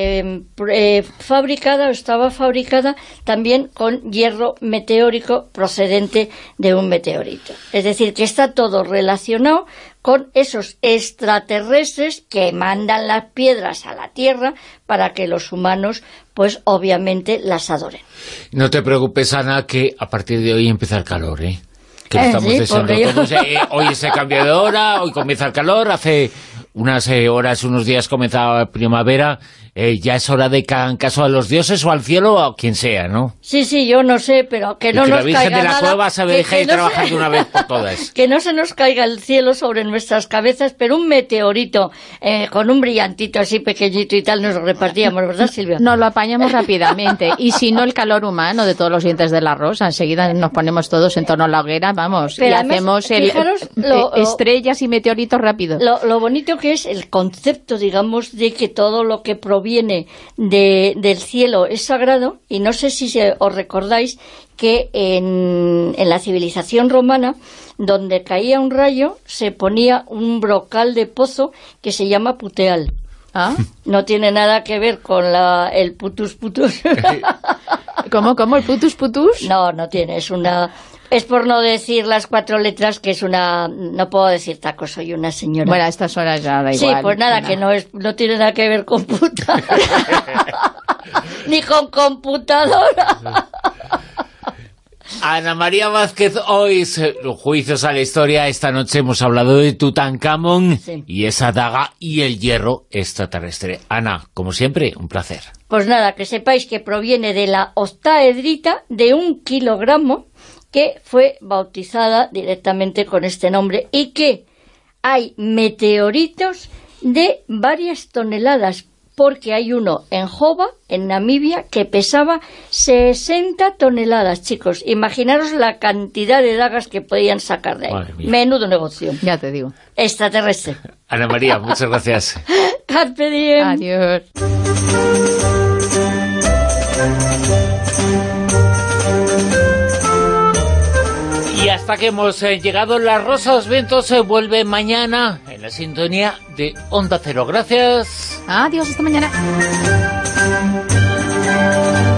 fabricada también con hierro meteórico procedente de un meteorito. Es decir, que está todo relacionado con esos extraterrestres que mandan las piedras a la Tierra para que los humanos, pues obviamente, las adoren. No te preocupes, Ana, que a partir de hoy empieza el calor, ¿eh? Que lo estamos deseando todos. Hoy se cambia de hora, hoy comienza el calor, hace unas horas, unos días comenzaba primavera ya es hora de que hagan caso a los dioses o al cielo o a quien sea, ¿no? Sí, yo no sé, pero que no nos caiga nada. Que la Virgen de la Cueva se deje de trabajar de una vez por todas. Que no se nos caiga el cielo sobre nuestras cabezas, pero un meteorito con un brillantito así pequeñito y tal nos lo repartíamos, ¿verdad, Silvia? Nos lo apañamos rápidamente. Y si no, el calor humano de todos los dientes de la rosa. Enseguida nos ponemos todos en torno a la hoguera, vamos, pero y además, hacemos estrellas y meteoritos rápidos. Lo bonito que es el concepto, digamos, de que todo lo que proviene del cielo es sagrado, y no sé si os recordáis que en la civilización romana, donde caía un rayo, se ponía un brocal de pozo que se llama puteal. ¿Ah? No tiene nada que ver con el putus putus. ¿Cómo? ¿El putus putus? No tiene, es por no decir las 4 letras, que es no puedo decir taco, soy una señora. Bueno, a estas horas ya da igual. Sí, pues nada, que no tiene nada que ver con puta. Ni con computadora. Ana María Vázquez, hoy los juicios a la historia. Esta noche hemos hablado de Tutankamón, sí, y esa daga y el hierro extraterrestre. Ana, como siempre, un placer. Pues nada, que sepáis que proviene de la octaedrita de 1 kilogramo, que fue bautizada directamente con este nombre, y que hay meteoritos de varias toneladas, porque hay uno en Jova, en Namibia, que pesaba 60 toneladas, chicos. Imaginaros la cantidad de dagas que podían sacar de ahí. Menudo negocio. Ya te digo. Extraterrestre. Ana María, muchas gracias. Carpe diem. Adiós. Y hasta que hemos llegado, La Rosa de los Vientos vuelve mañana en la sintonía de Onda Cero. Gracias. Adiós, hasta mañana.